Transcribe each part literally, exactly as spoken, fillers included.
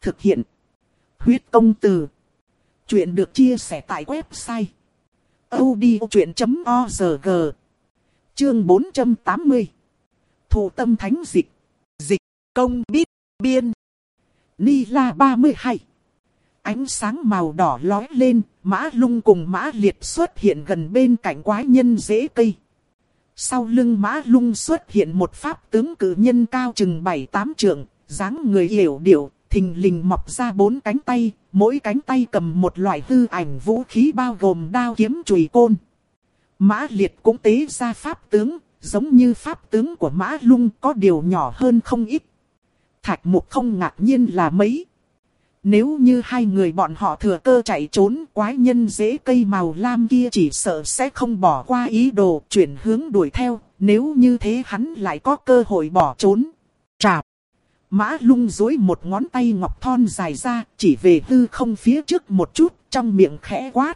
Thực hiện. Huyết công từ. Chuyện được chia sẻ tại website audiochuyện chấm org. Chương bốn trăm tám mươi. Thủ tâm thánh dịch. Dịch công biết biên. Ni La ba mươi hai. Ánh sáng màu đỏ lóe lên, Mã Lung cùng Mã Liệt xuất hiện gần bên cạnh quái nhân rễ cây. Sau lưng Mã Lung xuất hiện một pháp tướng cử nhân cao chừng bảy tám trượng, dáng người yểu điệu, thình lình mọc ra bốn cánh tay, mỗi cánh tay cầm một loại hư ảnh vũ khí bao gồm đao kiếm chùy côn. Mã Liệt cũng tế ra pháp tướng, giống như pháp tướng của Mã Lung, có điều nhỏ hơn không ít. Thạch Mục không ngạc nhiên là mấy. Nếu như hai người bọn họ thừa cơ chạy trốn, quái nhân rễ cây màu lam kia chỉ sợ sẽ không bỏ qua ý đồ chuyển hướng đuổi theo. Nếu như thế hắn lại có cơ hội bỏ trốn. Trạp. Mã Lung duỗi một ngón tay ngọc thon dài ra, chỉ về hư không phía trước một chút, trong miệng khẽ quát.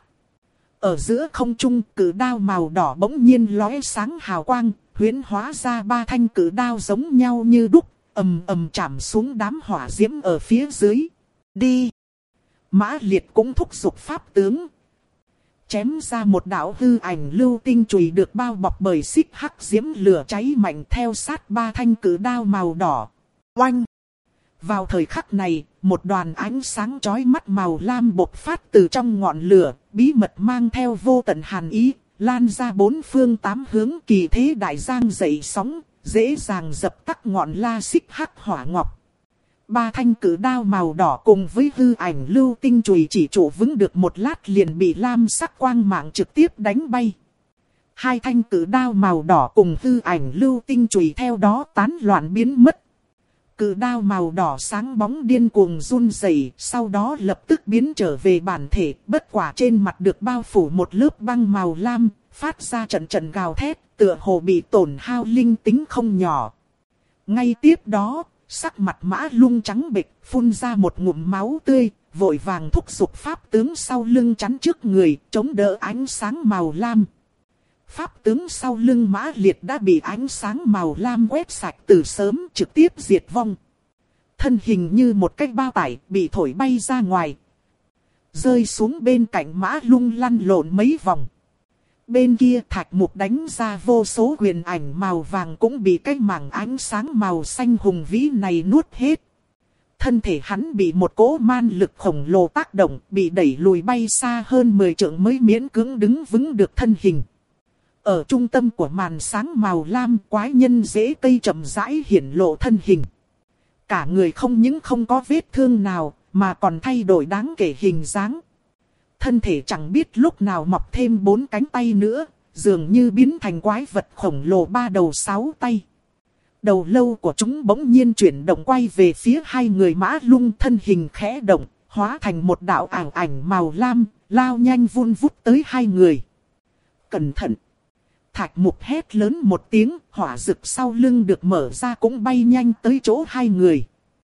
Ở giữa không trung, cự đao màu đỏ bỗng nhiên lóe sáng hào quang, huyễn hóa ra ba thanh cự đao giống nhau như đúc, ầm ầm chạm xuống đám hỏa diễm ở phía dưới. Đi! Mã Liệt cũng thúc giục pháp tướng. Chém ra một đạo hư ảnh lưu tinh chùy được bao bọc bởi xích hắc diễm lửa cháy mạnh theo sát ba thanh cử đao màu đỏ. Oanh! Vào thời khắc này, một đoàn ánh sáng chói mắt màu lam bộc phát từ trong ngọn lửa, bí mật mang theo vô tận hàn ý, lan ra bốn phương tám hướng, kỳ thế đại giang dậy sóng, dễ dàng dập tắt ngọn la xích hắc hỏa ngọc. Ba thanh cử đao màu đỏ cùng với hư ảnh lưu tinh chùy chỉ trụ vững được một lát liền bị lam sắc quang mạng trực tiếp đánh bay. Hai thanh cử đao màu đỏ cùng hư ảnh lưu tinh chùy theo đó tán loạn biến mất. Cử đao màu đỏ sáng bóng điên cuồng run rẩy, sau đó lập tức biến trở về bản thể, bất quả trên mặt được bao phủ một lớp băng màu lam, phát ra trận trận gào thét, tựa hồ bị tổn hao linh tính không nhỏ. Ngay tiếp đó, sắc mặt Mã Lung trắng bệch, phun ra một ngụm máu tươi, vội vàng thúc giục pháp tướng sau lưng chắn trước người, chống đỡ ánh sáng màu lam. Pháp tướng sau lưng Mã Liệt đã bị ánh sáng màu lam quét sạch từ sớm, trực tiếp diệt vong. Thân hình như một cái bao tải bị thổi bay ra ngoài, rơi xuống bên cạnh Mã Lung lăn lộn mấy vòng. Bên kia Thạch Mục đánh ra vô số huyền ảnh màu vàng cũng bị cái mảng ánh sáng màu xanh hùng vĩ này nuốt hết. Thân thể hắn bị một cỗ man lực khổng lồ tác động, bị đẩy lùi bay xa hơn mười trượng mới miễn cưỡng đứng vững được thân hình. Ở trung tâm của màn sáng màu lam, quái nhân rễ cây chậm rãi hiển lộ thân hình. Cả người không những không có vết thương nào, mà còn thay đổi đáng kể hình dáng. Thân thể chẳng biết lúc nào mọc thêm bốn cánh tay nữa, dường như biến thành quái vật khổng lồ ba đầu sáu tay. Đầu lâu của chúng bỗng nhiên chuyển động quay về phía hai người Mã Lung, thân hình khẽ động, hóa thành một đạo ảo ảnh màu lam, lao nhanh vun vút tới hai người. Cẩn thận! Thạch Mục hét lớn một tiếng, hỏa rực sau lưng được mở ra cũng bay nhanh tới chỗ hai người.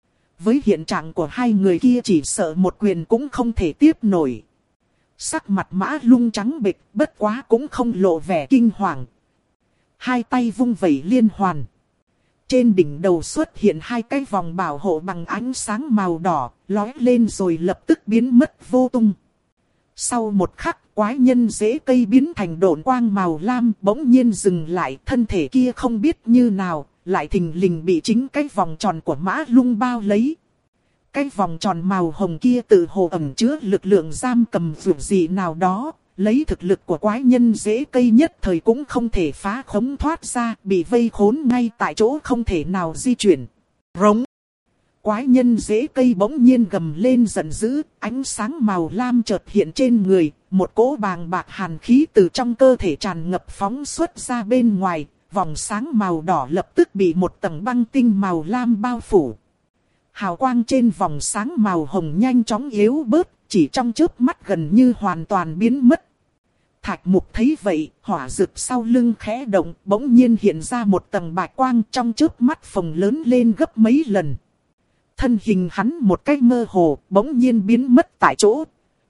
Với hiện trạng của hai người kia chỉ sợ một quyền cũng không thể tiếp nổi. Sắc mặt Mã Lung trắng bệch, bất quá cũng không lộ vẻ kinh hoàng. Hai tay vung vẩy liên hoàn. Trên đỉnh đầu xuất hiện hai cái vòng bảo hộ bằng ánh sáng màu đỏ, lóe lên rồi lập tức biến mất vô tung. Sau một khắc, quái nhân rễ cây biến thành độn quang màu lam, bỗng nhiên dừng lại, thân thể kia không biết như nào, lại thình lình bị chính cái vòng tròn của Mã Lung bao lấy. Cái vòng tròn màu hồng kia tự hồ ẩn chứa lực lượng giam cầm vượt gì nào đó, lấy thực lực của quái nhân rễ cây nhất thời cũng không thể phá khống thoát ra, bị vây khốn ngay tại chỗ không thể nào di chuyển. Rống! Quái nhân rễ cây bỗng nhiên gầm lên giận dữ, ánh sáng màu lam chợt hiện trên người, một cỗ bàng bạc hàn khí từ trong cơ thể tràn ngập phóng xuất ra bên ngoài, vòng sáng màu đỏ lập tức bị một tầng băng tinh màu lam bao phủ. Hào quang trên vòng sáng màu hồng nhanh chóng yếu bớt, chỉ trong chớp mắt gần như hoàn toàn biến mất. Thạch Mục thấy vậy, hỏa rực sau lưng khẽ động, bỗng nhiên hiện ra một tầng bạch quang, trong chớp mắt phồng lớn lên gấp mấy lần. Thân hình hắn một cách mơ hồ, bỗng nhiên biến mất tại chỗ.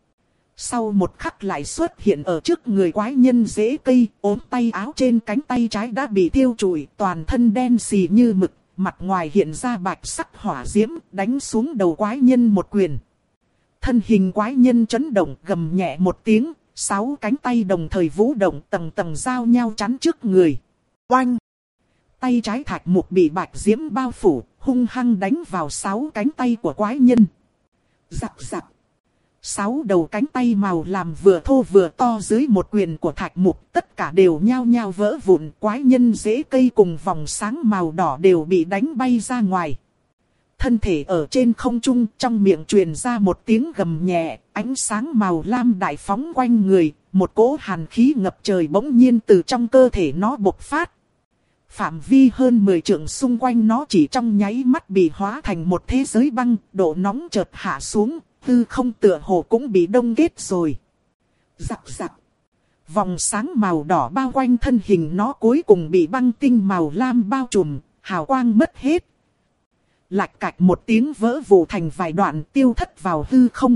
Sau một khắc lại xuất hiện ở trước người quái nhân rễ cây, ốm tay áo trên cánh tay trái đã bị thiêu trụi, toàn thân đen xì như mực, mặt ngoài hiện ra bạch sắc hỏa diễm, đánh xuống đầu quái nhân một quyền. Thân hình quái nhân chấn động, gầm nhẹ một tiếng, sáu cánh tay đồng thời vũ động, tầng tầng giao nhau chắn trước người. Oanh! Tay trái Thạch Mục bị bạch diễm bao phủ, hung hăng đánh vào sáu cánh tay của quái nhân. Rắc rắc! Sáu đầu cánh tay màu làm vừa thô vừa to dưới một quyền của Thạch Mục, tất cả đều nhao nhao vỡ vụn, quái nhân rễ cây cùng vòng sáng màu đỏ đều bị đánh bay ra ngoài. Thân thể ở trên không trung, trong miệng truyền ra một tiếng gầm nhẹ, ánh sáng màu lam đại phóng quanh người, một cỗ hàn khí ngập trời bỗng nhiên từ trong cơ thể nó bộc phát. Phạm vi hơn mười trượng xung quanh nó chỉ trong nháy mắt bị hóa thành một thế giới băng, độ nóng chợt hạ xuống, tư không tựa hồ cũng bị đông kết rồi. Rắc rắc. Vòng sáng màu đỏ bao quanh thân hình nó cuối cùng bị băng tinh màu lam bao trùm, hào quang mất hết. Lạch cạch một tiếng vỡ vụn thành vài đoạn tiêu thất vào hư không.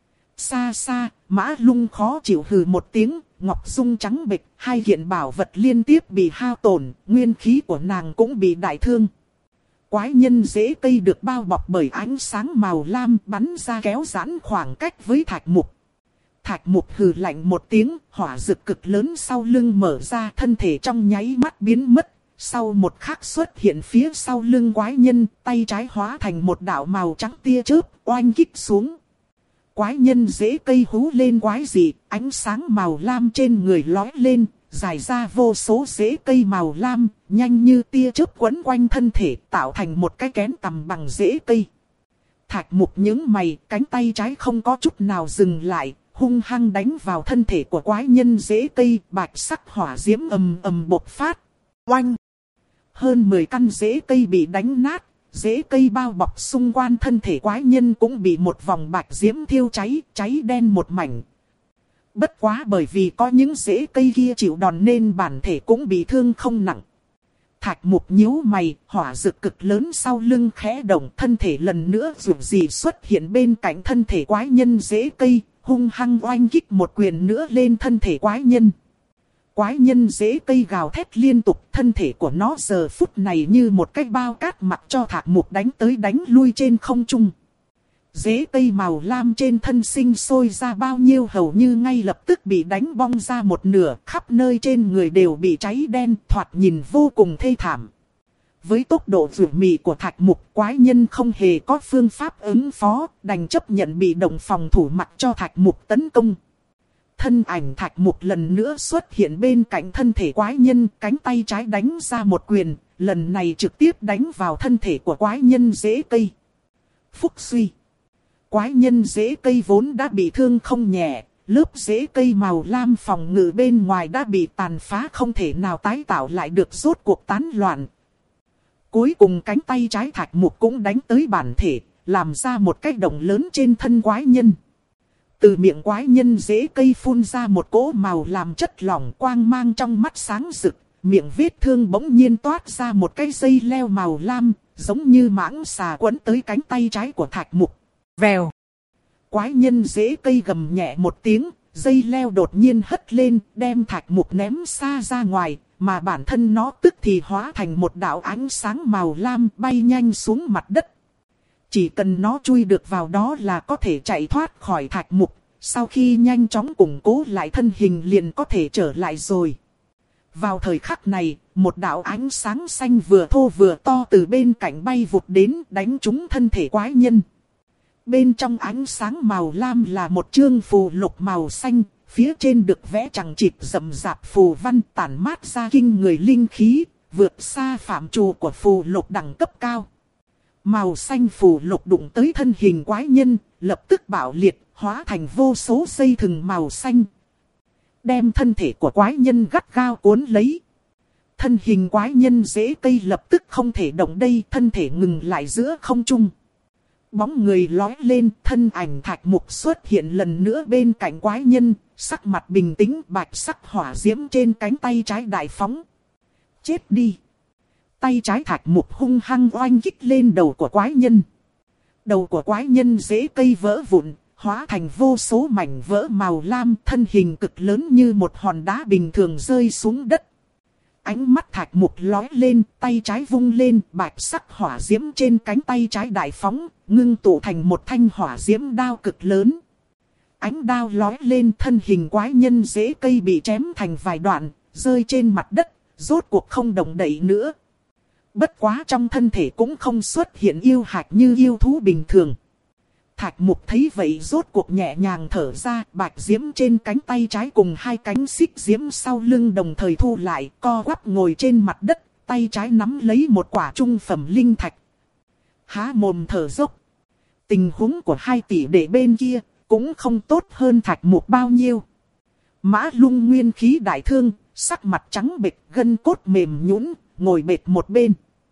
Xa xa, Mã Lung khó chịu hừ một tiếng, ngọc dung trắng bệch, hai kiện bảo vật liên tiếp bị hao tổn, nguyên khí của nàng cũng bị đại thương. Quái nhân rễ cây được bao bọc bởi ánh sáng màu lam bắn ra kéo giãn khoảng cách với Thạch Mục. Thạch Mục hừ lạnh một tiếng, hỏa dực cực lớn sau lưng mở ra, thân thể trong nháy mắt biến mất. Sau một khắc xuất hiện phía sau lưng quái nhân, tay trái hóa thành một đạo màu trắng tia chớp, oanh kích xuống. Quái nhân rễ cây hú lên quái dị, ánh sáng màu lam trên người lói lên, dài ra vô số rễ cây màu lam, nhanh như tia chớp quấn quanh thân thể, tạo thành một cái kén tầm bằng rễ cây. Thạch Mục nhướng mày, cánh tay trái không có chút nào dừng lại, hung hăng đánh vào thân thể của quái nhân rễ cây, bạch sắc hỏa diễm ầm ầm bộc phát. Oanh! Hơn mười căn rễ cây bị đánh nát, rễ cây bao bọc xung quanh thân thể quái nhân cũng bị một vòng bạch diễm thiêu cháy, cháy đen một mảnh. Bất quá bởi vì có những rễ cây kia chịu đòn nên bản thể cũng bị thương không nặng. Thạch Mục nhíu mày, hỏa dực cực lớn sau lưng khẽ động, thân thể lần nữa dù gì xuất hiện bên cạnh thân thể quái nhân rễ cây, hung hăng oanh kích một quyền nữa lên thân thể quái nhân. Quái nhân rễ cây gào thét liên tục, thân thể của nó giờ phút này như một cái bao cát mặc cho Thạch Mục đánh tới đánh lui trên không trung. Rễ cây màu lam trên thân sinh sôi ra bao nhiêu hầu như ngay lập tức bị đánh bong ra một nửa, khắp nơi trên người đều bị cháy đen, thoạt nhìn vô cùng thê thảm. Với tốc độ vượt mị của Thạch Mục, quái nhân không hề có phương pháp ứng phó, đành chấp nhận bị động phòng thủ mặc cho Thạch Mục tấn công. Thân ảnh Thạch Mục lần nữa xuất hiện bên cạnh thân thể quái nhân, cánh tay trái đánh ra một quyền, lần này trực tiếp đánh vào thân thể của quái nhân rễ cây. Phúc suy. Quái nhân rễ cây vốn đã bị thương không nhẹ, lớp rễ cây màu lam phòng ngự bên ngoài đã bị tàn phá không thể nào tái tạo lại được, rốt cuộc tán loạn. Cuối cùng cánh tay trái Thạch Mục cũng đánh tới bản thể, làm ra một cái động lớn trên thân quái nhân. Từ miệng quái nhân rễ cây phun ra một cỗ màu làm chất lỏng, quang mang trong mắt sáng rực, miệng vết thương bỗng nhiên toát ra một cái dây leo màu lam, giống như mãng xà quấn tới cánh tay trái của Thạch Mục. Vèo! Quái nhân rễ cây gầm nhẹ một tiếng, dây leo đột nhiên hất lên, đem Thạch Mục ném xa ra ngoài, mà bản thân nó tức thì hóa thành một đạo ánh sáng màu lam bay nhanh xuống mặt đất. Chỉ cần nó chui được vào đó là có thể chạy thoát khỏi Thạch Mục, sau khi nhanh chóng củng cố lại thân hình liền có thể trở lại rồi. Vào thời khắc này, một đạo ánh sáng xanh vừa thô vừa to từ bên cạnh bay vụt đến, đánh trúng thân thể quái nhân. Bên trong ánh sáng màu lam là một chương phù lục màu xanh, phía trên được vẽ chằng chịt rậm rạp phù văn tản mát ra kinh người linh khí, vượt xa phạm trù của phù lục đẳng cấp cao. Màu xanh phù lục đụng tới thân hình quái nhân, lập tức bạo liệt, hóa thành vô số dây thừng màu xanh. Đem thân thể của quái nhân gắt gao cuốn lấy. Thân hình quái nhân rễ cây lập tức không thể động đậy, thân thể ngừng lại giữa không trung. Bóng người lói lên, thân ảnh Thạch Mục xuất hiện lần nữa bên cạnh quái nhân, sắc mặt bình tĩnh, bạch sắc hỏa diễm trên cánh tay trái đại phóng. Chết đi! Tay trái Thạch Mục hung hăng oanh kích lên đầu của quái nhân. Đầu của quái nhân rễ cây vỡ vụn, hóa thành vô số mảnh vỡ màu lam, thân hình cực lớn như một hòn đá bình thường rơi xuống đất. Ánh mắt Thạch Mục lóe lên, tay trái vung lên, bạch sắc hỏa diễm trên cánh tay trái đại phóng, ngưng tụ thành một thanh hỏa diễm đao cực lớn. Ánh đao lóe lên, thân hình quái nhân rễ cây bị chém thành vài đoạn, rơi trên mặt đất, rốt cuộc không động đậy nữa. Bất quá trong thân thể cũng không xuất hiện yêu hạch như yêu thú bình thường. Thạch Mục thấy vậy rốt cuộc nhẹ nhàng thở ra, bạch diễm trên cánh tay trái cùng hai cánh xích diễm sau lưng đồng thời thu lại, co quắp ngồi trên mặt đất, tay trái nắm lấy một quả trung phẩm linh thạch. Há mồm thở dốc. Tình huống của hai tỷ đệ bên kia cũng không tốt hơn Thạch Mục bao nhiêu. Mã Lung nguyên khí đại thương, sắc mặt trắng bệch, gân cốt mềm nhũn, ngồi bệt một bên.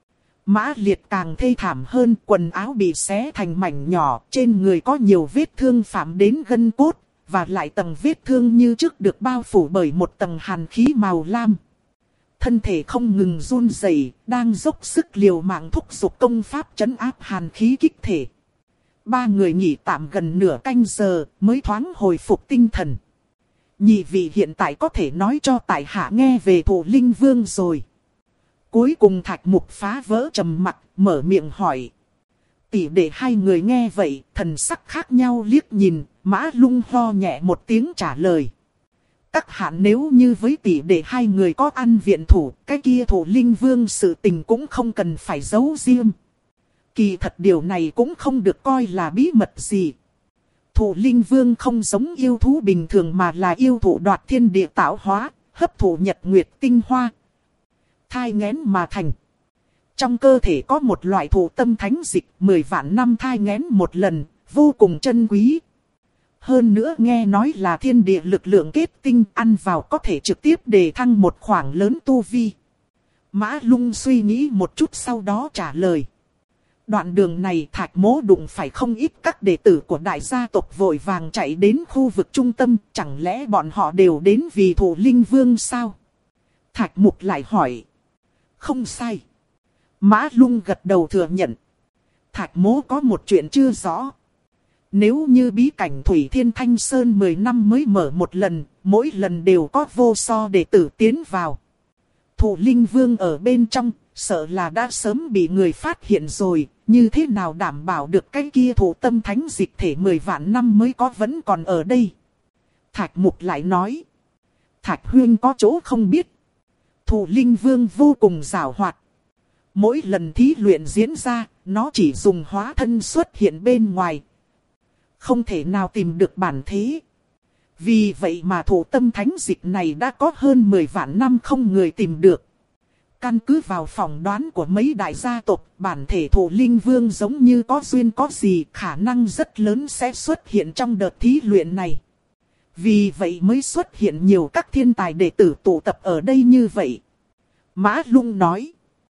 Mã Liệt càng thê thảm hơn, quần áo bị xé thành mảnh nhỏ, trên người có nhiều vết thương phạm đến gân cốt, và lại tầng vết thương như trước được bao phủ bởi một tầng hàn khí màu lam. Thân thể không ngừng run rẩy, đang dốc sức liều mạng thúc giục công pháp trấn áp hàn khí kích thể. Ba người nghỉ tạm gần nửa canh giờ, mới thoáng hồi phục tinh thần. Nhị vị hiện tại có thể nói cho tại hạ nghe về Thổ Linh Vương rồi. Cuối cùng Thạch Mục phá vỡ trầm mặc, mở miệng hỏi. Tỷ đệ hai người nghe vậy, thần sắc khác nhau liếc nhìn, Mã Lung ho nhẹ một tiếng trả lời. Các hạ nếu như với tỷ đệ hai người có ăn viện thủ, cái kia Thổ Linh Vương sự tình cũng không cần phải giấu riêng. Kỳ thật điều này cũng không được coi là bí mật gì. Thổ Linh Vương không giống yêu thú bình thường mà là yêu thụ đoạt thiên địa tạo hóa, hấp thụ nhật nguyệt tinh hoa. Thai nghén mà thành. Trong cơ thể có một loại thụ tâm thánh dịch, mười vạn năm thai nghén một lần, vô cùng chân quý. Hơn nữa nghe nói là thiên địa lực lượng kết tinh, ăn vào có thể trực tiếp đề thăng một khoảng lớn tu vi. Mã Lung suy nghĩ một chút sau đó trả lời. Đoạn đường này Thạch Mỗ đụng phải không ít các đệ tử của đại gia tộc vội vàng chạy đến khu vực trung tâm, chẳng lẽ bọn họ đều đến vì Thổ Linh Vương sao? Thạch Mục lại hỏi. Không sai. Mã Lung gật đầu thừa nhận. Thạch Mỗ có một chuyện chưa rõ. Nếu như bí cảnh Thủy Thiên Thanh Sơn mười năm mới mở một lần, mỗi lần đều có vô so đệ tử tiến vào. Thổ Linh Vương ở bên trong, sợ là đã sớm bị người phát hiện rồi, như thế nào đảm bảo được cái kia thổ tâm thánh dịch thể mười vạn năm mới có vẫn còn ở đây. Thạch Mục lại nói. Thạch Huyên có chỗ không biết. Thổ Linh Vương vô cùng giàu hoạt. Mỗi lần thí luyện diễn ra, nó chỉ dùng hóa thân xuất hiện bên ngoài. Không thể nào tìm được bản thế. Vì vậy mà thổ tâm thánh dịch này đã có hơn mười vạn năm không người tìm được. Căn cứ vào phỏng đoán của mấy đại gia tộc, bản thể Thổ Linh Vương giống như có duyên có gì, khả năng rất lớn sẽ xuất hiện trong đợt thí luyện này. Vì vậy mới xuất hiện nhiều các thiên tài đệ tử tụ tập ở đây như vậy. Mã Lung nói.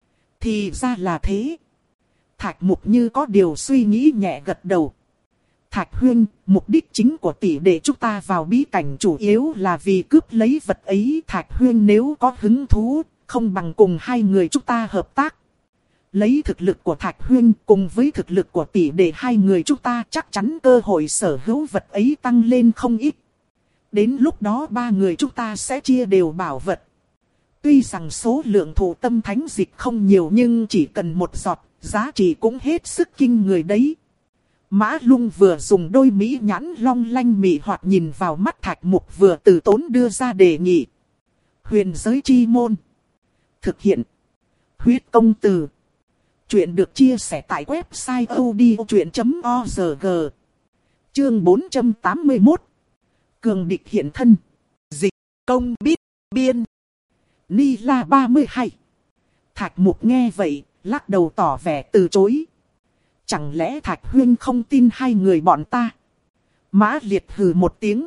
Thì ra là thế. Thạch Mục như có điều suy nghĩ nhẹ gật đầu. Thạch Huyên, mục đích chính của tỷ đệ chúng ta vào bí cảnh chủ yếu là vì cướp lấy vật ấy. Thạch Huyên nếu có hứng thú, không bằng cùng hai người chúng ta hợp tác. Lấy thực lực của Thạch Huyên cùng với thực lực của tỷ đệ hai người chúng ta chắc chắn cơ hội sở hữu vật ấy tăng lên không ít. Đến lúc đó ba người chúng ta sẽ chia đều bảo vật. Tuy rằng số lượng thổ tâm thánh dịch không nhiều nhưng chỉ cần một giọt, giá trị cũng hết sức kinh người đấy. Mã Lung vừa dùng đôi mỹ nhãn long lanh mị hoặc nhìn vào mắt Thạch Mục vừa từ tốn đưa ra đề nghị. Huyền giới chi môn. Thực hiện. Huyết công từ. Chuyện được chia sẻ tại website odchuyện chấm org. Chương bốn trăm tám mươi mốt. Cường địch hiện thân. Dịch công biết biên. Ni la ba mươi hai. Thạch Mục nghe vậy, lắc đầu tỏ vẻ từ chối. Chẳng lẽ Thạch Huyên không tin hai người bọn ta? Mã Liệt hừ một tiếng.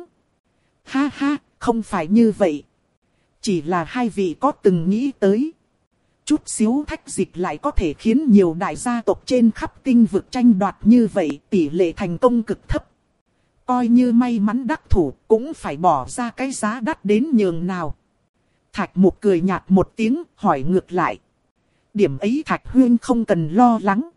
Ha ha, không phải như vậy. Chỉ là hai vị có từng nghĩ tới. Chút xíu thách dịch lại có thể khiến nhiều đại gia tộc trên khắp tinh vực tranh đoạt như vậy, tỷ lệ thành công cực thấp. Coi như may mắn đắc thủ, cũng phải bỏ ra cái giá đắt đến nhường nào. Thạch Mục cười nhạt một tiếng, hỏi ngược lại. Điểm ấy Thạch Huyên không cần lo lắng.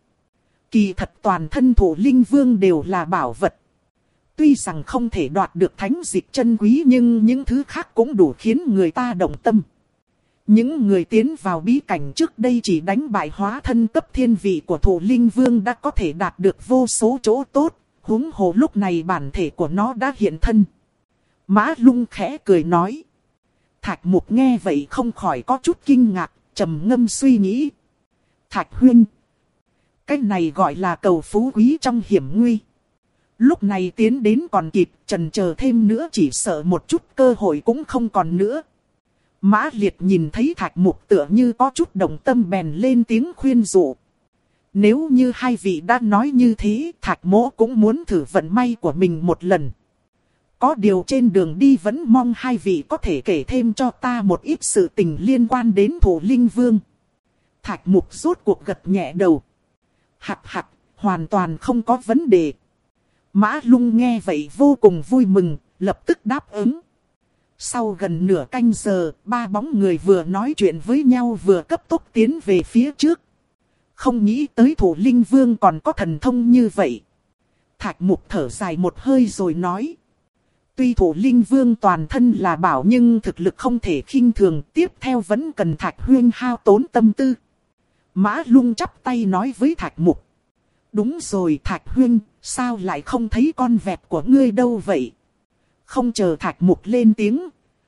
Kỳ thật toàn thân Thổ Linh Vương đều là bảo vật. Tuy rằng không thể đoạt được thánh dịch chân quý nhưng những thứ khác cũng đủ khiến người ta động tâm. Những người tiến vào bí cảnh trước đây chỉ đánh bại hóa thân cấp thiên vị của Thủ Linh Vương đã có thể đạt được vô số chỗ tốt, huống hồ lúc này bản thể của nó đã hiện thân. Mã Lung khẽ cười nói. Thạch Mục nghe vậy không khỏi có chút kinh ngạc, trầm ngâm suy nghĩ. Thạch huynh, cái này gọi là cầu phú quý trong hiểm nguy. Lúc này tiến đến còn kịp, chần chờ thêm nữa chỉ sợ một chút cơ hội cũng không còn nữa. Mã Liệt nhìn thấy Thạch Mục tựa như có chút động tâm bèn lên tiếng khuyên dụ. Nếu như hai vị đã nói như thế, Thạch Mỗ cũng muốn thử vận may của mình một lần. Có điều trên đường đi vẫn mong hai vị có thể kể thêm cho ta một ít sự tình liên quan đến Thủ Linh Vương. Thạch Mục rốt cuộc gật nhẹ đầu. Hạc hạc, hoàn toàn không có vấn đề. Mã Lung nghe vậy vô cùng vui mừng, lập tức đáp ứng. Sau gần nửa canh giờ, ba bóng người vừa nói chuyện với nhau vừa cấp tốc tiến về phía trước. Không nghĩ tới Thủ Linh Vương còn có thần thông như vậy. Thạch Mục thở dài một hơi rồi nói. Tuy Thủ Linh Vương toàn thân là bảo nhưng thực lực không thể khinh thường, tiếp theo vẫn cần Thạch huynh hao tốn tâm tư. Mã Lung chắp tay nói với Thạch Mục. Đúng rồi Thạch huynh, sao lại không thấy con vẹt của ngươi đâu vậy? Không chờ Thạch Mục lên tiếng.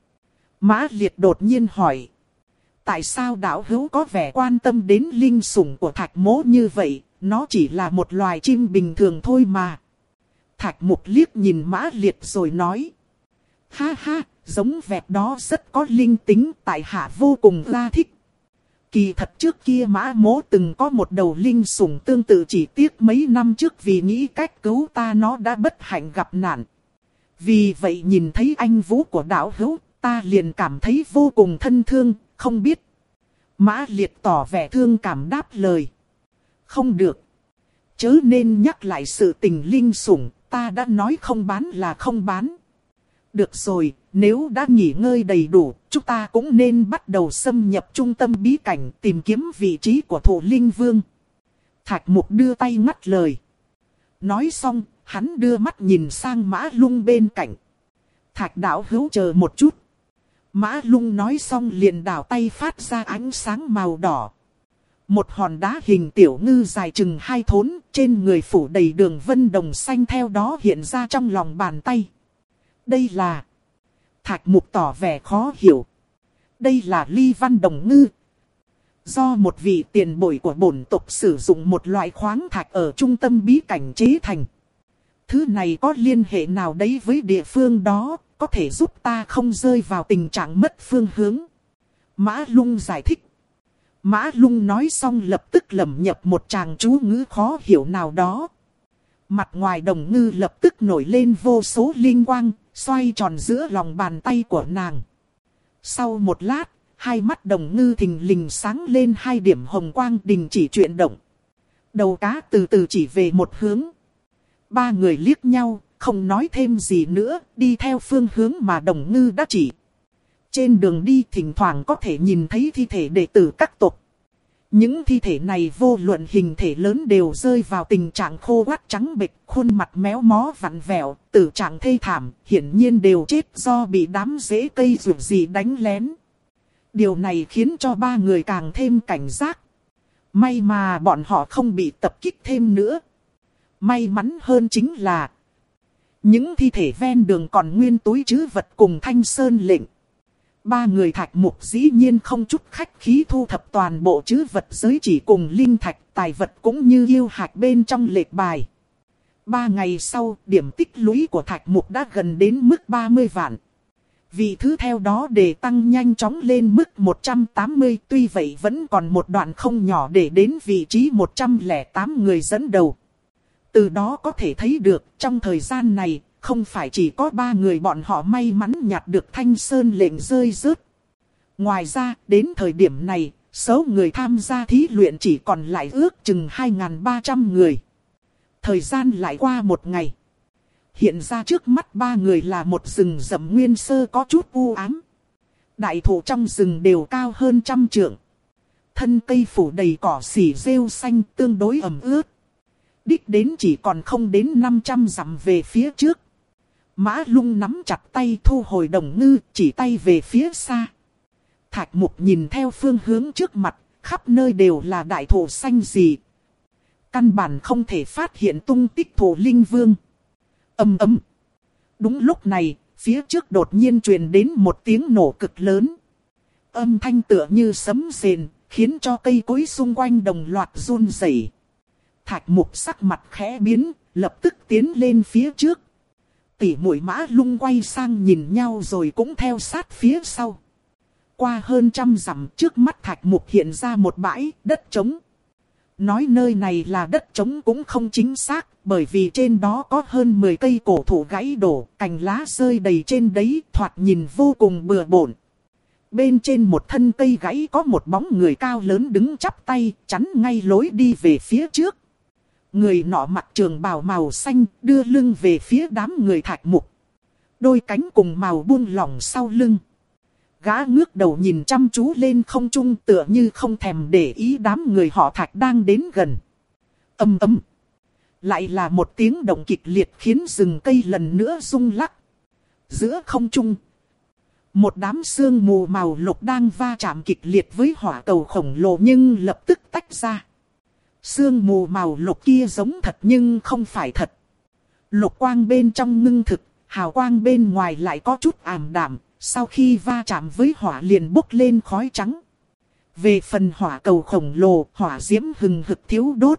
Mã Liệt đột nhiên hỏi. Tại sao đạo hữu có vẻ quan tâm đến linh sủng của Thạch Mỗ như vậy? Nó chỉ là một loài chim bình thường thôi mà. Thạch Mục liếc nhìn Mã Liệt rồi nói. Ha ha, giống vẹt đó rất có linh tính, tại hạ vô cùng ra thích. Kỳ thật trước kia Mã Mỗ từng có một đầu linh sủng tương tự, chỉ tiếc mấy năm trước vì nghĩ cách cứu ta nó đã bất hạnh gặp nạn. Vì vậy nhìn thấy anh vũ của đạo hữu, ta liền cảm thấy vô cùng thân thương, không biết. Mã Liệt tỏ vẻ thương cảm đáp lời. Không được. Chớ nên nhắc lại sự tình linh sủng, ta đã nói không bán là không bán. Được rồi, nếu đã nghỉ ngơi đầy đủ, chúng ta cũng nên bắt đầu xâm nhập trung tâm bí cảnh tìm kiếm vị trí của Thủ Linh Vương. Thạch Mục đưa tay ngắt lời. Nói xong, hắn đưa mắt nhìn sang Mã Lung bên cạnh. Thạch đạo hữu chờ một chút. Mã Lung nói xong liền đảo tay phát ra ánh sáng màu đỏ. Một hòn đá hình tiểu ngư dài chừng hai thốn, trên người phủ đầy đường vân đồng xanh theo đó hiện ra trong lòng bàn tay. Đây là... Thạch Mục tỏ vẻ khó hiểu. Đây là ly văn đồng ngư. Do một vị tiền bối của bổn tộc sử dụng một loại khoáng thạch ở trung tâm bí cảnh chế thành. Thứ này có liên hệ nào đấy với địa phương đó, có thể giúp ta không rơi vào tình trạng mất phương hướng. Mã Lung giải thích. Mã Lung nói xong lập tức lẩm nhập một tràng chú ngữ khó hiểu nào đó. Mặt ngoài đồng ngư lập tức nổi lên vô số linh quang, xoay tròn giữa lòng bàn tay của nàng. Sau một lát, hai mắt đồng ngư thình lình sáng lên hai điểm hồng quang đình chỉ chuyển động. Đầu cá từ từ chỉ về một hướng. Ba người liếc nhau, không nói thêm gì nữa, đi theo phương hướng mà đồng ngư đã chỉ. Trên đường đi thỉnh thoảng có thể nhìn thấy thi thể đệ tử các tộc. Những thi thể này vô luận hình thể lớn đều rơi vào tình trạng khô quắt trắng bệch, khuôn mặt méo mó vặn vẹo, tử trạng thê thảm, hiển nhiên đều chết do bị đám rễ cây rụng gì đánh lén. Điều này khiến cho ba người càng thêm cảnh giác. May mà bọn họ không bị tập kích thêm nữa. May mắn hơn chính là những thi thể ven đường còn nguyên túi trữ vật cùng Thanh Sơn lệnh. Ba người Thạch Mục dĩ nhiên không chút khách khí thu thập toàn bộ trữ vật giới chỉ cùng linh thạch, tài vật cũng như yêu hạch bên trong lệnh bài. Ba ngày sau, điểm tích lũy của Thạch Mục đã gần đến mức ba mươi vạn. Vị thứ theo đó để tăng nhanh chóng lên mức một trăm tám mươi, tuy vậy vẫn còn một đoạn không nhỏ để đến vị trí một trăm lẻ tám người dẫn đầu. Từ đó có thể thấy được, trong thời gian này, không phải chỉ có ba người bọn họ may mắn nhặt được Thanh Sơn lệnh rơi rớt. Ngoài ra, đến thời điểm này, số người tham gia thí luyện chỉ còn lại ước chừng hai nghìn ba trăm người. Thời gian lại qua một ngày. Hiện ra trước mắt ba người là một rừng rậm nguyên sơ có chút u ám. Đại thụ trong rừng đều cao hơn trăm trượng. Thân cây phủ đầy cỏ xỉ rêu xanh tương đối ẩm ướt. Đích đến chỉ còn không đến năm trăm dặm về phía trước. Mã Lung nắm chặt tay thu hồi đồng ngư, chỉ tay về phía xa. Thạch Mục nhìn theo phương hướng trước mặt, khắp nơi đều là đại thụ xanh rì. Căn bản không thể phát hiện tung tích thổ linh vương. Ầm ầm. Đúng lúc này, phía trước đột nhiên truyền đến một tiếng nổ cực lớn. Âm thanh tựa như sấm rền, khiến cho cây cối xung quanh đồng loạt run rẩy. Thạch Mục sắc mặt khẽ biến, lập tức tiến lên phía trước. Tỷ muội Mã Lung quay sang nhìn nhau rồi cũng theo sát phía sau. Qua hơn trăm dặm, trước mắt Thạch Mục hiện ra một bãi đất trống. Nói nơi này là đất trống cũng không chính xác, bởi vì trên đó có hơn mười cây cổ thụ gãy đổ, cành lá rơi đầy trên đấy, thoạt nhìn vô cùng bừa bộn. Bên trên một thân cây gãy có một bóng người cao lớn đứng chắp tay, chắn ngay lối đi về phía trước. Người nọ mặc trường bào màu xanh, đưa lưng về phía đám người Thạch Mục. Đôi cánh cùng màu buông lỏng sau lưng. Gã ngước đầu nhìn chăm chú lên không trung, tựa như không thèm để ý đám người họ Thạch đang đến gần. Ầm ầm. Lại là một tiếng động kịch liệt khiến rừng cây lần nữa rung lắc. Giữa không trung, một đám sương mù màu lục đang va chạm kịch liệt với hỏa cầu khổng lồ nhưng lập tức tách ra. Sương mù màu lục kia giống thật nhưng không phải thật. Lục quang bên trong ngưng thực, hào quang bên ngoài lại có chút ảm đạm. Sau khi va chạm với hỏa liền bốc lên khói trắng. Về phần hỏa cầu khổng lồ, hỏa diễm hừng hực thiếu đốt.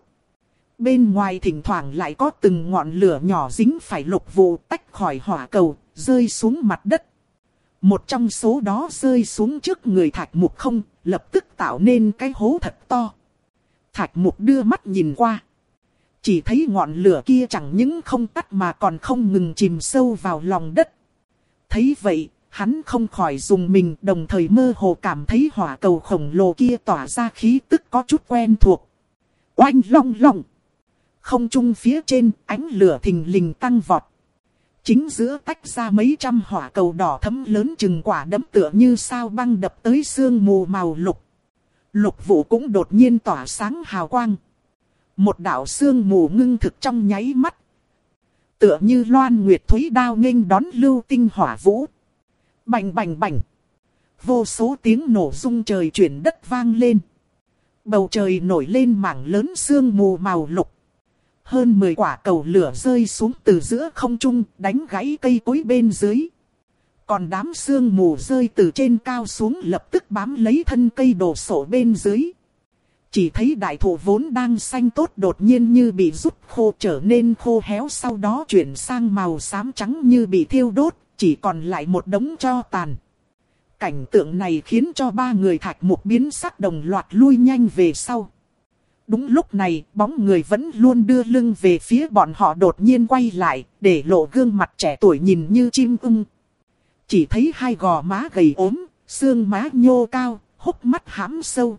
Bên ngoài thỉnh thoảng lại có từng ngọn lửa nhỏ dính phải lục vụ tách khỏi hỏa cầu, rơi xuống mặt đất. Một trong số đó rơi xuống trước người Thạch Mục không, lập tức tạo nên cái hố thật to. Thạch Mục đưa mắt nhìn qua. Chỉ thấy ngọn lửa kia chẳng những không tắt mà còn không ngừng chìm sâu vào lòng đất. Thấy vậy, hắn không khỏi dùng mình, đồng thời mơ hồ cảm thấy hỏa cầu khổng lồ kia tỏa ra khí tức có chút quen thuộc. Oanh long long. Không trung phía trên, ánh lửa thình lình tăng vọt. Chính giữa tách ra mấy trăm hỏa cầu đỏ thẫm lớn chừng quả đấm tựa như sao băng đập tới sương mù màu lục. Lục vụ cũng đột nhiên tỏa sáng hào quang. Một đạo sương mù ngưng thực trong nháy mắt. Tựa như loan nguyệt thúy đao nghênh đón lưu tinh hỏa vũ. Bành bành bành. Vô số tiếng nổ rung trời chuyển đất vang lên. Bầu trời nổi lên mảng lớn sương mù màu lục. Hơn mười quả cầu lửa rơi xuống từ giữa không trung, đánh gãy cây cối bên dưới. Còn đám sương mù rơi từ trên cao xuống lập tức bám lấy thân cây đổ sổ bên dưới. Chỉ thấy đại thụ vốn đang xanh tốt đột nhiên như bị rút khô trở nên khô héo, sau đó chuyển sang màu xám trắng như bị thiêu đốt, chỉ còn lại một đống tro tàn. Cảnh tượng này khiến cho ba người Thạch Mục biến sắc, đồng loạt lui nhanh về sau. Đúng lúc này, bóng người vẫn luôn đưa lưng về phía bọn họ đột nhiên quay lại, để lộ gương mặt trẻ tuổi nhìn như chim ưng. Chỉ thấy hai gò má gầy ốm, xương má nhô cao, hốc mắt hãm sâu.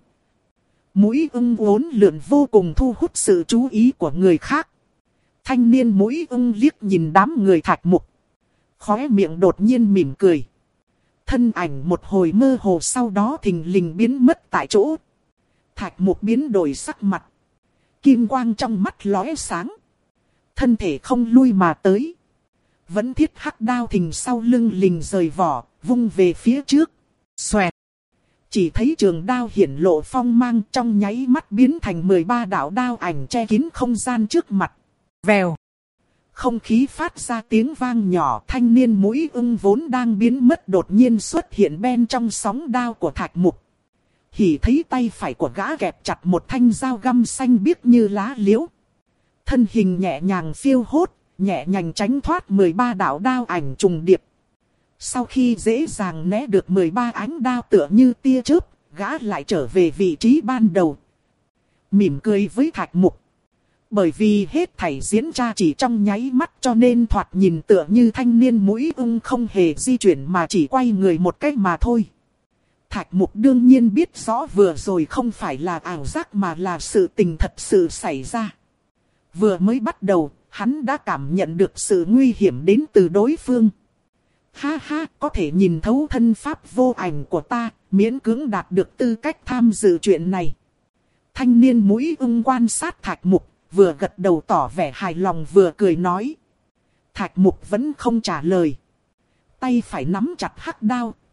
Mũi ưng uốn lượn vô cùng thu hút sự chú ý của người khác. Thanh niên mũi ưng liếc nhìn đám người Thạch Mục. Khóe miệng đột nhiên mỉm cười. Thân ảnh một hồi mơ hồ sau đó thình lình biến mất tại chỗ. Thạch Mục biến đổi sắc mặt. Kim quang trong mắt lóe sáng. Thân thể không lui mà tới. Vẫn thiết hắc đao thình sau lưng lình rời vỏ, vung về phía trước. Xoẹt. Chỉ thấy trường đao hiển lộ phong mang, trong nháy mắt biến thành mười ba đạo đao ảnh che kín không gian trước mặt. Vèo. Không khí phát ra tiếng vang nhỏ, thanh niên mũi ưng vốn đang biến mất đột nhiên xuất hiện bên trong sóng đao của Thạch Mục. Hỉ thấy tay phải của gã kẹp chặt một thanh dao găm xanh biếc như lá liễu. Thân hình nhẹ nhàng phiêu hốt, nhẹ nhàng tránh thoát mười ba đạo đao ảnh trùng điệp. Sau khi dễ dàng né được mười ba ánh đao tựa như tia chớp, gã lại trở về vị trí ban đầu. Mỉm cười với Thạch Mục. Bởi vì hết thảy diễn ra chỉ trong nháy mắt cho nên thoạt nhìn tựa như thanh niên mũi ưng không hề di chuyển mà chỉ quay người một cách mà thôi. Thạch Mục đương nhiên biết rõ vừa rồi không phải là ảo giác mà là sự tình thật sự xảy ra. Vừa mới bắt đầu, hắn đã cảm nhận được sự nguy hiểm đến từ đối phương. Ha ha, có thể nhìn thấu thân pháp vô ảnh của ta, miễn cưỡng đạt được tư cách tham dự chuyện này. Thanh niên mũi ưng quan sát Thạch Mục, vừa gật đầu tỏ vẻ hài lòng vừa cười nói. Thạch Mục vẫn không trả lời. Tay phải nắm chặt hắc đao,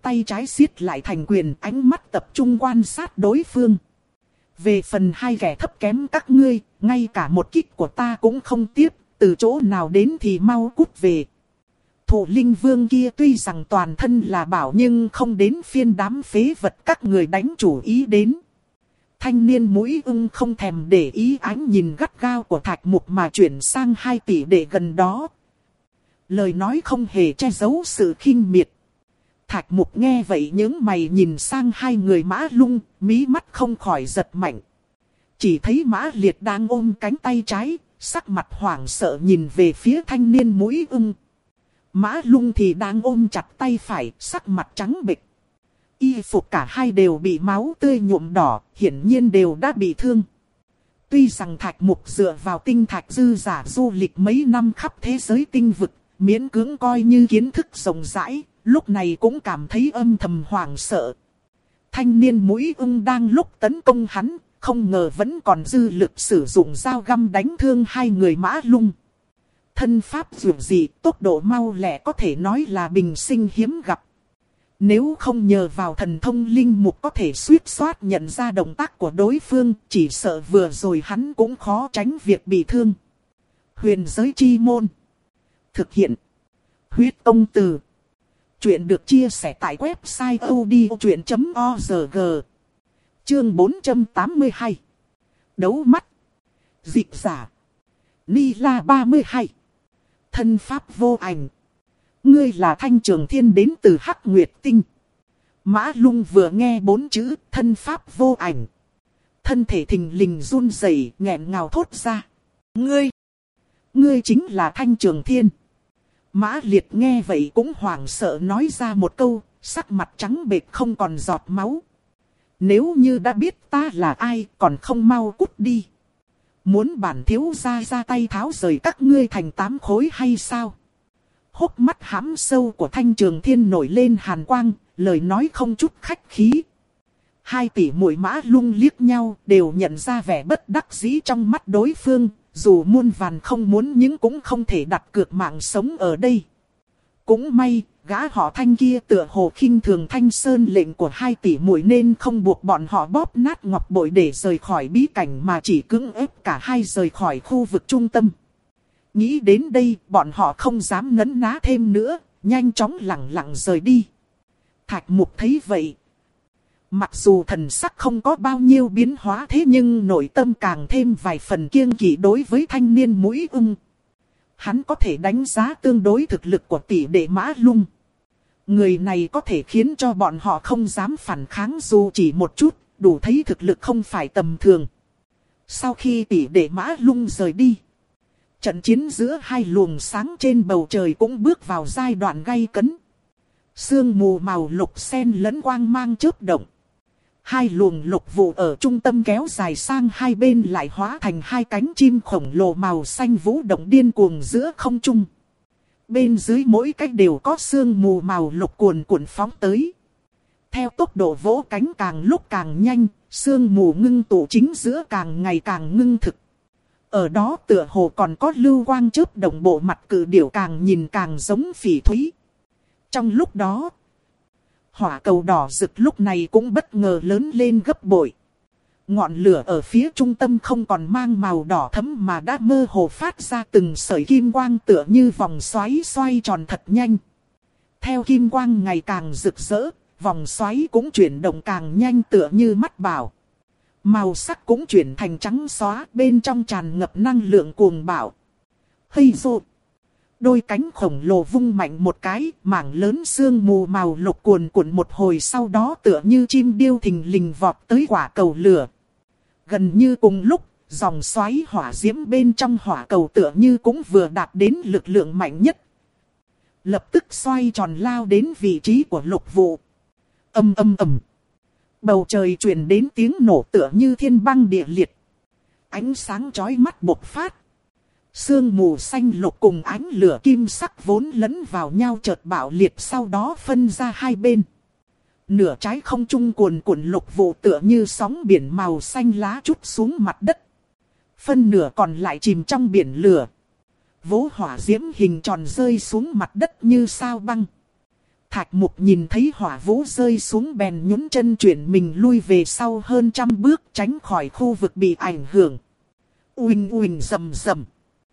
tay trái siết lại thành quyền, ánh mắt tập trung quan sát đối phương. Về phần hai kẻ thấp kém các ngươi, ngay cả một kích của ta cũng không tiếp, từ chỗ nào đến thì mau cút về. Thủ linh vương kia tuy rằng toàn thân là bảo nhưng không đến phiên đám phế vật các người đánh chủ ý đến. Thanh niên mũi ưng không thèm để ý ánh nhìn gắt gao của Thạch Mục mà chuyển sang hai tỷ đệ gần đó. Lời nói không hề che giấu sự khinh miệt. Thạch Mục nghe vậy những mày nhìn sang hai người Mã Lung, mí mắt không khỏi giật mạnh. Chỉ thấy Mã Liệt đang ôm cánh tay trái, sắc mặt hoảng sợ nhìn về phía thanh niên mũi ưng. Mã Lung thì đang ôm chặt tay phải, sắc mặt trắng bệch. Y phục cả hai đều bị máu tươi nhuộm đỏ, hiển nhiên đều đã bị thương. Tuy rằng Thạch Mục dựa vào tinh thạch dư giả du lịch mấy năm khắp thế giới tinh vực, miễn cưỡng coi như kiến thức rộng rãi, lúc này cũng cảm thấy âm thầm hoảng sợ. Thanh niên mũi ưng đang lúc tấn công hắn, không ngờ vẫn còn dư lực sử dụng dao găm đánh thương hai người Mã Lung. Thân pháp dường dị, tốc độ mau lẹ có thể nói là bình sinh hiếm gặp. Nếu không nhờ vào thần thông linh mục có thể suýt soát nhận ra động tác của đối phương, chỉ sợ vừa rồi hắn cũng khó tránh việc bị thương. Huyền giới chi môn. Thực hiện. Huyết công từ. Chuyện được chia sẻ tại website odchuyện chấm org. Chương bốn trăm tám mươi hai. Đấu mắt. Dịch giả. Ni La ba mươi hai. Thân pháp vô ảnh. Ngươi là Thanh Trường Thiên đến từ Hắc Nguyệt Tinh. Mã Lung vừa nghe bốn chữ thân pháp vô ảnh. Thân thể thình lình run rẩy, nghẹn ngào thốt ra. Ngươi. Ngươi chính là Thanh Trường Thiên. Mã Liệt nghe vậy cũng hoảng sợ nói ra một câu, sắc mặt trắng bệch không còn giọt máu. Nếu như đã biết ta là ai còn không mau cút đi. Muốn bản thiếu gia ra tay tháo rời các ngươi thành tám khối hay sao? Hốc mắt hãm sâu của Thanh Trường Thiên nổi lên hàn quang, lời nói không chút khách khí. Hai tỷ muội Mã Lung liếc nhau đều nhận ra vẻ bất đắc dĩ trong mắt đối phương. Dù muôn vàn không muốn nhưng cũng không thể đặt cược mạng sống ở đây. Cũng may, gã họ Thanh kia tựa hồ khinh thường Thanh Sơn lệnh của hai tỷ muội nên không buộc bọn họ bóp nát ngọc bội để rời khỏi bí cảnh mà chỉ cưỡng ép cả hai rời khỏi khu vực trung tâm. Nghĩ đến đây, bọn họ không dám nấn ná thêm nữa, nhanh chóng lẳng lặng rời đi. Thạch Mục thấy vậy. Mặc dù thần sắc không có bao nhiêu biến hóa thế nhưng nội tâm càng thêm vài phần kiêng kỵ đối với thanh niên mũi ưng. Hắn có thể đánh giá tương đối thực lực của tỷ đệ Mã Lung. Người này có thể khiến cho bọn họ không dám phản kháng dù chỉ một chút, đủ thấy thực lực không phải tầm thường. Sau khi tỷ đệ Mã Lung rời đi, trận chiến giữa hai luồng sáng trên bầu trời cũng bước vào giai đoạn gay cấn. Sương mù màu lục xen lẫn quang mang chớp động. Hai luồng lục vụ ở trung tâm kéo dài sang hai bên lại hóa thành hai cánh chim khổng lồ màu xanh vũ động điên cuồng giữa không trung. Bên dưới mỗi cách đều có sương mù màu lục cuồn cuộn phóng tới. Theo tốc độ vỗ cánh càng lúc càng nhanh, sương mù ngưng tụ chính giữa càng ngày càng ngưng thực. Ở đó tựa hồ còn có lưu quang chớp động, bộ mặt cự điểu càng nhìn càng giống phỉ thúy. Trong lúc đó, hỏa cầu đỏ rực lúc này cũng bất ngờ lớn lên gấp bội. Ngọn lửa ở phía trung tâm không còn mang màu đỏ thẫm mà đã mơ hồ phát ra từng sợi kim quang tựa như vòng xoáy xoay tròn thật nhanh. Theo kim quang ngày càng rực rỡ, vòng xoáy cũng chuyển động càng nhanh tựa như mắt bảo. Màu sắc cũng chuyển thành trắng xóa, bên trong tràn ngập năng lượng cuồng bạo. Hây rộ! Đôi cánh khổng lồ vung mạnh một cái, mảng lớn sương mù màu lục cuồn cuộn một hồi sau đó tựa như chim điêu thình lình vọt tới quả cầu lửa. Gần như cùng lúc, dòng xoáy hỏa diễm bên trong hỏa cầu tựa như cũng vừa đạt đến lực lượng mạnh nhất. Lập tức xoay tròn lao đến vị trí của lục vụ. Âm âm ầm. Bầu trời truyền đến tiếng nổ tựa như thiên băng địa liệt. Ánh sáng chói mắt bộc phát. Sương mù xanh lục cùng ánh lửa kim sắc vốn lẫn vào nhau chợt bạo liệt sau đó phân ra hai bên. Nửa trái không trung cuồn cuộn lục vụ tựa như sóng biển màu xanh lá trút xuống mặt đất. Phân nửa còn lại chìm trong biển lửa. Vố hỏa diễm hình tròn rơi xuống mặt đất như sao băng. Thạch Mục nhìn thấy hỏa vũ rơi xuống bèn nhún chân chuyển mình lui về sau hơn trăm bước tránh khỏi khu vực bị ảnh hưởng. Uỳnh uỳnh rầm rầm.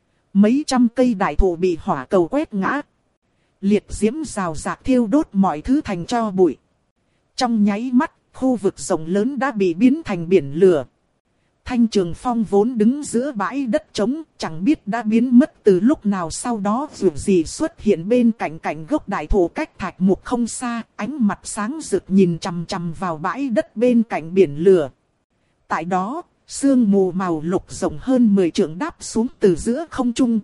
Mấy trăm cây đại thụ bị hỏa cầu quét ngã. Liệt diễm rào rạc thiêu đốt mọi thứ thành tro bụi. Trong nháy mắt, khu vực rộng lớn đã bị biến thành biển lửa. Thanh Trường Phong vốn đứng giữa bãi đất trống, chẳng biết đã biến mất từ lúc nào, sau đó dù gì xuất hiện bên cạnh cạnh gốc đại thụ cách Thạch Mục không xa, ánh mặt sáng rực nhìn chằm chằm vào bãi đất bên cạnh biển lửa. Tại đó, sương mù màu lục rộng hơn mười trượng đáp xuống từ giữa không trung.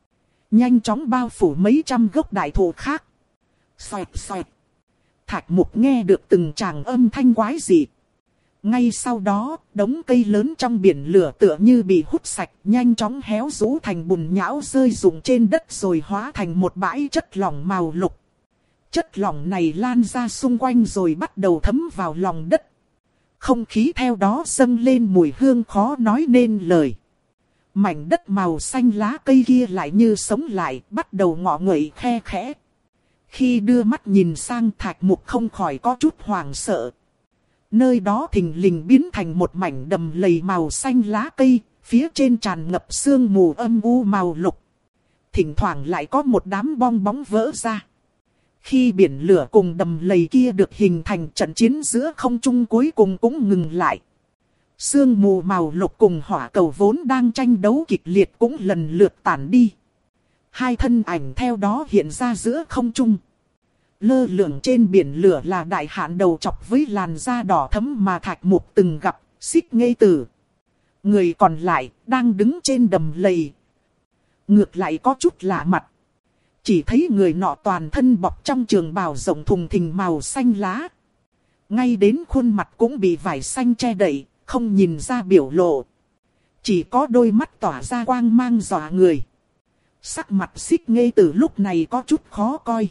Nhanh chóng bao phủ mấy trăm gốc đại thụ khác. Xoẹt xoẹt. Thạch Mục nghe được từng tràng âm thanh quái dị. Ngay sau đó, đống cây lớn trong biển lửa tựa như bị hút sạch, nhanh chóng héo rũ thành bùn nhão rơi rụng trên đất rồi hóa thành một bãi chất lỏng màu lục. Chất lỏng này lan ra xung quanh rồi bắt đầu thấm vào lòng đất. Không khí theo đó dâng lên mùi hương khó nói nên lời. Mảnh đất màu xanh lá cây kia lại như sống lại, bắt đầu ngọ nguậy khe khẽ. Khi đưa mắt nhìn sang, Thạch Mục không khỏi có chút hoảng sợ. Nơi đó thình lình biến thành một mảnh đầm lầy màu xanh lá cây, phía trên tràn ngập sương mù âm u màu lục. Thỉnh thoảng lại có một đám bong bóng vỡ ra. Khi biển lửa cùng đầm lầy kia được hình thành, trận chiến giữa không trung cuối cùng cũng ngừng lại. Sương mù màu lục cùng hỏa cầu vốn đang tranh đấu kịch liệt cũng lần lượt tản đi. Hai thân ảnh theo đó hiện ra giữa không trung. Lơ lửng trên biển lửa là đại hãn đầu chọc với làn da đỏ thẫm mà Thạch Mục từng gặp, Xích Nghê Tử. Người còn lại đang đứng trên đầm lầy. Ngược lại có chút lạ mặt. Chỉ thấy người nọ toàn thân bọc trong trường bào rộng thùng thình màu xanh lá. Ngay đến khuôn mặt cũng bị vải xanh che đậy, không nhìn ra biểu lộ. Chỉ có đôi mắt tỏa ra quang mang dọa người. Sắc mặt Xích Nghê Tử lúc này có chút khó coi.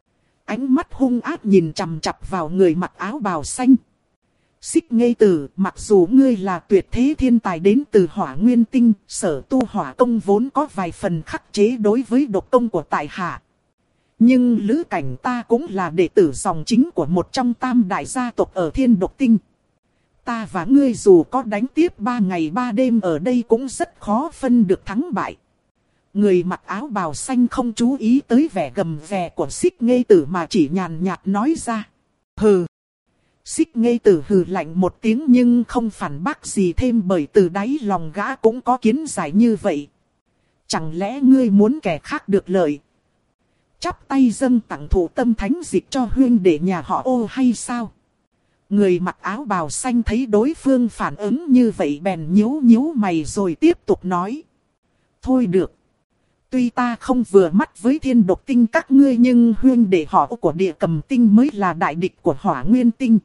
Ánh mắt hung ác nhìn chằm chằm vào người mặc áo bào xanh. Xích Nghê Tử, mặc dù ngươi là tuyệt thế thiên tài đến từ Hỏa Nguyên Tinh, sở tu hỏa công vốn có vài phần khắc chế đối với độc công của tại hạ. Nhưng Lữ Cảnh ta cũng là đệ tử dòng chính của một trong tam đại gia tộc ở Thiên Độc Tinh. Ta và ngươi dù có đánh tiếp ba ngày ba đêm ở đây cũng rất khó phân được thắng bại. Người mặc áo bào xanh không chú ý tới vẻ gầm ghè của Xích Nghê Tử mà chỉ nhàn nhạt nói ra. Hừ. Xích Nghê Tử hừ lạnh một tiếng nhưng không phản bác gì thêm, bởi từ đáy lòng gã cũng có kiến giải như vậy. Chẳng lẽ ngươi muốn kẻ khác được lợi? Chắp tay dâng tặng thủ tâm thánh dịch cho huynh đệ nhà họ Ô hay sao? Người mặc áo bào xanh thấy đối phương phản ứng như vậy bèn nhíu nhíu mày rồi tiếp tục nói. Thôi được. Tuy ta không vừa mắt với Thiên Độc Tinh các ngươi nhưng huynh đệ họ của Địa Cầm Tinh mới là đại địch của Hỏa Nguyên Tinh.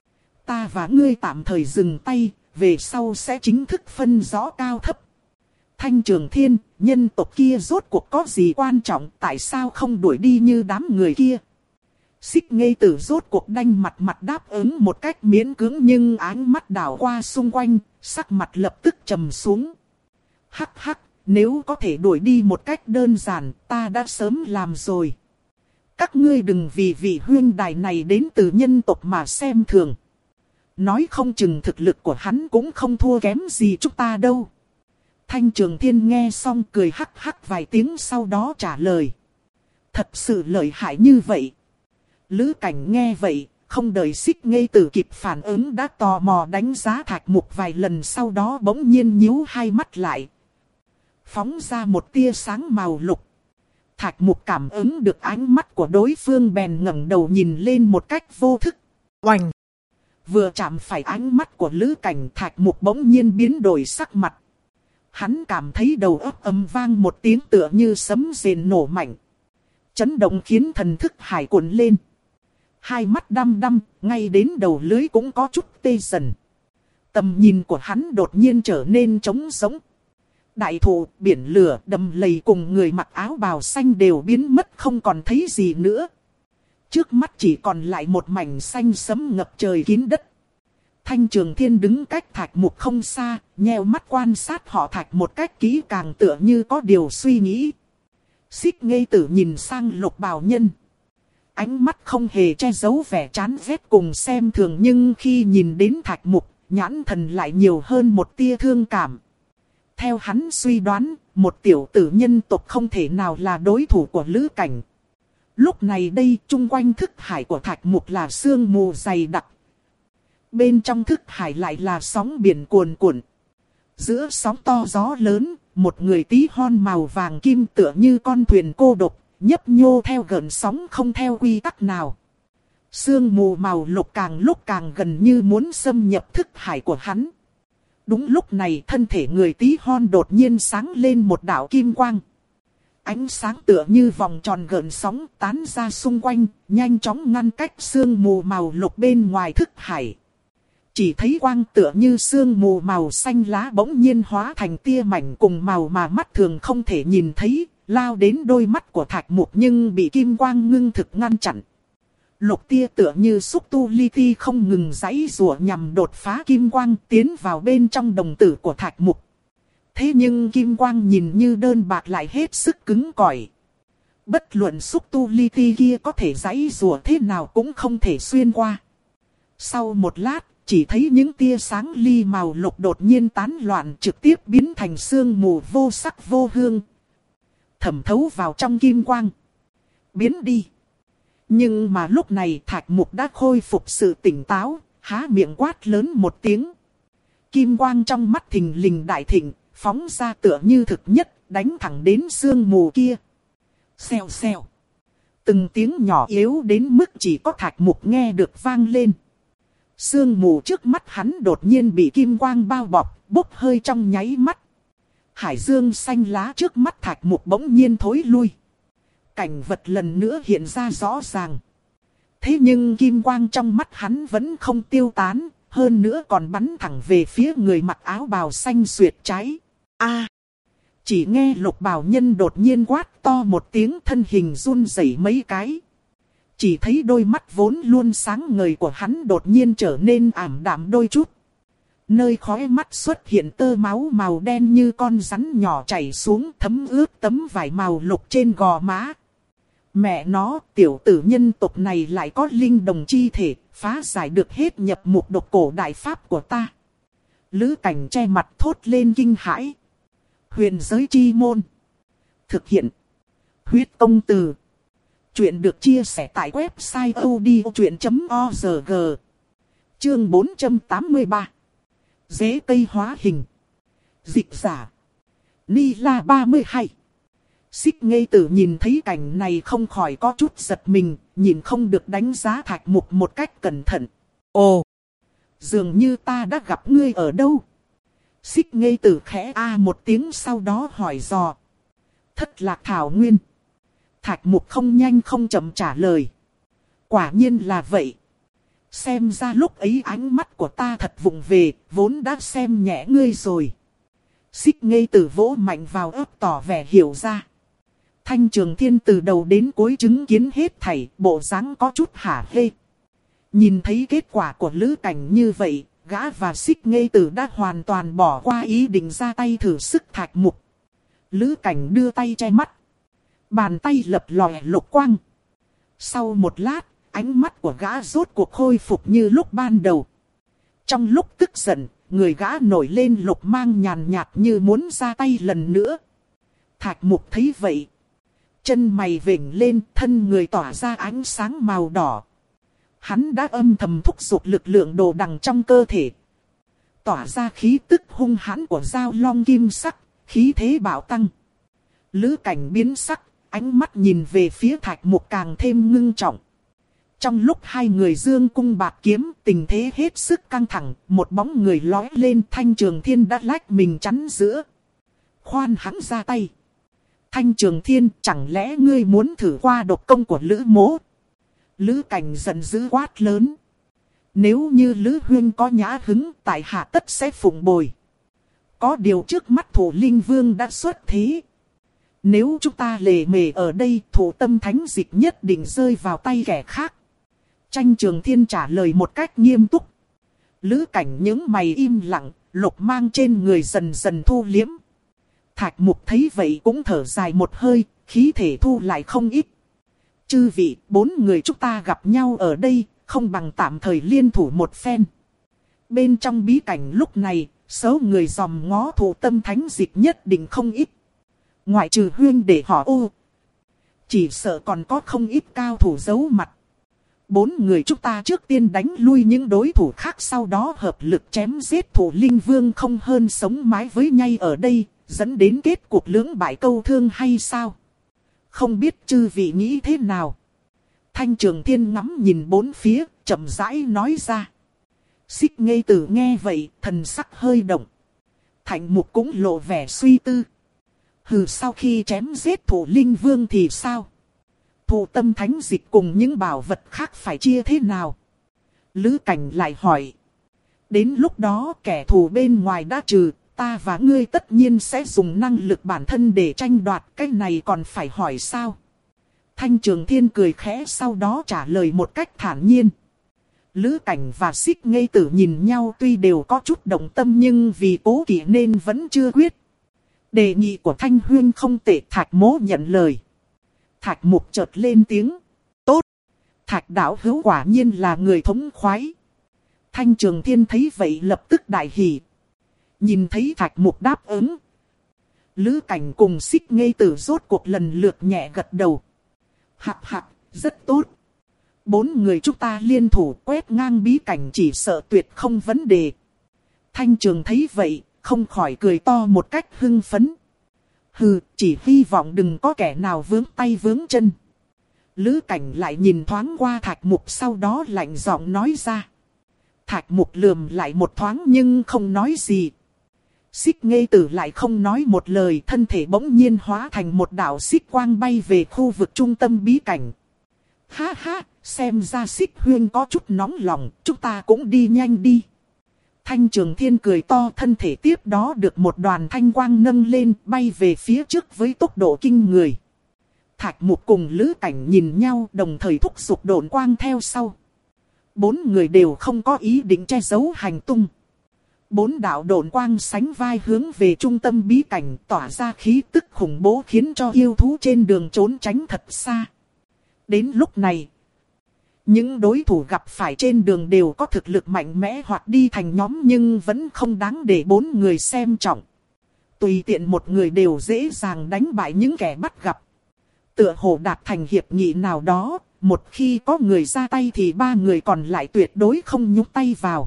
Ta và ngươi tạm thời dừng tay, về sau sẽ chính thức phân rõ cao thấp. Thanh Trường Thiên, nhân tộc kia rốt cuộc có gì quan trọng, tại sao không đuổi đi như đám người kia? Xích Nghê Tử rốt cuộc đanh mặt mặt đáp ứng một cách miễn cưỡng nhưng ánh mắt đảo qua xung quanh, sắc mặt lập tức trầm xuống. Hắc hắc, nếu có thể đuổi đi một cách đơn giản, ta đã sớm làm rồi. Các ngươi đừng vì vị huynh đài này đến từ nhân tộc mà xem thường. Nói không chừng thực lực của hắn cũng không thua kém gì chúng ta đâu. Thanh Trường Thiên nghe xong cười hắc hắc vài tiếng sau đó trả lời. Thật sự lợi hại như vậy. Lữ Cảnh nghe vậy, không đợi Xích Nghê Tử kịp phản ứng đã tò mò đánh giá Thạch Mục vài lần, sau đó bỗng nhiên nhíu hai mắt lại. Phóng ra một tia sáng màu lục. Thạch Mục cảm ứng được ánh mắt của đối phương bèn ngẩng đầu nhìn lên một cách vô thức. Oành! Vừa chạm phải ánh mắt của Lữ Cảnh, Thạch Mục bỗng nhiên biến đổi sắc mặt. Hắn cảm thấy đầu óc ầm vang một tiếng tựa như sấm rền nổ mạnh. Chấn động khiến thần thức hải cuộn lên. Hai mắt đăm đăm, ngay đến đầu lưới cũng có chút tê dần. Tầm nhìn của hắn đột nhiên trở nên trống rỗng. Đại thụ, biển lửa, đầm lầy cùng người mặc áo bào xanh đều biến mất không còn thấy gì nữa. Trước mắt chỉ còn lại một mảnh xanh sẫm ngập trời kín đất. Thanh Trường Thiên đứng cách Thạch Mục không xa, nheo mắt quan sát họ Thạch một cách kỹ càng tựa như có điều suy nghĩ. Xích Nghê Tử nhìn sang Lục Bào Nhân. Ánh mắt không hề che giấu vẻ chán ghét cùng xem thường, nhưng khi nhìn đến Thạch Mục, nhãn thần lại nhiều hơn một tia thương cảm. Theo hắn suy đoán, một tiểu tử nhân tộc không thể nào là đối thủ của Lữ Cảnh. Lúc này đây, chung quanh thức hải của Thạch Mục là sương mù dày đặc. Bên trong thức hải lại là sóng biển cuồn cuộn. Giữa sóng to gió lớn, một người tí hon màu vàng kim tựa như con thuyền cô độc, nhấp nhô theo gợn sóng không theo quy tắc nào. Sương mù màu lục càng lúc càng gần như muốn xâm nhập thức hải của hắn. Đúng lúc này thân thể người tí hon đột nhiên sáng lên một đạo kim quang. Ánh sáng tựa như vòng tròn gợn sóng tán ra xung quanh, nhanh chóng ngăn cách sương mù màu lục bên ngoài thức hải. Chỉ thấy quang tựa như sương mù màu xanh lá bỗng nhiên hóa thành tia mảnh cùng màu mà mắt thường không thể nhìn thấy, lao đến đôi mắt của Thạch Mục nhưng bị kim quang ngưng thực ngăn chặn. Lục tia tựa như xúc tu li ti không ngừng giãy giụa nhằm đột phá kim quang tiến vào bên trong đồng tử của Thạch Mục. Thế nhưng kim quang nhìn như đơn bạc lại hết sức cứng cỏi. Bất luận xúc tu li ti kia có thể giãy giụa thế nào cũng không thể xuyên qua. Sau một lát, chỉ thấy những tia sáng ly màu lục đột nhiên tán loạn trực tiếp biến thành sương mù vô sắc vô hương. Thẩm thấu vào trong kim quang. Biến đi. Nhưng mà lúc này Thạch Mục đã khôi phục sự tỉnh táo, há miệng quát lớn một tiếng. Kim quang trong mắt thình lình đại thịnh, phóng ra tựa như thực nhất, đánh thẳng đến sương mù kia. Xèo xèo. Từng tiếng nhỏ yếu đến mức chỉ có Thạch Mục nghe được vang lên. Sương mù trước mắt hắn đột nhiên bị kim quang bao bọc, bốc hơi trong nháy mắt. Hải dương xanh lá trước mắt Thạch Mục bỗng nhiên thối lui. Cảnh vật lần nữa hiện ra rõ ràng. Thế nhưng kim quang trong mắt hắn vẫn không tiêu tán, hơn nữa còn bắn thẳng về phía người mặc áo bào xanh xuyệt trái. A! Chỉ nghe Lục Bào Nhân đột nhiên quát to một tiếng, thân hình run rẩy mấy cái. Chỉ thấy đôi mắt vốn luôn sáng ngời của hắn đột nhiên trở nên ảm đạm đôi chút. Nơi khóe mắt xuất hiện tơ máu màu đen như con rắn nhỏ chảy xuống, thấm ướt tấm vải màu lục trên gò má. Mẹ nó, tiểu tử nhân tộc này lại có linh đồng chi thể, phá giải được hết nhập mục độc cổ đại pháp của ta. Lữ Cảnh che mặt thốt lên kinh hãi. Huyền giới chi môn. Thực hiện. Huyết công từ. Chuyện được chia sẻ tại website odchuyện chấm org. Chương bốn trăm tám mươi ba. Dế cây hóa hình. Dịch giả. Ni La ba mươi hai. Xích Ngây Tử nhìn thấy cảnh này không khỏi có chút giật mình, nhìn không được đánh giá Thạch Mục một cách cẩn thận. Ồ! Dường như ta đã gặp ngươi ở đâu? Xích Ngây Tử khẽ a một tiếng sau đó hỏi dò. Thất Lạc Thảo Nguyên. Thạch Mục không nhanh không chậm trả lời. Quả nhiên là vậy. Xem ra lúc ấy ánh mắt của ta thật vụng về, vốn đã xem nhẹ ngươi rồi. Xích Ngây Tử vỗ mạnh vào ớt tỏ vẻ hiểu ra. Thanh Trường Thiên từ đầu đến cuối chứng kiến hết thảy, bộ dáng có chút hả hê. Nhìn thấy kết quả của Lữ Cảnh như vậy, gã và Xích Ngây Tử đã hoàn toàn bỏ qua ý định ra tay thử sức Thạch Mục. Lữ Cảnh đưa tay che mắt. Bàn tay lập lòe lục quang. Sau một lát, ánh mắt của gã rốt cuộc khôi phục như lúc ban đầu. Trong lúc tức giận, người gã nổi lên lục mang nhàn nhạt như muốn ra tay lần nữa. Thạch Mục thấy vậy. Chân mày vểnh lên, thân người tỏa ra ánh sáng màu đỏ. Hắn đã âm thầm thúc giục lực lượng đồ đằng trong cơ thể. Tỏa ra khí tức hung hãn của dao long kim sắc, khí thế bạo tăng. Lữ Cảnh biến sắc, ánh mắt nhìn về phía Thạch Mục càng thêm ngưng trọng. Trong lúc hai người dương cung bạc kiếm, tình thế hết sức căng thẳng, một bóng người lói lên. Thanh Trường Thiên đã lách mình chắn giữa. Khoan hắn ra tay. Thanh Trường Thiên, chẳng lẽ ngươi muốn thử qua độc công của Lữ Mỗ? Lữ Cảnh giận dữ quát lớn. Nếu như Lữ Huyên có nhã hứng, tại hạ tất sẽ phụng bồi. Có điều trước mắt Thủ Linh Vương đã xuất thế. Nếu chúng ta lề mề ở đây, Thủ Tâm Thánh Dịch nhất định rơi vào tay kẻ khác. Thanh Trường Thiên trả lời một cách nghiêm túc. Lữ Cảnh những mày im lặng, lục mang trên người dần dần thu liếm. Thạch Mục thấy vậy cũng thở dài một hơi, khí thể thu lại không ít. chư vị, bốn người chúng ta gặp nhau ở đây, không bằng tạm thời liên thủ một phen. Bên trong bí cảnh lúc này, số người dòm ngó Thụ Tâm Thánh Dịch nhất định không ít. Ngoại trừ Huyên để họ ô, chỉ sợ còn có không ít cao thủ giấu mặt. Bốn người chúng ta trước tiên đánh lui những đối thủ khác, sau đó hợp lực chém giết Thủ Linh Vương, không hơn sống mái với nhây ở đây, dẫn đến kết cuộc lưỡng bại câu thương hay sao? Không biết chư vị nghĩ thế nào? Thanh Trường Thiên ngắm nhìn bốn phía, chậm rãi nói ra. Xích Ngây Tử nghe vậy, thần sắc hơi động. Thạnh Mục cũng lộ vẻ suy tư. Hừ, sau khi chém giết Thủ Linh Vương thì sao? Thụ Tâm Thánh Dịch cùng những bảo vật khác phải chia thế nào? Lữ Cảnh lại hỏi. Đến lúc đó kẻ thù bên ngoài đã trừ, ta và ngươi tất nhiên sẽ dùng năng lực bản thân để tranh đoạt, cái này còn phải hỏi sao? Thanh Trường Thiên cười khẽ, sau đó trả lời một cách thản nhiên. Lữ Cảnh và Xích Ngây Tử nhìn nhau, tuy đều có chút động tâm nhưng vì cố kỵ nên vẫn chưa quyết. Đề nghị của Thanh Huyên không tệ, Thạch Mỗ nhận lời. Thạch Mục chợt lên tiếng. Tốt. Thạch đạo hữu quả nhiên là người thống khoái. Thanh Trường Thiên thấy vậy lập tức đại hỉ. Nhìn thấy Thạch Mục đáp ứng, Lữ Cảnh cùng Xích Ngây Tử rốt cuộc lần lượt nhẹ gật đầu. Hạc hạc, rất tốt. Bốn người chúng ta liên thủ quét ngang bí cảnh chỉ sợ tuyệt không vấn đề. Thanh Trường thấy vậy, không khỏi cười to một cách hưng phấn. Hừ, chỉ hy vọng đừng có kẻ nào vướng tay vướng chân. Lữ Cảnh lại nhìn thoáng qua Thạch Mục, sau đó lạnh giọng nói ra. Thạch Mục lườm lại một thoáng nhưng không nói gì. Xích Ngây Tử lại không nói một lời, thân thể bỗng nhiên hóa thành một đạo xích quang bay về khu vực trung tâm bí cảnh. Ha ha, xem ra Xích Huyên có chút nóng lòng, chúng ta cũng đi nhanh đi. Thanh Trường Thiên cười to, thân thể tiếp đó được một đoàn thanh quang nâng lên, bay về phía trước với tốc độ kinh người. Thạch Mục cùng Lữ Cảnh nhìn nhau, đồng thời thúc giục độn quang theo sau. Bốn người đều không có ý định che giấu hành tung. Bốn đạo độn quang sánh vai hướng về trung tâm bí cảnh, tỏa ra khí tức khủng bố khiến cho yêu thú trên đường trốn tránh thật xa. Đến lúc này, những đối thủ gặp phải trên đường đều có thực lực mạnh mẽ hoặc đi thành nhóm nhưng vẫn không đáng để bốn người xem trọng. Tùy tiện một người đều dễ dàng đánh bại những kẻ bắt gặp. Tựa hồ đạt thành hiệp nghị nào đó, một khi có người ra tay thì ba người còn lại tuyệt đối không nhúc tay vào.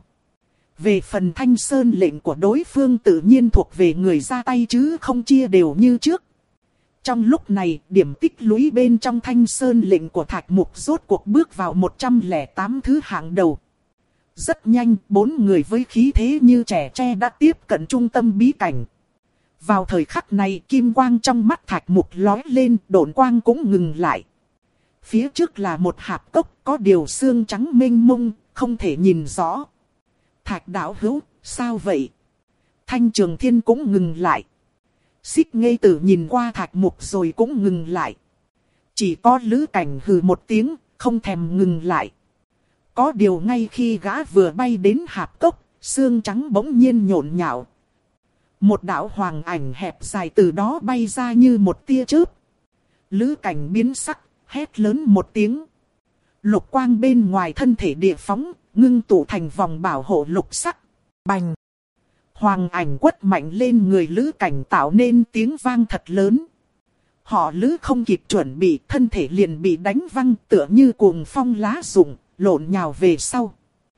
Về phần Thanh Sơn lệnh của đối phương tự nhiên thuộc về người ra tay chứ không chia đều như trước. Trong lúc này, điểm tích lũy bên trong Thanh Sơn lệnh của Thạch Mục rốt cuộc bước vào một trăm lẻ tám thứ hạng đầu. Rất nhanh, bốn người với khí thế như trẻ tre đã tiếp cận trung tâm bí cảnh. Vào thời khắc này, kim quang trong mắt Thạch Mục lóe lên, độn quang cũng ngừng lại. Phía trước là một hạp cốc, có điều xương trắng mênh mông, không thể nhìn rõ. Thạch đạo hữu, sao vậy? Thanh Trường Thiên cũng ngừng lại. Xích Ngây Tử nhìn qua Thạch Mục rồi cũng ngừng lại. Chỉ có Lữ Cảnh hừ một tiếng, không thèm ngừng lại. Có điều ngay khi gã vừa bay đến hạp cốc, xương trắng bỗng nhiên nhộn nhạo. Một đạo hoàng ảnh hẹp dài từ đó bay ra như một tia chớp. Lữ Cảnh biến sắc, hét lớn một tiếng. Lục quang bên ngoài thân thể địa phóng, ngưng tụ thành vòng bảo hộ lục sắc. Bành! Hoàng ảnh quất mạnh lên người Lữ Cảnh tạo nên tiếng vang thật lớn. Họ Lữ không kịp chuẩn bị, thân thể liền bị đánh văng tựa như cuồng phong lá rụng, lộn nhào về sau.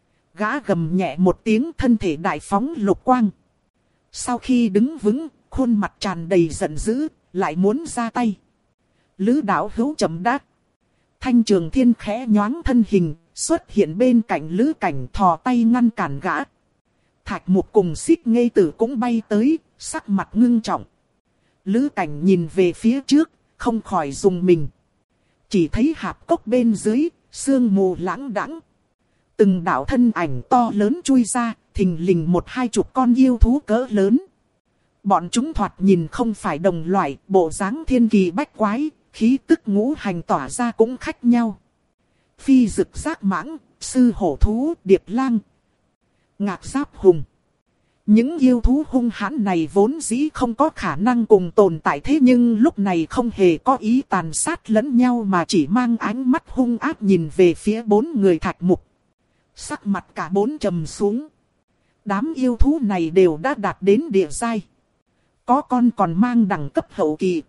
Gã gầm nhẹ một tiếng, thân thể đại phóng lục quang. Sau khi đứng vững, khuôn mặt tràn đầy giận dữ, lại muốn ra tay. Lữ đạo hữu chậm đáp. Thanh Trường Thiên khẽ nhoáng thân hình, xuất hiện bên cạnh Lữ Cảnh, thò tay ngăn cản gã. Thạch Mục cùng Xích Ngây Tử cũng bay tới, sắc mặt ngưng trọng. Lữ Cảnh nhìn về phía trước, không khỏi rùng mình. Chỉ thấy hạp cốc bên dưới, sương mù lãng đãng. Từng đạo thân ảnh to lớn chui ra, thình lình một hai chục con yêu thú cỡ lớn. Bọn chúng thoạt nhìn không phải đồng loại, bộ dáng thiên kỳ bách quái, khí tức ngũ hành tỏa ra cũng khác nhau. Phi rực giác mãng, sư hổ thú, điệp lang, ngạc giáp hùng. Những yêu thú hung hãn này vốn dĩ không có khả năng cùng tồn tại, thế nhưng lúc này không hề có ý tàn sát lẫn nhau mà chỉ mang ánh mắt hung ác nhìn về phía bốn người Thạch Mục. Sắc mặt cả bốn trầm xuống. Đám yêu thú này đều đã đạt đến địa giai. Có con còn mang đẳng cấp hậu kỳ.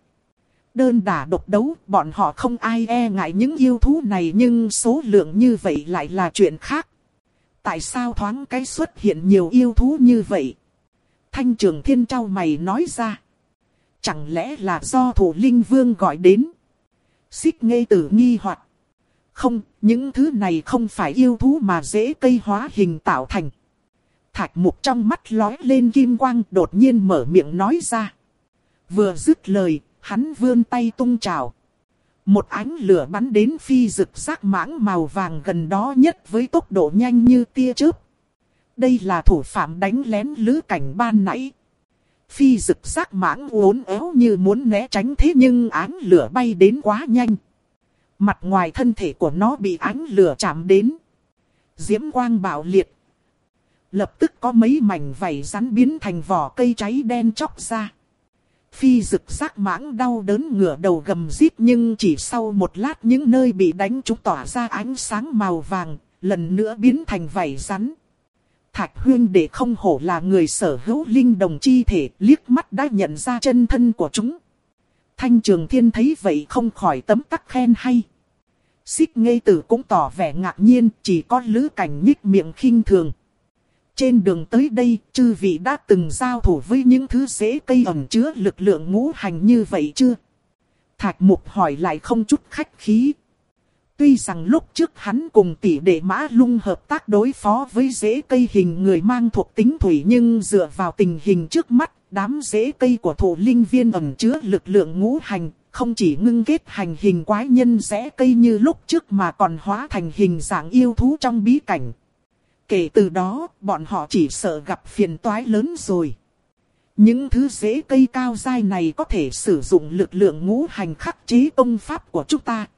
Đơn đả độc đấu, bọn họ không ai e ngại những yêu thú này, nhưng số lượng như vậy lại là chuyện khác. Tại sao thoáng cái xuất hiện nhiều yêu thú như vậy? Thanh Trường Thiên trao mày nói ra. Chẳng lẽ là do Thủ Linh Vương gọi đến? Xích Nghê Tử nghi hoặc. Không, những thứ này không phải yêu thú mà rễ cây hóa hình tạo thành. Thạch Mục trong mắt lóe lên kim quang, đột nhiên mở miệng nói ra. Vừa dứt lời, hắn vươn tay tung trào. Một ánh lửa bắn đến phi rực giác mãng màu vàng gần đó nhất với tốc độ nhanh như tia chớp. Đây là thủ phạm đánh lén Lữ Cảnh ban nãy. Phi rực giác mãng uốn éo như muốn né tránh, thế nhưng ánh lửa bay đến quá nhanh. Mặt ngoài thân thể của nó bị ánh lửa chạm đến. Diễm quang bạo liệt. Lập tức có mấy mảnh vảy rắn biến thành vỏ cây cháy đen chóc ra. Phi rực giác mãng đau đớn ngửa đầu gầm rít, nhưng chỉ sau một lát những nơi bị đánh trúng tỏa ra ánh sáng màu vàng, lần nữa biến thành vảy rắn. Thạch huyên đệ không hổ là người sở hữu linh đồng chi thể, liếc mắt đã nhận ra chân thân của chúng. Thanh Trường Thiên thấy vậy không khỏi tấm tắc khen hay. Xích Nghê Tử cũng tỏ vẻ ngạc nhiên, chỉ có Lữ Cảnh nhích miệng khinh thường. Trên đường tới đây, chư vị đã từng giao thủ với những thứ rễ cây ẩn chứa lực lượng ngũ hành như vậy chưa? Thạch Mục hỏi lại không chút khách khí. Tuy rằng lúc trước hắn cùng tỷ đệ Mã Lung hợp tác đối phó với rễ cây hình người mang thuộc tính thủy, nhưng dựa vào tình hình trước mắt, đám rễ cây của Thủ Linh Viên ẩn chứa lực lượng ngũ hành, không chỉ ngưng kết hành hình quái nhân rễ cây như lúc trước mà còn hóa thành hình dạng yêu thú trong bí cảnh. Kể từ đó, bọn họ chỉ sợ gặp phiền toái lớn rồi. Những thứ rễ cây cao dai này có thể sử dụng lực lượng ngũ hành khắc chế công pháp của chúng ta.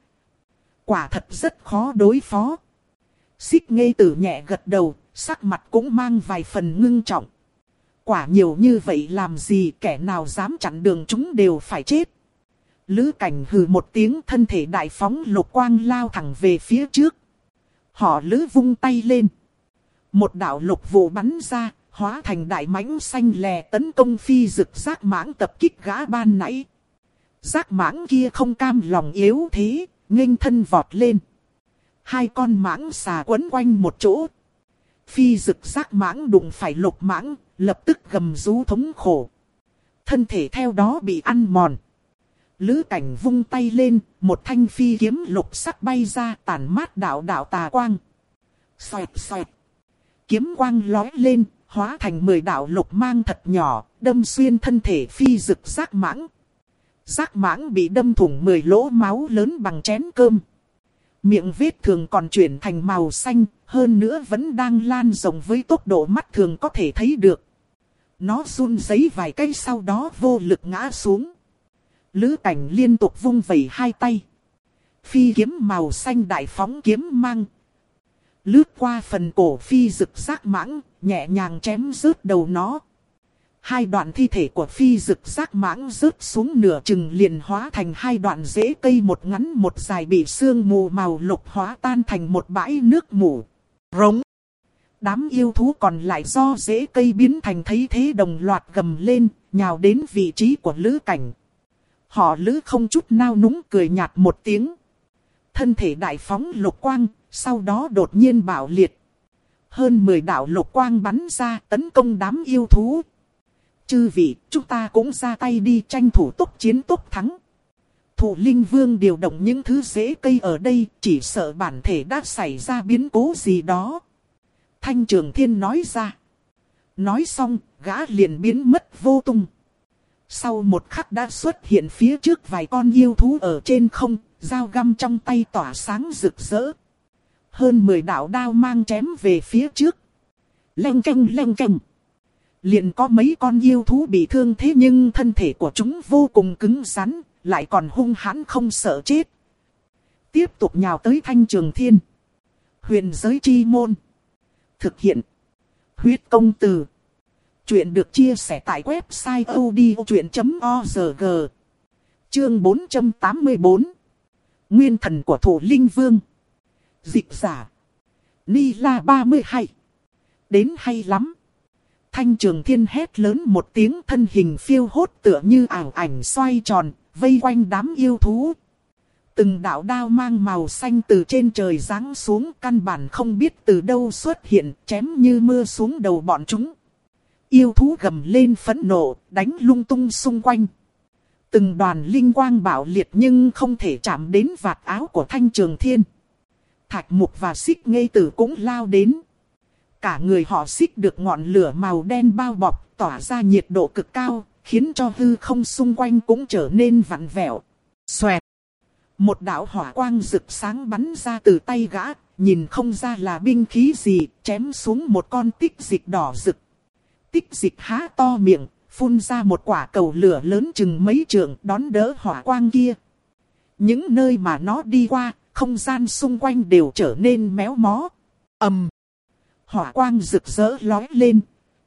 Quả thật rất khó đối phó. Xích Nghê Tử nhẹ gật đầu, sắc mặt cũng mang vài phần ngưng trọng. Quả nhiều như vậy làm gì, kẻ nào dám chặn đường chúng đều phải chết. Lữ Cảnh hừ một tiếng, thân thể đại phóng lục quang lao thẳng về phía trước. Họ Lữ vung tay lên. Một đạo lục vụ bắn ra, hóa thành đại mãnh xanh lè tấn công phi rực giác mãng tập kích gã ban nãy. Giác mãng kia không cam lòng yếu thế, nghênh thân vọt lên. Hai con mãng xà quấn quanh một chỗ. Phi rực giác mãng đụng phải lục mãng, lập tức gầm rú thống khổ. Thân thể theo đó bị ăn mòn. Lữ Cảnh vung tay lên, một thanh phi kiếm lục sắc bay ra, tản mát đạo đạo tà quang. Xoẹt xoẹt. Kiếm quang lói lên, hóa thành mười đạo lục mang thật nhỏ, đâm xuyên thân thể phi rực giác mãng. Giác mãng bị đâm thủng mười lỗ máu lớn bằng chén cơm. Miệng vết thương còn chuyển thành màu xanh, hơn nữa vẫn đang lan rộng với tốc độ mắt thường có thể thấy được. Nó run rẩy vài cái sau đó vô lực ngã xuống. Lữ Cảnh liên tục vung vẩy hai tay. Phi kiếm màu xanh đại phóng kiếm mang. Lướt qua phần cổ phi rực giác mãng, nhẹ nhàng chém rớt đầu nó. Hai đoạn thi thể của phi rực giác mãng rớt xuống nửa chừng liền hóa thành hai đoạn rễ cây, một ngắn một dài bị sương mù màu lục hóa tan thành một bãi nước mù. Rống. Đám yêu thú còn lại do rễ cây biến thành thấy thế đồng loạt gầm lên, nhào đến vị trí của Lữ Cảnh. Họ Lữ không chút nao núng cười nhạt một tiếng. Thân thể đại phóng lục quang, sau đó đột nhiên bạo liệt. Hơn mười đạo lục quang bắn ra tấn công đám yêu thú. Chư vị, chúng ta cũng ra tay đi, tranh thủ tốc chiến tốc thắng. Thủ Linh Vương điều động những thứ rễ cây ở đây, chỉ sợ bản thể đã xảy ra biến cố gì đó. Thanh Trường Thiên nói ra. Nói xong, gã liền biến mất vô tung. Sau một khắc đã xuất hiện phía trước vài con yêu thú ở trên không, dao găm trong tay tỏa sáng rực rỡ. Hơn mười đạo đao mang chém về phía trước. Leng keng leng keng. Liền có mấy con yêu thú bị thương, thế nhưng thân thể của chúng vô cùng cứng rắn, lại còn hung hãn không sợ chết. Tiếp tục nhào tới Thanh Trường Thiên. Huyền giới chi môn. Thực hiện. Huyết công từ. Chuyện được chia sẻ tại website audiochuyện chấm org. Chương bốn trăm tám mươi bốn. Nguyên thần của Thủ Linh Vương. Dịch giả. Ni La ba mươi hai. Đến hay lắm. Thanh Trường Thiên hét lớn một tiếng, thân hình phiêu hốt tựa như ảo ảnh xoay tròn, vây quanh đám yêu thú. Từng đạo đao mang màu xanh từ trên trời giáng xuống, căn bản không biết từ đâu xuất hiện, chém như mưa xuống đầu bọn chúng. Yêu thú gầm lên phẫn nộ, đánh lung tung xung quanh. Từng đoàn linh quang bạo liệt nhưng không thể chạm đến vạt áo của Thanh Trường Thiên. Thạch Mục và Xích Ngây Tử cũng lao đến. Cả người họ xích được ngọn lửa màu đen bao bọc, tỏa ra nhiệt độ cực cao, khiến cho hư không xung quanh cũng trở nên vặn vẹo. Xoẹt! Một đạo hỏa quang rực sáng bắn ra từ tay gã, nhìn không ra là binh khí gì, chém xuống một con tích dịch đỏ rực. Tích dịch há to miệng, phun ra một quả cầu lửa lớn chừng mấy trượng đón đỡ hỏa quang kia. Những nơi mà nó đi qua, không gian xung quanh đều trở nên méo mó. Ầm! Hỏa quang rực rỡ lói lên.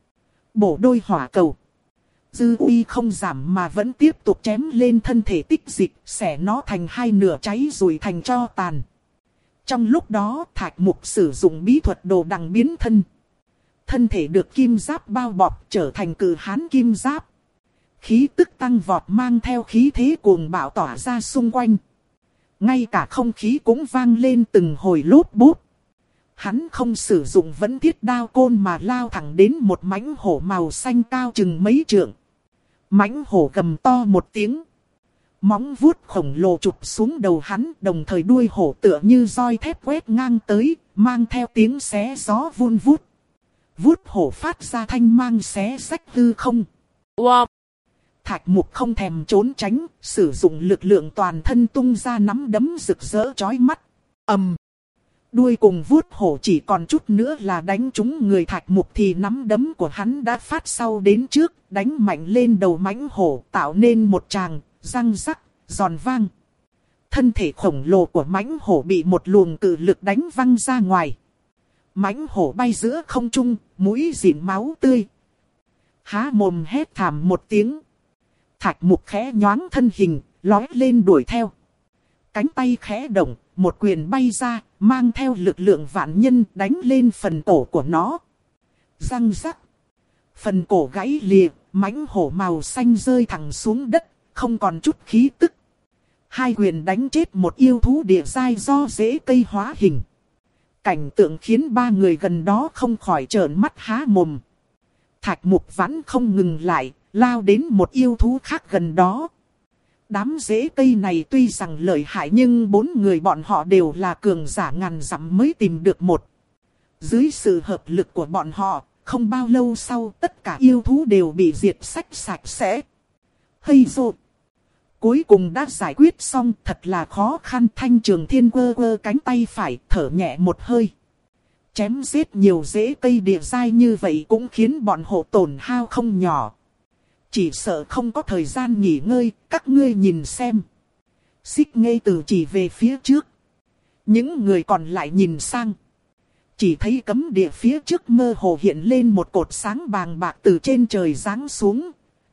Bổ đôi hỏa cầu. Dư uy không giảm mà vẫn tiếp tục chém lên thân thể tích dịch, xẻ nó thành hai nửa, cháy rụi thành tro tàn. Trong lúc đó, Thạch Mục sử dụng bí thuật đồ đằng biến thân. Thân thể được kim giáp bao bọc trở thành cự hán kim giáp. Khí tức tăng vọt mang theo khí thế cuồng bạo tỏa ra xung quanh. Ngay cả không khí cũng vang lên từng hồi lốp bút. Hắn không sử dụng vẫn thiết đao côn mà lao thẳng đến một mãnh hổ màu xanh cao chừng mấy trượng. Mãnh hổ gầm to một tiếng. Móng vuốt khổng lồ chụp xuống đầu hắn, đồng thời đuôi hổ tựa như roi thép quét ngang tới, mang theo tiếng xé gió vun vút. Vuốt hổ phát ra thanh mang xé rách hư không. Wow! Thạch Mục không thèm trốn tránh, sử dụng lực lượng toàn thân tung ra nắm đấm rực rỡ chói mắt. Ầm! Đuôi cùng vuốt hổ chỉ còn chút nữa là đánh trúng người Thạch Mục thì nắm đấm của hắn đã phát sau đến trước, đánh mạnh lên đầu mãnh hổ, tạo nên một tràng răng rắc, giòn vang. Thân thể khổng lồ của mãnh hổ bị một luồng cự lực đánh văng ra ngoài. Mãnh hổ bay giữa không trung, mũi dịn máu tươi. Há mồm hét thảm một tiếng. Thạch Mục khẽ nhoáng thân hình, lói lên đuổi theo. Cánh tay khẽ động, một quyền bay ra, mang theo lực lượng vạn nhân đánh lên phần cổ của nó. Răng rắc. Phần cổ gãy lìa, mãnh hổ màu xanh rơi thẳng xuống đất, không còn chút khí tức. Hai quyền đánh chết một yêu thú địa giai do rễ cây hóa hình. Cảnh tượng khiến ba người gần đó không khỏi trợn mắt há mồm. Thạch Mục vẫn không ngừng lại, lao đến một yêu thú khác gần đó. Đám rễ cây này tuy rằng lợi hại nhưng bốn người bọn họ đều là cường giả ngàn dặm mới tìm được một. Dưới sự hợp lực của bọn họ, không bao lâu sau tất cả yêu thú đều bị diệt sạch sạch sẽ. Hây rộ! Cuối cùng đã giải quyết xong, thật là khó khăn. Thanh Trường Thiên quơ quơ cánh tay phải, thở nhẹ một hơi. Chém giết nhiều rễ cây địa giai như vậy cũng khiến bọn họ tổn hao không nhỏ. Chỉ sợ không có thời gian nghỉ ngơi, các ngươi nhìn xem. Xích Ngây Tử chỉ về phía trước. Những người còn lại nhìn sang. Chỉ thấy cấm địa phía trước mơ hồ hiện lên một cột sáng bàng bạc từ trên trời giáng xuống.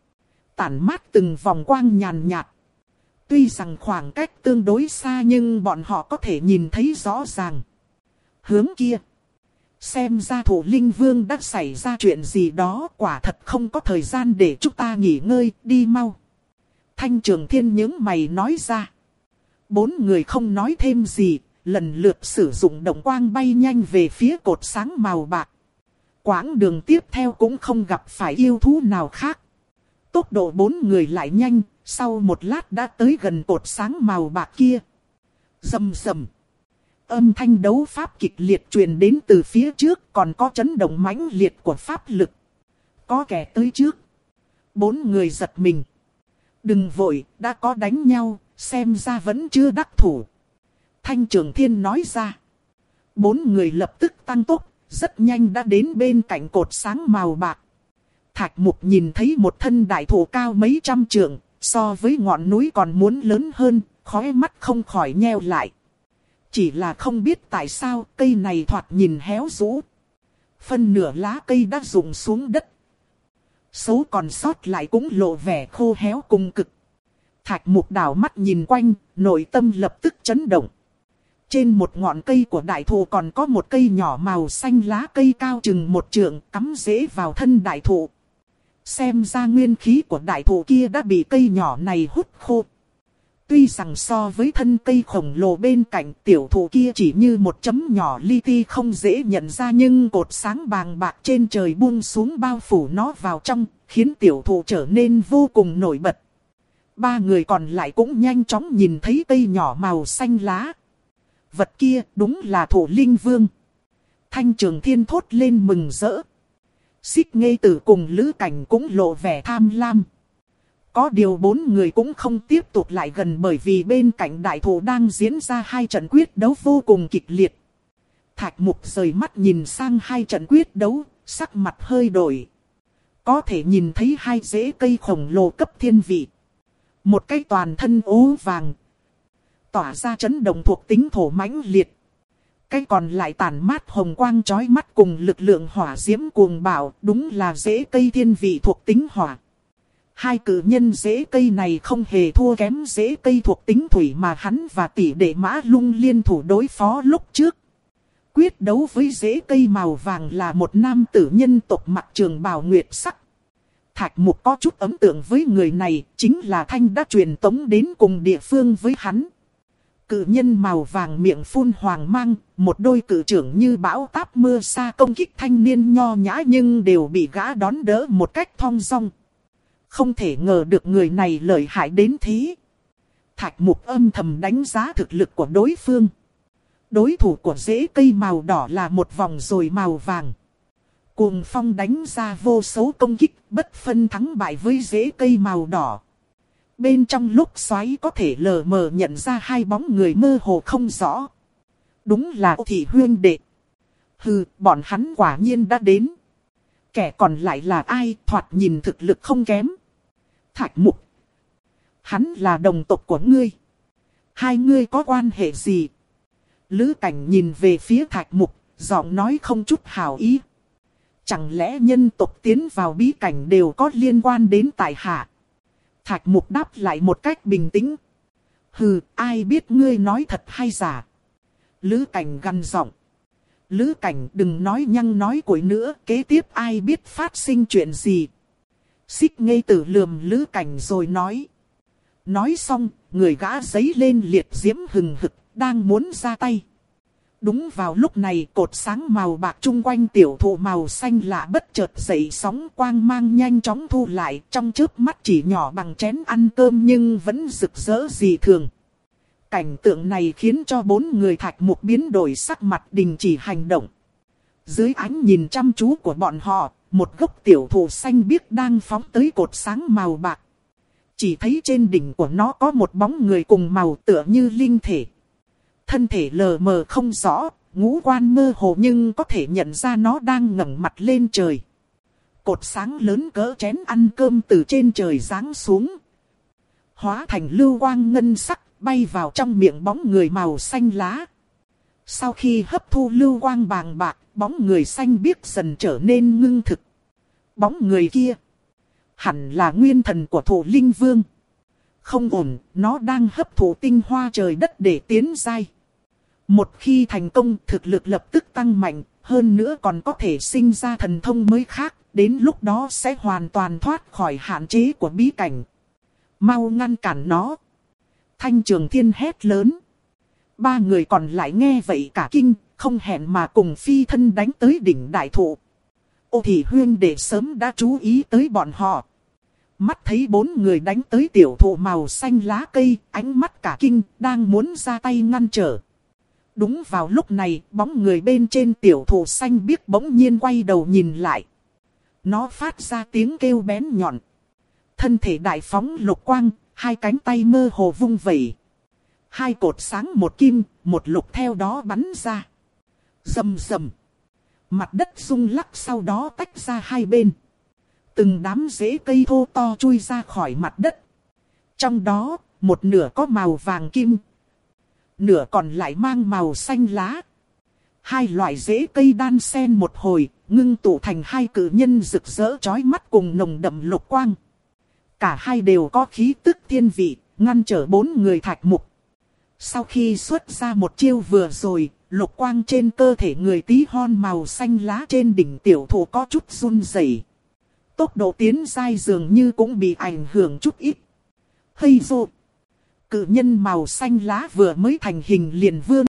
Tản mát từng vòng quang nhàn nhạt. Tuy rằng khoảng cách tương đối xa nhưng bọn họ có thể nhìn thấy rõ ràng. Hướng kia. Xem ra Thủ Linh Vương đã xảy ra chuyện gì đó, quả thật không có thời gian để chúng ta nghỉ ngơi, đi mau. Thanh Trường Thiên nhướng mày nói ra. Bốn người không nói thêm gì, lần lượt sử dụng động quang bay nhanh về phía cột sáng màu bạc. Quãng đường tiếp theo cũng không gặp phải yêu thú nào khác. Tốc độ bốn người lại nhanh, sau một lát đã tới gần cột sáng màu bạc kia. Rầm rầm. Âm thanh đấu pháp kịch liệt truyền đến từ phía trước, còn có chấn động mãnh liệt của pháp lực. Có kẻ tới trước. Bốn người giật mình. Đừng vội, đã có đánh nhau, xem ra vẫn chưa đắc thủ. Thanh Trường Thiên nói ra. Bốn người lập tức tăng tốc, rất nhanh đã đến bên cạnh cột sáng màu bạc. Thạch Mục nhìn thấy một thân đại thụ cao mấy trăm trượng, so với ngọn núi còn muốn lớn hơn, khóe mắt không khỏi nheo lại. Chỉ là không biết tại sao cây này thoạt nhìn héo rũ. Phân nửa lá cây đã rụng xuống đất. Số còn sót lại cũng lộ vẻ khô héo cùng cực. Thạch Mục đảo mắt nhìn quanh, nội tâm lập tức chấn động. Trên một ngọn cây của đại thụ còn có một cây nhỏ màu xanh lá cây cao chừng một trượng cắm rễ vào thân đại thụ. Xem ra nguyên khí của đại thụ kia đã bị cây nhỏ này hút khô. Tuy rằng so với thân cây khổng lồ bên cạnh, tiểu thụ kia chỉ như một chấm nhỏ li ti không dễ nhận ra, nhưng cột sáng bàng bạc trên trời buông xuống bao phủ nó vào trong, khiến tiểu thụ trở nên vô cùng nổi bật. Ba người còn lại cũng nhanh chóng nhìn thấy cây nhỏ màu xanh lá. Vật kia đúng là Thổ Linh Vương. Thanh Trường Thiên thốt lên mừng rỡ. Xích Nghê Tử cùng Lữ Cảnh cũng lộ vẻ tham lam. Có điều bốn người cũng không tiếp tục lại gần, bởi vì bên cạnh đại thụ đang diễn ra hai trận quyết đấu vô cùng kịch liệt. Thạch Mục rời mắt nhìn sang hai trận quyết đấu, sắc mặt hơi đổi. Có thể nhìn thấy hai rễ cây khổng lồ cấp thiên vị. Một cái toàn thân ố vàng, tỏa ra chấn động thuộc tính thổ mãnh liệt. Cái còn lại tản mát hồng quang chói mắt cùng lực lượng hỏa diễm cuồng bạo, đúng là rễ cây thiên vị thuộc tính hỏa. Hai cử nhân rễ cây này không hề thua kém rễ cây thuộc tính thủy mà hắn và tỷ đệ Mã Lung liên thủ đối phó lúc trước. Quyết đấu với rễ cây màu vàng là một nam tử nhân tộc mặc trường bào nguyệt sắc. Thạch Mục có chút ấn tượng với người này, chính là Thanh đã truyền tống đến cùng địa phương với hắn. Cự nhân màu vàng miệng phun hoàng mang, một đôi cự trưởng như bão táp mưa sa công kích thanh niên nho nhã, nhưng đều bị gã đón đỡ một cách thong dong. Không thể ngờ được người này lợi hại đến thế. Thạch Mục âm thầm đánh giá thực lực của đối phương. Đối thủ của rễ cây màu đỏ là một vòng rồi màu vàng. Cuồng phong đánh ra vô số công kích, bất phân thắng bại với rễ cây màu đỏ. Bên trong lúc xoáy có thể lờ mờ nhận ra hai bóng người mơ hồ không rõ. Đúng là Ô Thị huyên đệ. Hừ, bọn hắn quả nhiên đã đến. Kẻ còn lại là ai, thoạt nhìn thực lực không kém. Thạch Mục. Hắn là đồng tộc của ngươi. Hai ngươi có quan hệ gì? Lữ Cảnh nhìn về phía Thạch Mục, giọng nói không chút hảo ý. Chẳng lẽ nhân tộc tiến vào bí cảnh đều có liên quan đến tại hạ? Thạch Mục đáp lại một cách bình tĩnh. Hừ, ai biết ngươi nói thật hay giả? Lữ Cảnh gằn giọng. Lữ Cảnh đừng nói nhăng nói cuội nữa, kế tiếp ai biết phát sinh chuyện gì? Xích Nghê Tử lườm Lữ Cảnh rồi nói. Nói xong, người gã giấy lên liệt diễm hừng hực, đang muốn ra tay. Đúng vào lúc này, cột sáng màu bạc chung quanh tiểu thụ màu xanh lạ bất chợt dậy sóng quang mang nhanh chóng thu lại, trong chớp mắt chỉ nhỏ bằng chén ăn cơm nhưng vẫn rực rỡ dị thường. Cảnh tượng này khiến cho bốn người Thạch Mục biến đổi sắc mặt, đình chỉ hành động. Dưới ánh nhìn chăm chú của bọn họ, một gốc tiểu thụ xanh biếc đang phóng tới cột sáng màu bạc. Chỉ thấy trên đỉnh của nó có một bóng người cùng màu tựa như linh thể. Thân thể lờ mờ không rõ, ngũ quan mơ hồ nhưng có thể nhận ra nó đang ngẩng mặt lên trời. Cột sáng lớn cỡ chén ăn cơm từ trên trời giáng xuống. Hóa thành lưu quang ngân sắc, bay vào trong miệng bóng người màu xanh lá. Sau khi hấp thu lưu quang bàng bạc, bóng người xanh biếc dần trở nên ngưng thực. Bóng người kia hẳn là nguyên thần của Thổ Linh Vương. Không ổn, nó đang hấp thụ tinh hoa trời đất để tiến giai. Một khi thành công, thực lực lập tức tăng mạnh, hơn nữa còn có thể sinh ra thần thông mới khác, đến lúc đó sẽ hoàn toàn thoát khỏi hạn chế của bí cảnh. Mau ngăn cản nó. Thanh Trường Thiên hét lớn. Ba người còn lại nghe vậy cả kinh, không hẹn mà cùng phi thân đánh tới đỉnh đại thụ. Ô Thị huyên đệ sớm đã chú ý tới bọn họ. Mắt thấy bốn người đánh tới tiểu thụ màu xanh lá cây, ánh mắt cả kinh, đang muốn ra tay ngăn trở. Đúng vào lúc này, bóng người bên trên tiểu thụ xanh biếc bỗng nhiên quay đầu nhìn lại. Nó phát ra tiếng kêu bén nhọn. Thân thể đại phóng lục quang, hai cánh tay mơ hồ vung vẩy. Hai cột sáng một kim, một lục theo đó bắn ra. Rầm rầm. Mặt đất rung lắc sau đó tách ra hai bên. Từng đám rễ cây thô to chui ra khỏi mặt đất. Trong đó, một nửa có màu vàng kim. Nửa còn lại mang màu xanh lá. Hai loại rễ cây đan xen một hồi, ngưng tụ thành hai cự nhân rực rỡ chói mắt cùng nồng đậm lục quang. Cả hai đều có khí tức thiên vị, ngăn trở bốn người Thạch Mục. Sau khi xuất ra một chiêu vừa rồi, lục quang trên cơ thể người tí hon màu xanh lá trên đỉnh tiểu thụ có chút run rẩy. Tốc độ tiến dai dường như cũng bị ảnh hưởng chút ít. Hây rộ! Cự nhân màu xanh lá vừa mới thành hình liền vươn.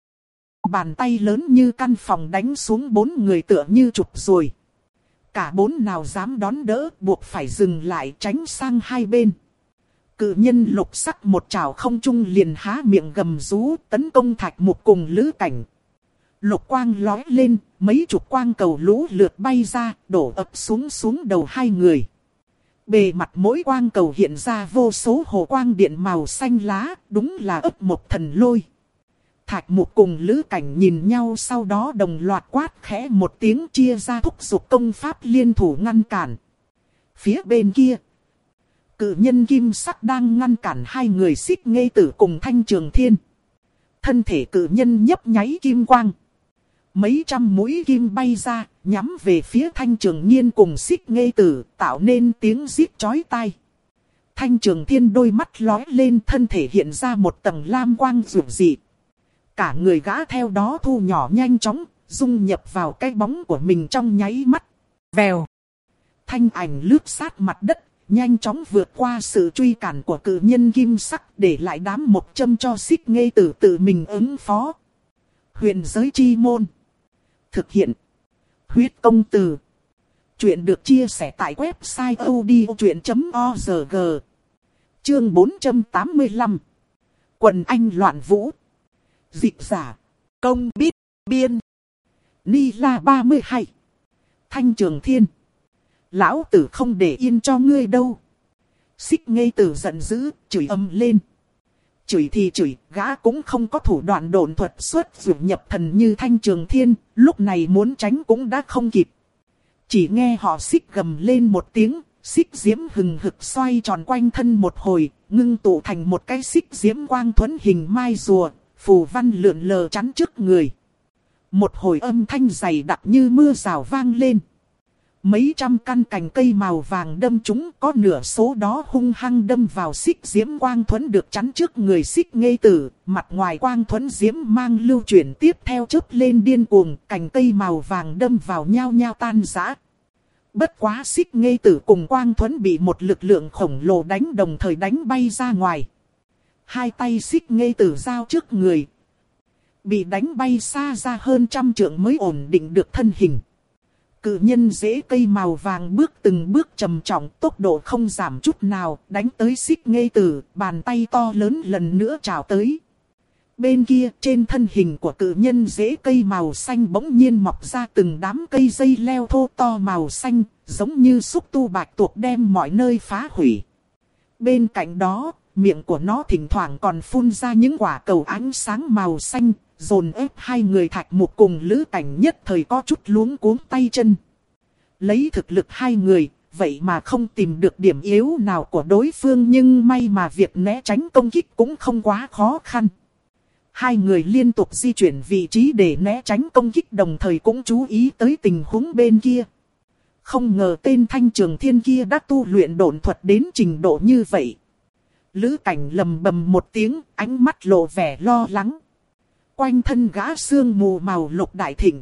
Bàn tay lớn như căn phòng đánh xuống bốn người tựa như chụp rồi. Cả bốn nào dám đón đỡ, buộc phải dừng lại tránh sang hai bên. Cự nhân lục sắc một chảo không trung liền há miệng gầm rú tấn công Thạch Mục cùng Lữ Cảnh. Lục quang lói lên, mấy chục quang cầu lũ lượt bay ra, đổ ập xuống xuống đầu hai người. Bề mặt mỗi quang cầu hiện ra vô số hồ quang điện màu xanh lá, đúng là ấp một thần lôi. Thạch Mục cùng Lữ Cảnh nhìn nhau, sau đó đồng loạt quát khẽ một tiếng, chia ra thúc giục công pháp liên thủ ngăn cản. Phía bên kia, cự nhân kim sắc đang ngăn cản hai người Xích Nghê Tử cùng Thanh Trường Thiên. Thân thể cự nhân nhấp nháy kim quang. Mấy trăm mũi kim bay ra, nhắm về phía Thanh Trường Nhiên cùng Xích Nghê Tử, tạo nên tiếng rít chói tai. Thanh Trường Thiên đôi mắt lóe lên, thân thể hiện ra một tầng lam quang rực dị. Cả người gã theo đó thu nhỏ nhanh chóng, dung nhập vào cái bóng của mình trong nháy mắt. Vèo. Thanh ảnh lướt sát mặt đất, nhanh chóng vượt qua sự truy cản của cự nhân kim sắc, để lại đám một châm cho Xích Nghê Tử tự mình ứng phó. Huyền giới chi môn. Thực hiện. Huyết công từ. Chuyện được chia sẻ tại website odchuyện chấm org. Chương bốn trăm tám mươi lăm. Quần anh loạn vũ. Dịch giả. Công bít. Biên. Ni La ba mươi hai. Thanh Trường Thiên. Lão tử không để yên cho ngươi đâu. Xích Nghê Tử giận dữ, chửi ầm lên. Chửi thì chửi, gã cũng không có thủ đoạn độn thuật xuất dụ nhập thần như Thanh Trường Thiên, lúc này muốn tránh cũng đã không kịp. Chỉ nghe họ xích gầm lên một tiếng, xích diễm hừng hực xoay tròn quanh thân một hồi, ngưng tụ thành một cái xích diễm quang thuẫn hình mai rùa, phù văn lượn lờ chắn trước người. Một hồi âm thanh dày đặc như mưa rào vang lên. Mấy trăm căn cành cây màu vàng đâm chúng, có nửa số đó hung hăng đâm vào xích diễm quang thuẫn được chắn trước người Xích Nghê Tử. Mặt ngoài quang thuẫn diễm mang lưu chuyển tiếp theo chớp lên điên cuồng, cành cây màu vàng đâm vào nhau nhau tan rã. Bất quá Xích Nghê Tử cùng quang thuẫn bị một lực lượng khổng lồ đánh đồng thời đánh bay ra ngoài. Hai tay Xích Nghê Tử giao trước người, bị đánh bay xa ra hơn trăm trượng mới ổn định được thân hình. Cự nhân rễ cây màu vàng bước từng bước trầm trọng, tốc độ không giảm chút nào, đánh tới Xích Nghê Tử, bàn tay to lớn lần nữa trào tới. Bên kia, trên thân hình của cự nhân rễ cây màu xanh bỗng nhiên mọc ra từng đám cây dây leo thô to màu xanh, giống như xúc tu bạch tuộc đem mọi nơi phá hủy. Bên cạnh đó, miệng của nó thỉnh thoảng còn phun ra những quả cầu ánh sáng màu xanh, dồn ép hai người Thạch Mục cùng Lữ Cảnh nhất thời có chút luống cuống tay chân. Lấy thực lực hai người, vậy mà không tìm được điểm yếu nào của đối phương, nhưng may mà việc né tránh công kích cũng không quá khó khăn. Hai người liên tục di chuyển vị trí để né tránh công kích, đồng thời cũng chú ý tới tình huống bên kia. Không ngờ tên Thanh Trường Thiên kia đã tu luyện độn thuật đến trình độ như vậy. Lữ Cảnh lầm bầm một tiếng, ánh mắt lộ vẻ lo lắng. Quanh thân gã sương mù màu lục đại thịnh.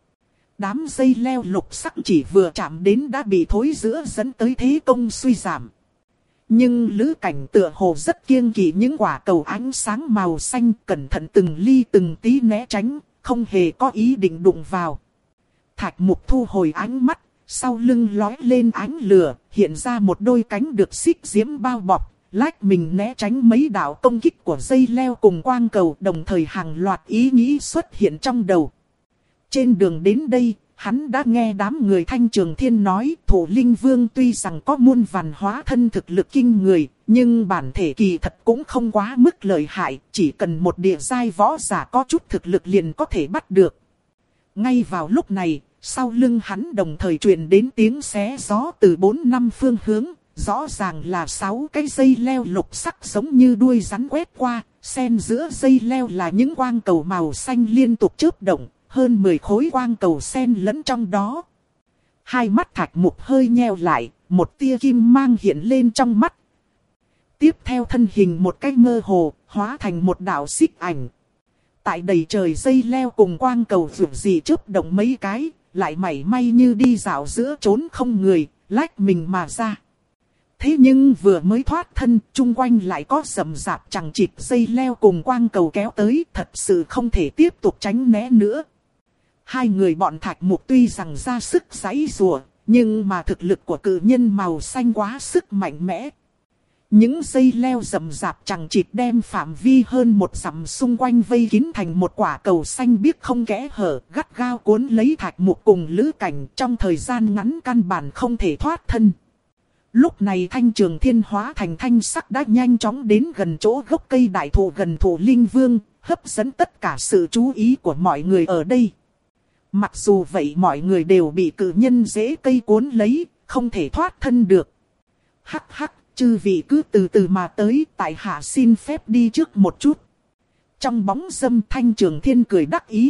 Đám dây leo lục sắc chỉ vừa chạm đến đã bị thối rữa, dẫn tới thế công suy giảm. Nhưng Lữ Cảnh tựa hồ rất kiêng kỵ những quả cầu ánh sáng màu xanh, cẩn thận từng ly từng tí né tránh, không hề có ý định đụng vào. Thạch Mục thu hồi ánh mắt, sau lưng lói lên ánh lửa, hiện ra một đôi cánh được xích diễm bao bọc. Lách mình né tránh mấy đạo công kích của dây leo cùng quang cầu, đồng thời hàng loạt ý nghĩ xuất hiện trong đầu. Trên đường đến đây, hắn đã nghe đám người Thanh Trường Thiên nói Thủ Linh Vương tuy rằng có muôn vàn hóa thân thực lực kinh người, nhưng bản thể kỳ thật cũng không quá mức lợi hại, chỉ cần một địa giai võ giả có chút thực lực liền có thể bắt được. Ngay vào lúc này, sau lưng hắn đồng thời truyền đến tiếng xé gió từ bốn năm phương hướng. Rõ ràng là sáu cái dây leo lục sắc giống như đuôi rắn quét qua, xen giữa dây leo là những quang cầu màu xanh liên tục chớp động, hơn mười khối quang cầu xen lẫn trong đó. Hai mắt Thạch Mục hơi nheo lại, một tia kim mang hiện lên trong mắt. Tiếp theo thân hình một cách mơ hồ, hóa thành một đạo xích ảnh. Tại đầy trời dây leo cùng quang cầu vượt dị chớp động mấy cái, lại mảy may như đi dạo giữa trốn không người, lách mình mà ra. Thế nhưng vừa mới thoát thân, chung quanh lại có rậm rạp chằng chịt dây leo cùng quang cầu kéo tới, thật sự không thể tiếp tục tránh né nữa. Hai người bọn Thạch Mục tuy rằng ra sức giãy giụa, nhưng mà thực lực của cự nhân màu xanh quá sức mạnh mẽ. Những dây leo rậm rạp chằng chịt đem phạm vi hơn một dặm xung quanh vây kín thành một quả cầu xanh biếc không kẽ hở, gắt gao cuốn lấy Thạch Mục cùng Lữ Cảnh, trong thời gian ngắn căn bản không thể thoát thân. Lúc này Thanh Trường Thiên hóa thành thanh sắc đã nhanh chóng đến gần chỗ gốc cây đại thụ gần Thủ Linh Vương, hấp dẫn tất cả sự chú ý của mọi người ở đây. Mặc dù vậy mọi người đều bị cự nhân rễ cây cuốn lấy, không thể thoát thân được. Hắc hắc, chư vị cứ từ từ mà tới, tại hạ xin phép đi trước một chút. Trong bóng râm Thanh Trường Thiên cười đắc ý.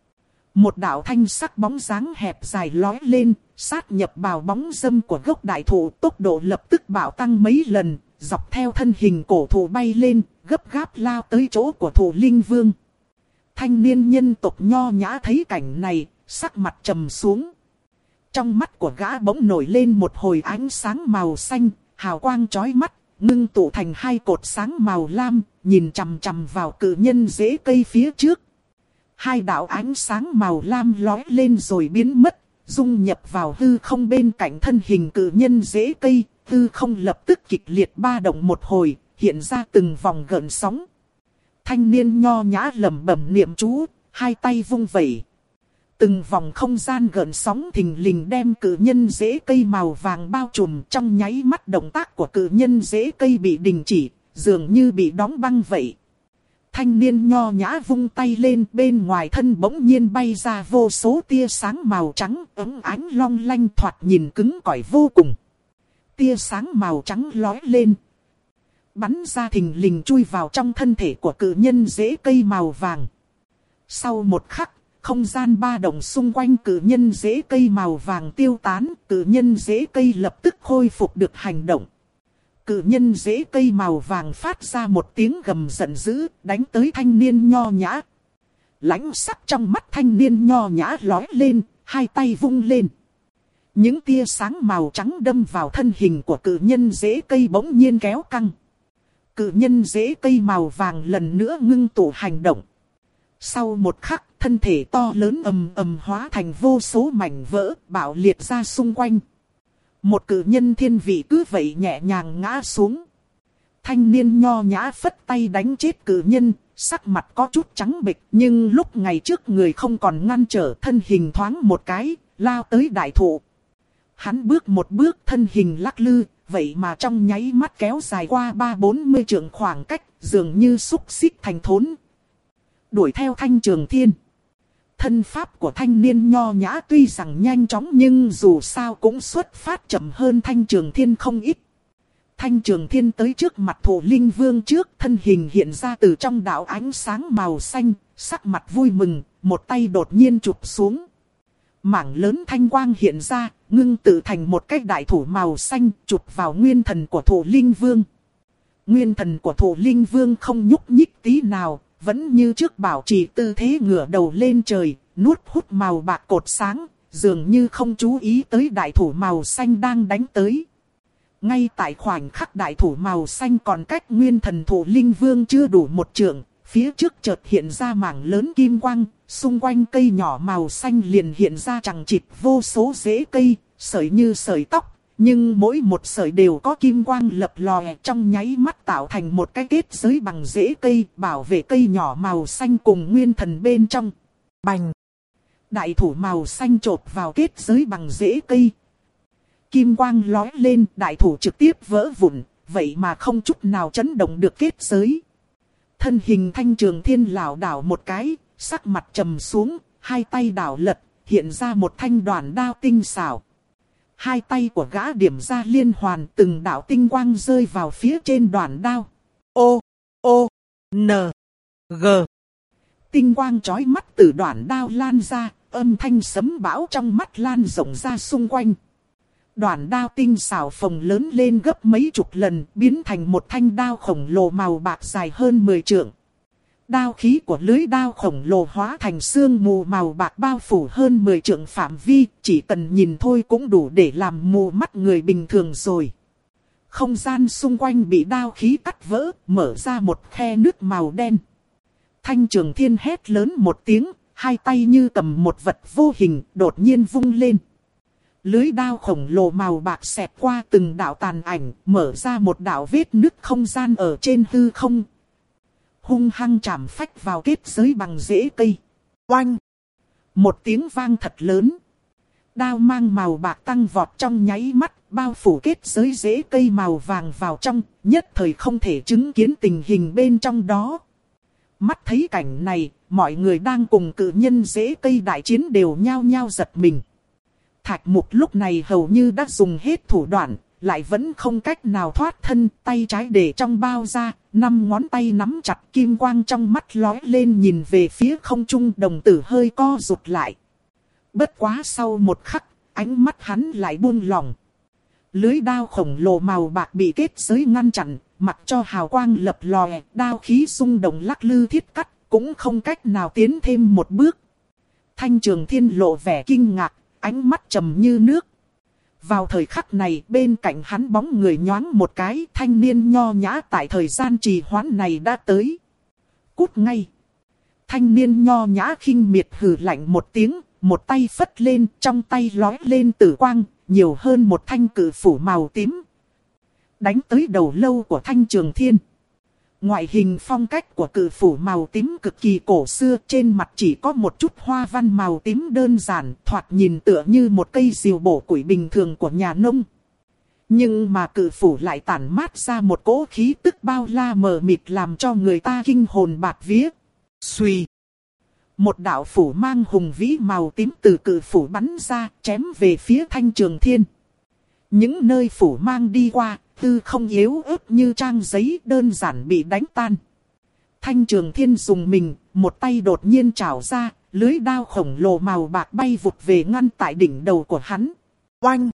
Một đạo thanh sắc bóng dáng hẹp dài lói lên, sát nhập vào bóng râm của gốc đại thụ, tốc độ lập tức bạo tăng mấy lần, dọc theo thân hình cổ thụ bay lên, gấp gáp lao tới chỗ của Thủ Linh Vương. Thanh niên nhân tộc nho nhã thấy cảnh này, sắc mặt trầm xuống. Trong mắt của gã bỗng nổi lên một hồi ánh sáng màu xanh, hào quang chói mắt, ngưng tụ thành hai cột sáng màu lam, nhìn chằm chằm vào cự nhân rễ cây phía trước. Hai đạo ánh sáng màu lam lói lên rồi biến mất, dung nhập vào hư không bên cạnh thân hình cự nhân rễ cây, hư không lập tức kịch liệt ba động một hồi, hiện ra từng vòng gợn sóng. Thanh niên nho nhã lẩm bẩm niệm chú, hai tay vung vẩy. Từng vòng không gian gợn sóng thình lình đem cự nhân rễ cây màu vàng bao trùm, trong nháy mắt động tác của cự nhân rễ cây bị đình chỉ, dường như bị đóng băng vậy. Thanh niên nho nhã vung tay lên, bên ngoài thân bỗng nhiên bay ra vô số tia sáng màu trắng ấm ánh long lanh, thoạt nhìn cứng cỏi vô cùng. Tia sáng màu trắng lói lên, bắn ra thình lình chui vào trong thân thể của cự nhân rễ cây màu vàng. Sau một khắc, không gian ba động xung quanh cự nhân rễ cây màu vàng tiêu tán, cự nhân rễ cây lập tức khôi phục được hành động. Cự nhân rễ cây màu vàng phát ra một tiếng gầm giận dữ, đánh tới thanh niên nho nhã. Lãnh sắc trong mắt thanh niên nho nhã lói lên, hai tay vung lên. Những tia sáng màu trắng đâm vào thân hình của cự nhân rễ cây bỗng nhiên kéo căng. Cự nhân rễ cây màu vàng lần nữa ngưng tụ hành động. Sau một khắc, thân thể to lớn ầm ầm hóa thành vô số mảnh vỡ, bạo liệt ra xung quanh. Một cự nhân thiên vị cứ vậy nhẹ nhàng ngã xuống. Thanh niên nho nhã phất tay đánh chết cự nhân, sắc mặt có chút trắng bệch, nhưng lúc ngày trước người không còn ngăn trở, thân hình thoáng một cái, lao tới đại thụ. Hắn bước một bước, thân hình lắc lư, vậy mà trong nháy mắt kéo dài qua ba bốn mươi trượng khoảng cách, dường như xúc xích thành thốn. Đuổi theo Thanh Trường Thiên. Thân pháp của thanh niên nho nhã tuy rằng nhanh chóng nhưng dù sao cũng xuất phát chậm hơn Thanh Trường Thiên không ít. Thanh Trường Thiên tới trước mặt Thủ Linh Vương trước, thân hình hiện ra từ trong đạo ánh sáng màu xanh, sắc mặt vui mừng, một tay đột nhiên chụp xuống. Mảng lớn thanh quang hiện ra, ngưng tự thành một cái đại thủ màu xanh, chụp vào nguyên thần của Thủ Linh Vương. Nguyên thần của Thủ Linh Vương không nhúc nhích tí nào, vẫn như trước bảo trì tư thế ngửa đầu lên trời, nuốt hút màu bạc cột sáng, dường như không chú ý tới đại thủ màu xanh đang đánh tới. Ngay tại khoảnh khắc đại thủ màu xanh còn cách nguyên thần Thủ Linh Vương chưa đủ một trượng, phía trước chợt hiện ra mảng lớn kim quang, xung quanh cây nhỏ màu xanh liền hiện ra chằng chịt vô số rễ cây, sợi như sợi tóc. Nhưng mỗi một sợi đều có kim quang lập lòe, trong nháy mắt tạo thành một cái kết giới bằng rễ cây, bảo vệ cây nhỏ màu xanh cùng nguyên thần bên trong. Bành! Đại thủ màu xanh chộp vào kết giới bằng rễ cây. Kim quang lói lên, đại thủ trực tiếp vỡ vụn, vậy mà không chút nào chấn động được kết giới. Thân hình Thanh Trường Thiên lảo đảo một cái, sắc mặt trầm xuống, hai tay đảo lật, hiện ra một thanh đoàn đao tinh xảo. Hai tay của gã điểm ra liên hoàn, từng đạo tinh quang rơi vào phía trên đoàn đao. O, O, N, G. Tinh quang chói mắt từ đoạn đao lan ra, âm thanh sấm bão trong mắt lan rộng ra xung quanh. Đoạn đao tinh xảo phồng lớn lên gấp mấy chục lần, biến thành một thanh đao khổng lồ màu bạc dài hơn mười trượng. Đao khí của lưới đao khổng lồ hóa thành sương mù màu bạc bao phủ hơn mười trượng phạm vi, chỉ cần nhìn thôi cũng đủ để làm mù mắt người bình thường rồi. Không gian xung quanh bị đao khí cắt vỡ, mở ra một khe nước màu đen. Thanh Trường Thiên hét lớn một tiếng, hai tay như cầm một vật vô hình, đột nhiên vung lên. Lưới đao khổng lồ màu bạc xẹt qua từng đạo tàn ảnh, mở ra một đạo vết nứt không gian ở trên hư không. Hung hăng chạm phách vào kết giới bằng rễ cây. Oanh! Một tiếng vang thật lớn. Đao mang màu bạc tăng vọt trong nháy mắt, bao phủ kết giới rễ cây màu vàng vào trong, nhất thời không thể chứng kiến tình hình bên trong đó. Mắt thấy cảnh này, mọi người đang cùng cự nhân rễ cây đại chiến đều nhao nhao giật mình. Thạch Mục lúc này hầu như đã dùng hết thủ đoạn, lại vẫn không cách nào thoát thân, tay trái để trong bao ra, năm ngón tay nắm chặt, kim quang trong mắt lóe lên nhìn về phía không trung, đồng tử hơi co rụt lại. Bất quá sau một khắc, ánh mắt hắn lại buông lỏng. Lưới đao khổng lồ màu bạc bị kết giới ngăn chặn, mặc cho hào quang lập lòe, đao khí xung động lắc lư thiết cắt, cũng không cách nào tiến thêm một bước. Thanh Trường Thiên lộ vẻ kinh ngạc, ánh mắt trầm như nước. Vào thời khắc này, bên cạnh hắn bóng người nhoáng một cái, thanh niên nho nhã tại thời gian trì hoãn này đã tới. Cút ngay. Thanh niên nho nhã khinh miệt hừ lạnh một tiếng, một tay phất lên, trong tay lói lên tử quang, nhiều hơn một thanh cự phủ màu tím. Đánh tới đầu lâu của Thanh Trường Thiên. Ngoại hình phong cách của cự phủ màu tím cực kỳ cổ xưa, trên mặt chỉ có một chút hoa văn màu tím đơn giản, thoạt nhìn tựa như một cây diều bổ củi bình thường của nhà nông. Nhưng mà cự phủ lại tản mát ra một cỗ khí tức bao la mờ mịt làm cho người ta kinh hồn bạt vía. Xuy! Một đạo phủ mang hùng vĩ màu tím từ cự phủ bắn ra, chém về phía Thanh Trường Thiên. Những nơi phủ mang đi qua, tư không yếu ớt như trang giấy đơn giản bị đánh tan. Thanh Trường Thiên dùng mình, một tay đột nhiên trảo ra, lưới đao khổng lồ màu bạc bay vụt về ngăn tại đỉnh đầu của hắn. Oanh!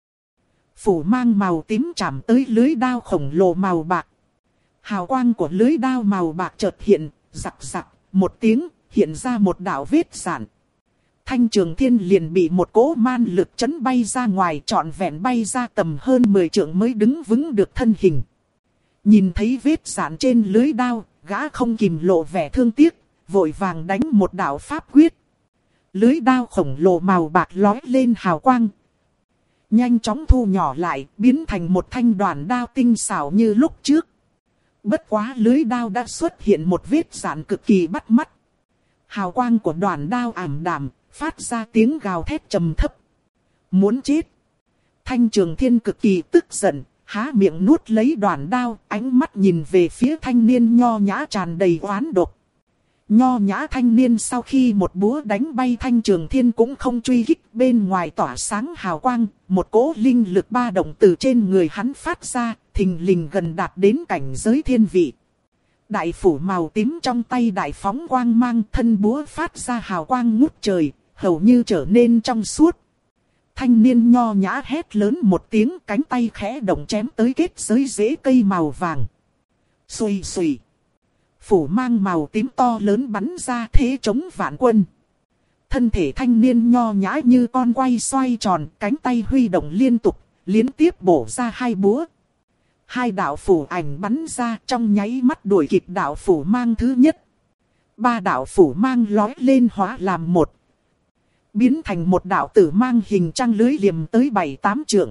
Phủ mang màu tím chạm tới lưới đao khổng lồ màu bạc. Hào quang của lưới đao màu bạc chợt hiện, rặc rặc, một tiếng, hiện ra một đạo vết rạn. Thanh Trường Thiên liền bị một cỗ man lực chấn bay ra ngoài, trọn vẹn bay ra tầm hơn mười trượng mới đứng vững được thân hình. Nhìn thấy vết rạn trên lưới đao, gã không kìm lộ vẻ thương tiếc, vội vàng đánh một đạo pháp quyết. Lưới đao khổng lồ màu bạc lói lên hào quang, nhanh chóng thu nhỏ lại, biến thành một thanh đoàn đao tinh xảo như lúc trước. Bất quá lưới đao đã xuất hiện một vết rạn cực kỳ bắt mắt. Hào quang của đoàn đao ảm đạm, phát ra tiếng gào thét trầm thấp. Muốn chết! Thanh Trường Thiên cực kỳ tức giận, há miệng nuốt lấy đoàn đao, ánh mắt nhìn về phía thanh niên nho nhã tràn đầy oán độc. Nho nhã thanh niên sau khi một búa đánh bay Thanh Trường Thiên cũng không truy kích, bên ngoài tỏa sáng hào quang, một cỗ linh lực ba động từ trên người hắn phát ra, thình lình gần đạt đến cảnh giới thiên vị. Đại phủ màu tím trong tay đại phóng quang mang, thân búa phát ra hào quang ngút trời, hầu như trở nên trong suốt. Thanh niên nho nhã hét lớn một tiếng, cánh tay khẽ động chém tới kết giới rễ cây màu vàng. Xùy xùy. Phủ mang màu tím to lớn bắn ra thế chống vạn quân. Thân thể thanh niên nho nhã như con quay xoay tròn, cánh tay huy động liên tục, liên tiếp bổ ra hai búa. Hai đạo phủ ảnh bắn ra, trong nháy mắt đuổi kịp đạo phủ mang thứ nhất. Ba đạo phủ mang lói lên hóa làm một, biến thành một đạo tử mang hình trăng lưới liềm tới bảy tám trượng.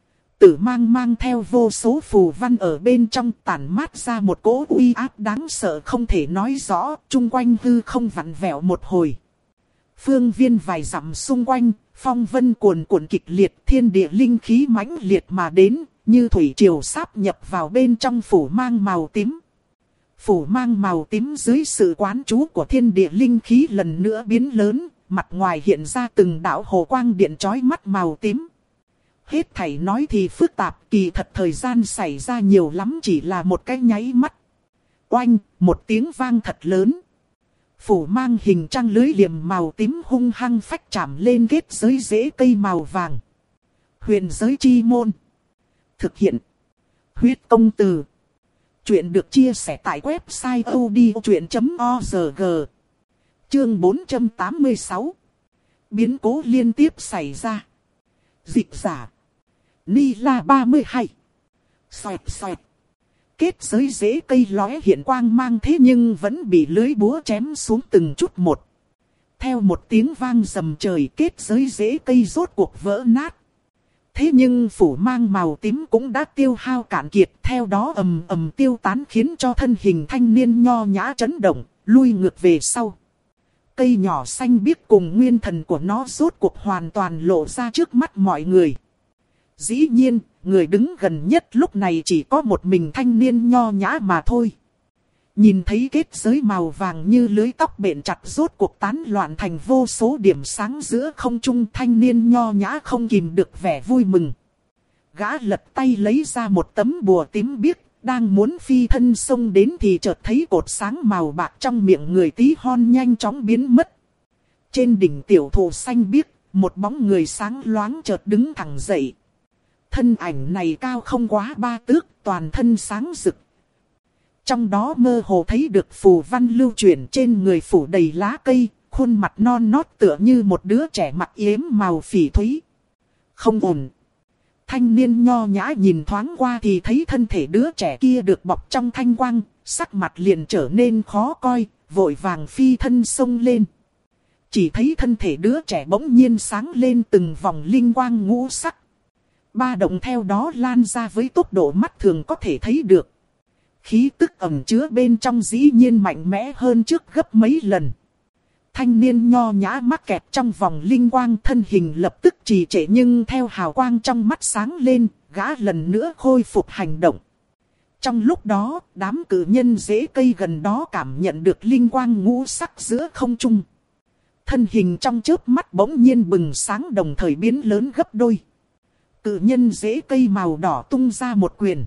Tử mang mang theo vô số phù văn ở bên trong, tản mát ra một cỗ uy áp đáng sợ không thể nói rõ, chung quanh hư không vặn vẹo một hồi. Phương viên vài dặm xung quanh, phong vân cuồn cuộn kịch liệt, thiên địa linh khí mãnh liệt mà đến, như thủy triều sáp nhập vào bên trong phủ mang màu tím. Phủ mang màu tím dưới sự quán trú của thiên địa linh khí lần nữa biến lớn, mặt ngoài hiện ra từng đạo hồ quang điện chói mắt màu tím. Hết thảy nói thì phức tạp, kỳ thật thời gian xảy ra nhiều lắm, chỉ là một cái nháy mắt. Oanh, một tiếng vang thật lớn. Phủ mang hình trăng lưới liềm màu tím hung hăng phách chạm lên kết giới rễ cây màu vàng. Huyền giới chi môn. Thực hiện. Huyết công từ. Chuyện được chia sẻ tại website odchuyện chấm org. Chương bốn trăm tám mươi sáu. Biến cố liên tiếp xảy ra. Dịch giả. Nila ba mươi hai. Xoẹt xoẹt. Kết giới rễ cây lóe hiện quang mang thế nhưng vẫn bị lưới búa chém xuống từng chút một. Theo một tiếng vang rầm trời, kết giới rễ cây rốt cuộc vỡ nát. Thế nhưng phủ mang màu tím cũng đã tiêu hao cạn kiệt, theo đó ầm ầm tiêu tán khiến cho thân hình thanh niên nho nhã chấn động, lui ngược về sau. Cây nhỏ xanh biếc cùng nguyên thần của nó rốt cuộc hoàn toàn lộ ra trước mắt mọi người. Dĩ nhiên, người đứng gần nhất lúc này chỉ có một mình thanh niên nho nhã mà thôi. Nhìn thấy kết giới màu vàng như lưới tóc bện chặt rốt cuộc tán loạn thành vô số điểm sáng giữa không trung, thanh niên nho nhã không kìm được vẻ vui mừng. Gã lật tay lấy ra một tấm bùa tím biếc, đang muốn phi thân xông đến thì chợt thấy cột sáng màu bạc trong miệng người tí hon nhanh chóng biến mất. Trên đỉnh tiểu thụ xanh biếc, một bóng người sáng loáng chợt đứng thẳng dậy. Thân ảnh này cao không quá ba tước, toàn thân sáng rực. Trong đó mơ hồ thấy được phù văn lưu chuyển trên người phủ đầy lá cây, khuôn mặt non nót tựa như một đứa trẻ mặt yếm màu phỉ thúy. Không ổn. Thanh niên nho nhã nhìn thoáng qua thì thấy thân thể đứa trẻ kia được bọc trong thanh quang, sắc mặt liền trở nên khó coi, vội vàng phi thân xông lên. Chỉ thấy thân thể đứa trẻ bỗng nhiên sáng lên từng vòng linh quang ngũ sắc. Ba động theo đó lan ra với tốc độ mắt thường có thể thấy được. Khí tức ẩn chứa bên trong dĩ nhiên mạnh mẽ hơn trước gấp mấy lần. Thanh niên nho nhã mắc kẹt trong vòng linh quang, thân hình lập tức trì trệ, nhưng theo hào quang trong mắt sáng lên, gã lần nữa khôi phục hành động. Trong lúc đó, đám cử nhân rễ cây gần đó cảm nhận được linh quang ngũ sắc giữa không trung. Thân hình trong chớp mắt bỗng nhiên bừng sáng đồng thời biến lớn gấp đôi. Cự nhân rễ cây màu đỏ tung ra một quyền.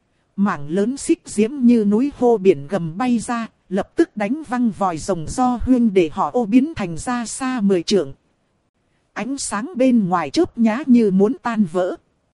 Mảng lớn xích diễm như núi hô biển gầm bay ra, lập tức đánh văng vòi rồng do huyên để họ ô biến thành ra xa mười trượng. Ánh sáng bên ngoài chớp nhá như muốn tan vỡ.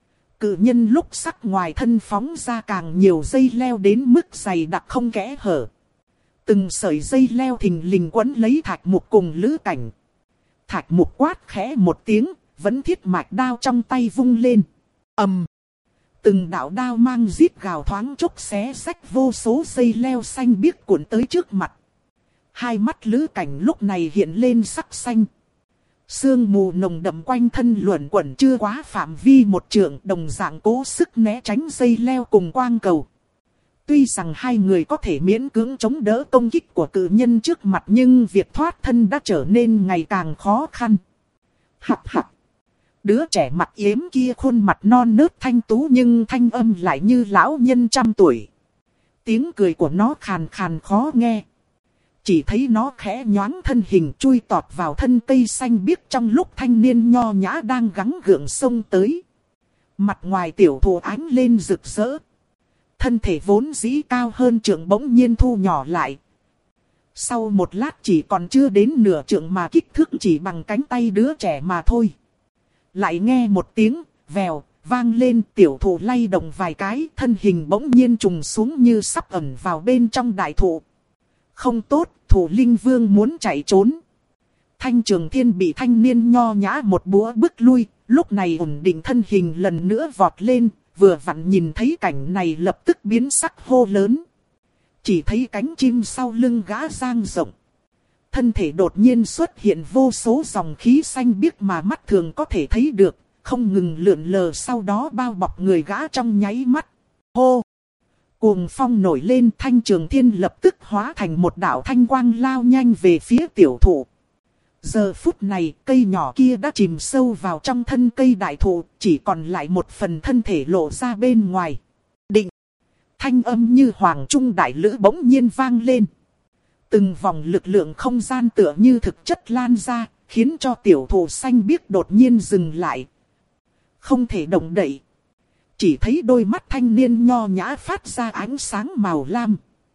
Cự nhân lúc sắc ngoài thân phóng ra càng nhiều dây leo đến mức dày đặc không kẽ hở. Từng sợi dây leo thình lình quấn lấy Thạch Mục cùng Lữ Cảnh. Thạch Mục quát khẽ một tiếng, vẫn thiết mạch đao trong tay vung lên. Ầm. Từng đạo đao mang rít gào thoáng chốc xé rách vô số dây leo xanh biếc cuộn tới trước mặt. Hai mắt Lữ Cảnh lúc này hiện lên sắc xanh. Sương mù nồng đậm quanh thân luẩn quẩn chưa quá phạm vi một trượng, đồng dạng cố sức né tránh dây leo cùng quang cầu. Tuy rằng hai người có thể miễn cưỡng chống đỡ công kích của cự nhân trước mặt, nhưng việc thoát thân đã trở nên ngày càng khó khăn. Hạc hạc. Đứa trẻ mặt yếm kia khuôn mặt non nớt thanh tú nhưng thanh âm lại như lão nhân trăm tuổi. Tiếng cười của nó khàn khàn khó nghe. Chỉ thấy nó khẽ nhoáng thân hình chui tọt vào thân cây xanh biếc trong lúc thanh niên nho nhã đang gắng gượng xông tới. Mặt ngoài tiểu thụ ánh lên rực rỡ. Thân thể vốn dĩ cao hơn trượng bỗng nhiên thu nhỏ lại. Sau một lát chỉ còn chưa đến nửa trượng mà kích thước chỉ bằng cánh tay đứa trẻ mà thôi. Lại nghe một tiếng, vèo, vang lên, tiểu thụ lay động vài cái, thân hình bỗng nhiên trùng xuống như sắp ẩn vào bên trong đại thụ. Không tốt, thủ linh vương muốn chạy trốn. Thanh Trường Thiên bị thanh niên nho nhã một búa bức lui, lúc này ổn định thân hình lần nữa vọt lên, vừa vặn nhìn thấy cảnh này lập tức biến sắc hô lớn. Chỉ thấy cánh chim sau lưng gã dang rộng. Thân thể đột nhiên xuất hiện vô số dòng khí xanh biếc mà mắt thường có thể thấy được, không ngừng lượn lờ sau đó bao bọc người gã trong nháy mắt. Hô! Cuồng phong nổi lên, Thanh Trường Thiên lập tức hóa thành một đạo thanh quang lao nhanh về phía tiểu thụ. Giờ phút này, cây nhỏ kia đã chìm sâu vào trong thân cây đại thụ, chỉ còn lại một phần thân thể lộ ra bên ngoài. Định! Thanh âm như hoàng trung đại lữ bỗng nhiên vang lên. Từng vòng lực lượng không gian tựa như thực chất lan ra, khiến cho tiểu thụ xanh biếc đột nhiên dừng lại. Không thể động đậy. Chỉ thấy đôi mắt thanh niên nho nhã phát ra ánh sáng màu lam.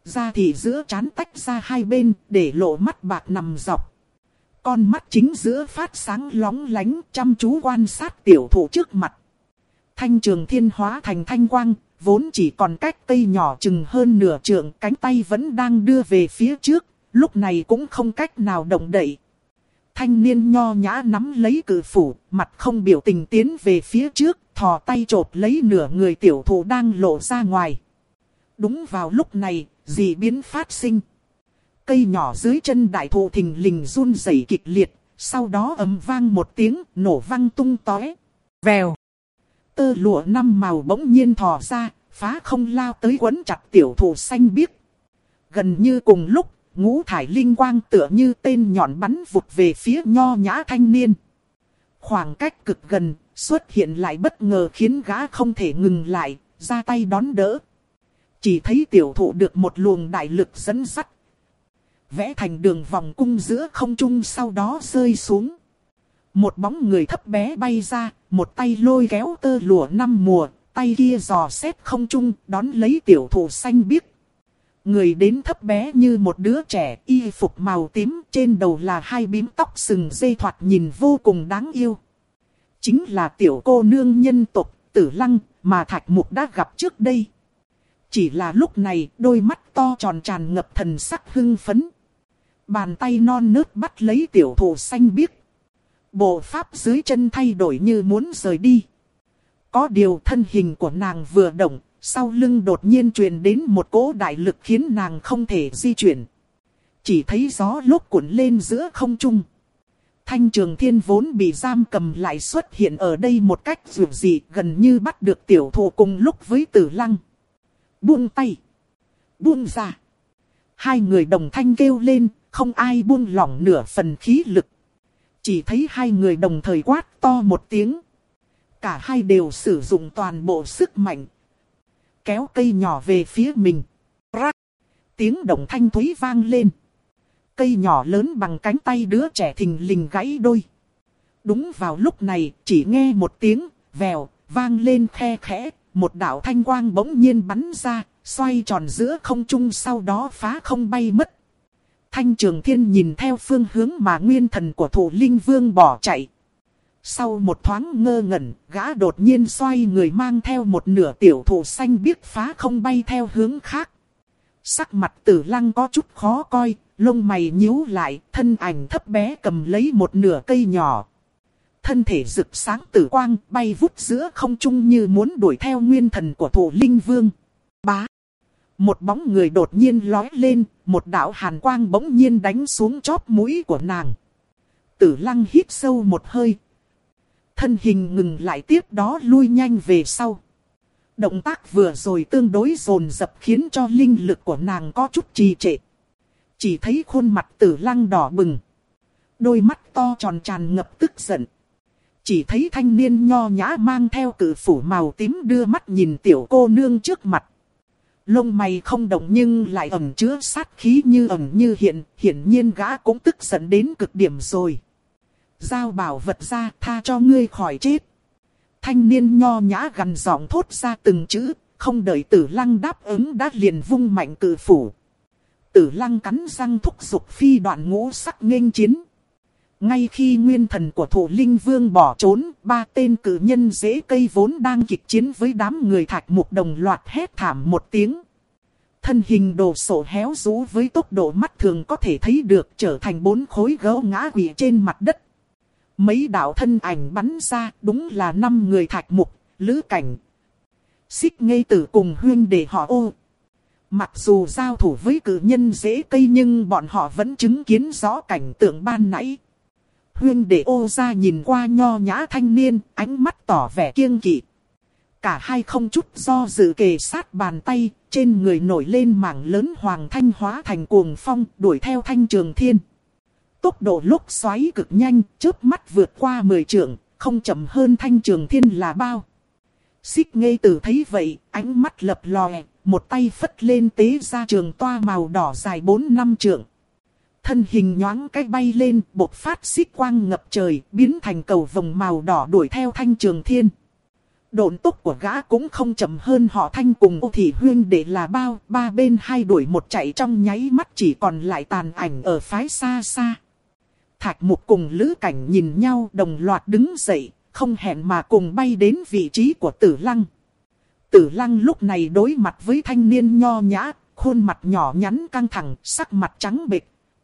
Da thì giữa trán tách ra hai bên, để lộ mắt bạc nằm dọc. Con mắt chính giữa phát sáng lóng lánh, chăm chú quan sát tiểu thụ trước mặt. Thanh Trường Thiên hóa thành thanh quang, vốn chỉ còn cách cây nhỏ chừng hơn nửa trượng, cánh tay vẫn đang đưa về phía trước, lúc này cũng không cách nào động đậy. Thanh niên nho nhã nắm lấy cự phủ, mặt không biểu tình tiến về phía trước, thò tay chộp lấy nửa người tiểu thụ đang lộ ra ngoài. Đúng vào lúc này, dị biến phát sinh. Cây nhỏ dưới chân đại thụ thình lình run rẩy kịch liệt, sau đó ầm vang một tiếng, nổ vang tung tóe. Vèo. Tơ lụa năm màu bỗng nhiên thò ra, phá không lao tới quấn chặt tiểu thụ xanh biếc. Gần như cùng lúc, ngũ thải linh quang tựa như tên nhọn bắn vụt về phía nho nhã thanh niên. Khoảng cách cực gần, xuất hiện lại bất ngờ khiến gã không thể ngừng lại, ra tay đón đỡ. Chỉ thấy tiểu thụ được một luồng đại lực dẫn dắt, vẽ thành đường vòng cung giữa không trung, sau đó rơi xuống. Một bóng người thấp bé bay ra, một tay lôi kéo tơ lụa năm mùa, tay kia dò xét không trung, đón lấy tiểu thụ xanh biếc. Người đến thấp bé như một đứa trẻ, y phục màu tím, trên đầu là hai bím tóc sừng dây thoạt nhìn vô cùng đáng yêu. Chính là tiểu cô nương nhân tộc Tử Lăng mà Thạch Mục đã gặp trước đây. Chỉ là lúc này, đôi mắt to tròn tràn ngập thần sắc hưng phấn. Bàn tay non nớt bắt lấy tiểu thụ xanh biếc. Bộ pháp dưới chân thay đổi như muốn rời đi. Có điều thân hình của nàng vừa động, sau lưng đột nhiên truyền đến một cỗ đại lực khiến nàng không thể di chuyển. Chỉ thấy gió lốc cuộn lên giữa không trung. Thanh Trường Thiên vốn bị giam cầm lại xuất hiện ở đây một cách dường dị, gần như bắt được tiểu thụ cùng lúc với Tử Lăng. Buông tay. Buông ra. Hai người đồng thanh kêu lên, không ai buông lỏng nửa phần khí lực. Chỉ thấy hai người đồng thời quát to một tiếng. Cả hai đều sử dụng toàn bộ sức mạnh. Kéo cây nhỏ về phía mình. Rắc. Tiếng động thanh thúy vang lên. Cây nhỏ lớn bằng cánh tay đứa trẻ thình lình gãy đôi. Đúng vào lúc này, chỉ nghe một tiếng, vèo, vang lên khe khẽ. Một đạo thanh quang bỗng nhiên bắn ra, xoay tròn giữa không trung, sau đó phá không bay mất. Thanh Trường Thiên nhìn theo phương hướng mà nguyên thần của Thụ Linh Vương bỏ chạy. Sau một thoáng ngơ ngẩn, gã đột nhiên xoay người mang theo một nửa tiểu thụ xanh biếc phá không bay theo hướng khác. Sắc mặt Tử Lăng có chút khó coi, lông mày nhíu lại, thân ảnh thấp bé cầm lấy một nửa cây nhỏ. Thân thể rực sáng tử quang bay vút giữa không trung như muốn đuổi theo nguyên thần của Thụ Linh Vương. Bá! Một bóng người đột nhiên lói lên, một đạo hàn quang bỗng nhiên đánh xuống chóp mũi của nàng. Tử Lăng hít sâu một hơi. Thân hình ngừng lại, tiếp đó lui nhanh về sau. Động tác vừa rồi tương đối dồn dập khiến cho linh lực của nàng có chút trì trệ. Chỉ thấy khuôn mặt Tử Lăng đỏ bừng. Đôi mắt to tròn tràn ngập tức giận. Chỉ thấy thanh niên nho nhã mang theo cự phủ màu tím đưa mắt nhìn tiểu cô nương trước mặt. Lông mày không động nhưng lại ẩn chứa sát khí như ẩn như hiện, hiển nhiên gã cũng tức giận đến cực điểm rồi. Giao bảo vật ra, tha cho ngươi khỏi chết. Thanh niên nho nhã gằn giọng thốt ra từng chữ, không đợi Tử Lăng đáp ứng đã liền vung mạnh cự phủ. Tử Lăng cắn răng thúc giục phi đoạn ngũ sắc nghênh chiến. Ngay khi nguyên thần của Thụ Linh Vương bỏ trốn, ba tên cử nhân rễ cây vốn đang kịch chiến với đám người Thạch Mục đồng loạt hét thảm một tiếng. Thân hình đồ sộ héo rũ với tốc độ mắt thường có thể thấy được trở thành bốn khối gỗ ngã quỵ trên mặt đất. Mấy đạo thân ảnh bắn ra, đúng là năm người Thạch Mục, Lữ Cảnh, Xích Ngây Tử cùng huynh đệ họ Ô. Mặc dù giao thủ với cử nhân rễ cây nhưng bọn họ vẫn chứng kiến rõ cảnh tượng ban nãy. Huynh đệ Ô ra nhìn qua nho nhã thanh niên, ánh mắt tỏ vẻ kiêng kỵ. Cả hai không chút do dự kề sát bàn tay, trên người nổi lên mảng lớn hoàng thanh hóa thành cuồng phong, đuổi theo Thanh Trường Thiên. Tốc độ lúc xoáy cực nhanh, chớp mắt vượt qua mười trượng, không chậm hơn Thanh Trường Thiên là bao. Xích Ngây Tử thấy vậy, ánh mắt lập lòe, một tay phất lên tế ra trường toa màu đỏ dài bốn năm trượng. Thân hình nhoáng cái bay lên, bộc phát xích quang ngập trời, biến thành cầu vồng màu đỏ đuổi theo Thanh Trường Thiên. Độn tốc của gã cũng không chậm hơn họ Thanh cùng Ô Thị Huyên để là bao, ba bên hai đuổi một chạy trong nháy mắt chỉ còn lại tàn ảnh ở phái xa xa. Thạch Mục cùng Lữ Cảnh nhìn nhau đồng loạt đứng dậy, không hẹn mà cùng bay đến vị trí của Tử Lăng. Tử Lăng lúc này đối mặt với thanh niên nho nhã, khuôn mặt nhỏ nhắn căng thẳng, sắc mặt trắng bệch,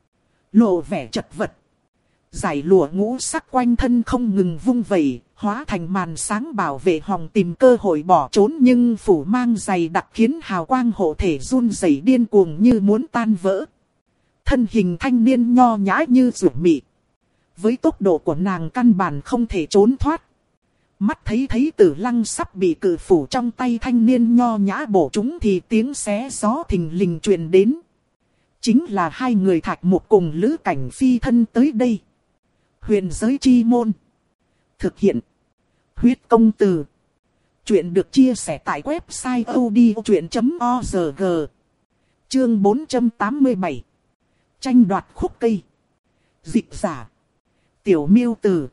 lộ vẻ chật vật. Giải lụa ngũ sắc quanh thân không ngừng vung vẩy, hóa thành màn sáng bảo vệ hòng tìm cơ hội bỏ trốn, nhưng phủ mang dày đặc khiến hào quang hộ thể run rẩy điên cuồng như muốn tan vỡ. Thân hình thanh niên nho nhã như rủ mị. Với tốc độ của nàng căn bản không thể trốn thoát. Mắt thấy thấy Tử Lăng sắp bị cự phủ trong tay thanh niên nho nhã bổ trúng thì tiếng xé gió thình lình truyền đến. Chính là hai người Thạch Mục cùng Lữ Cảnh phi thân tới đây. Huyền giới chi môn. Thực hiện. Huyết công từ. Chuyện được chia sẻ tại website odchuyện chấm org. Chương bốn trăm tám mươi bảy. Tranh đoạt khúc cây. Dịch giả. Tiểu Miêu Tử.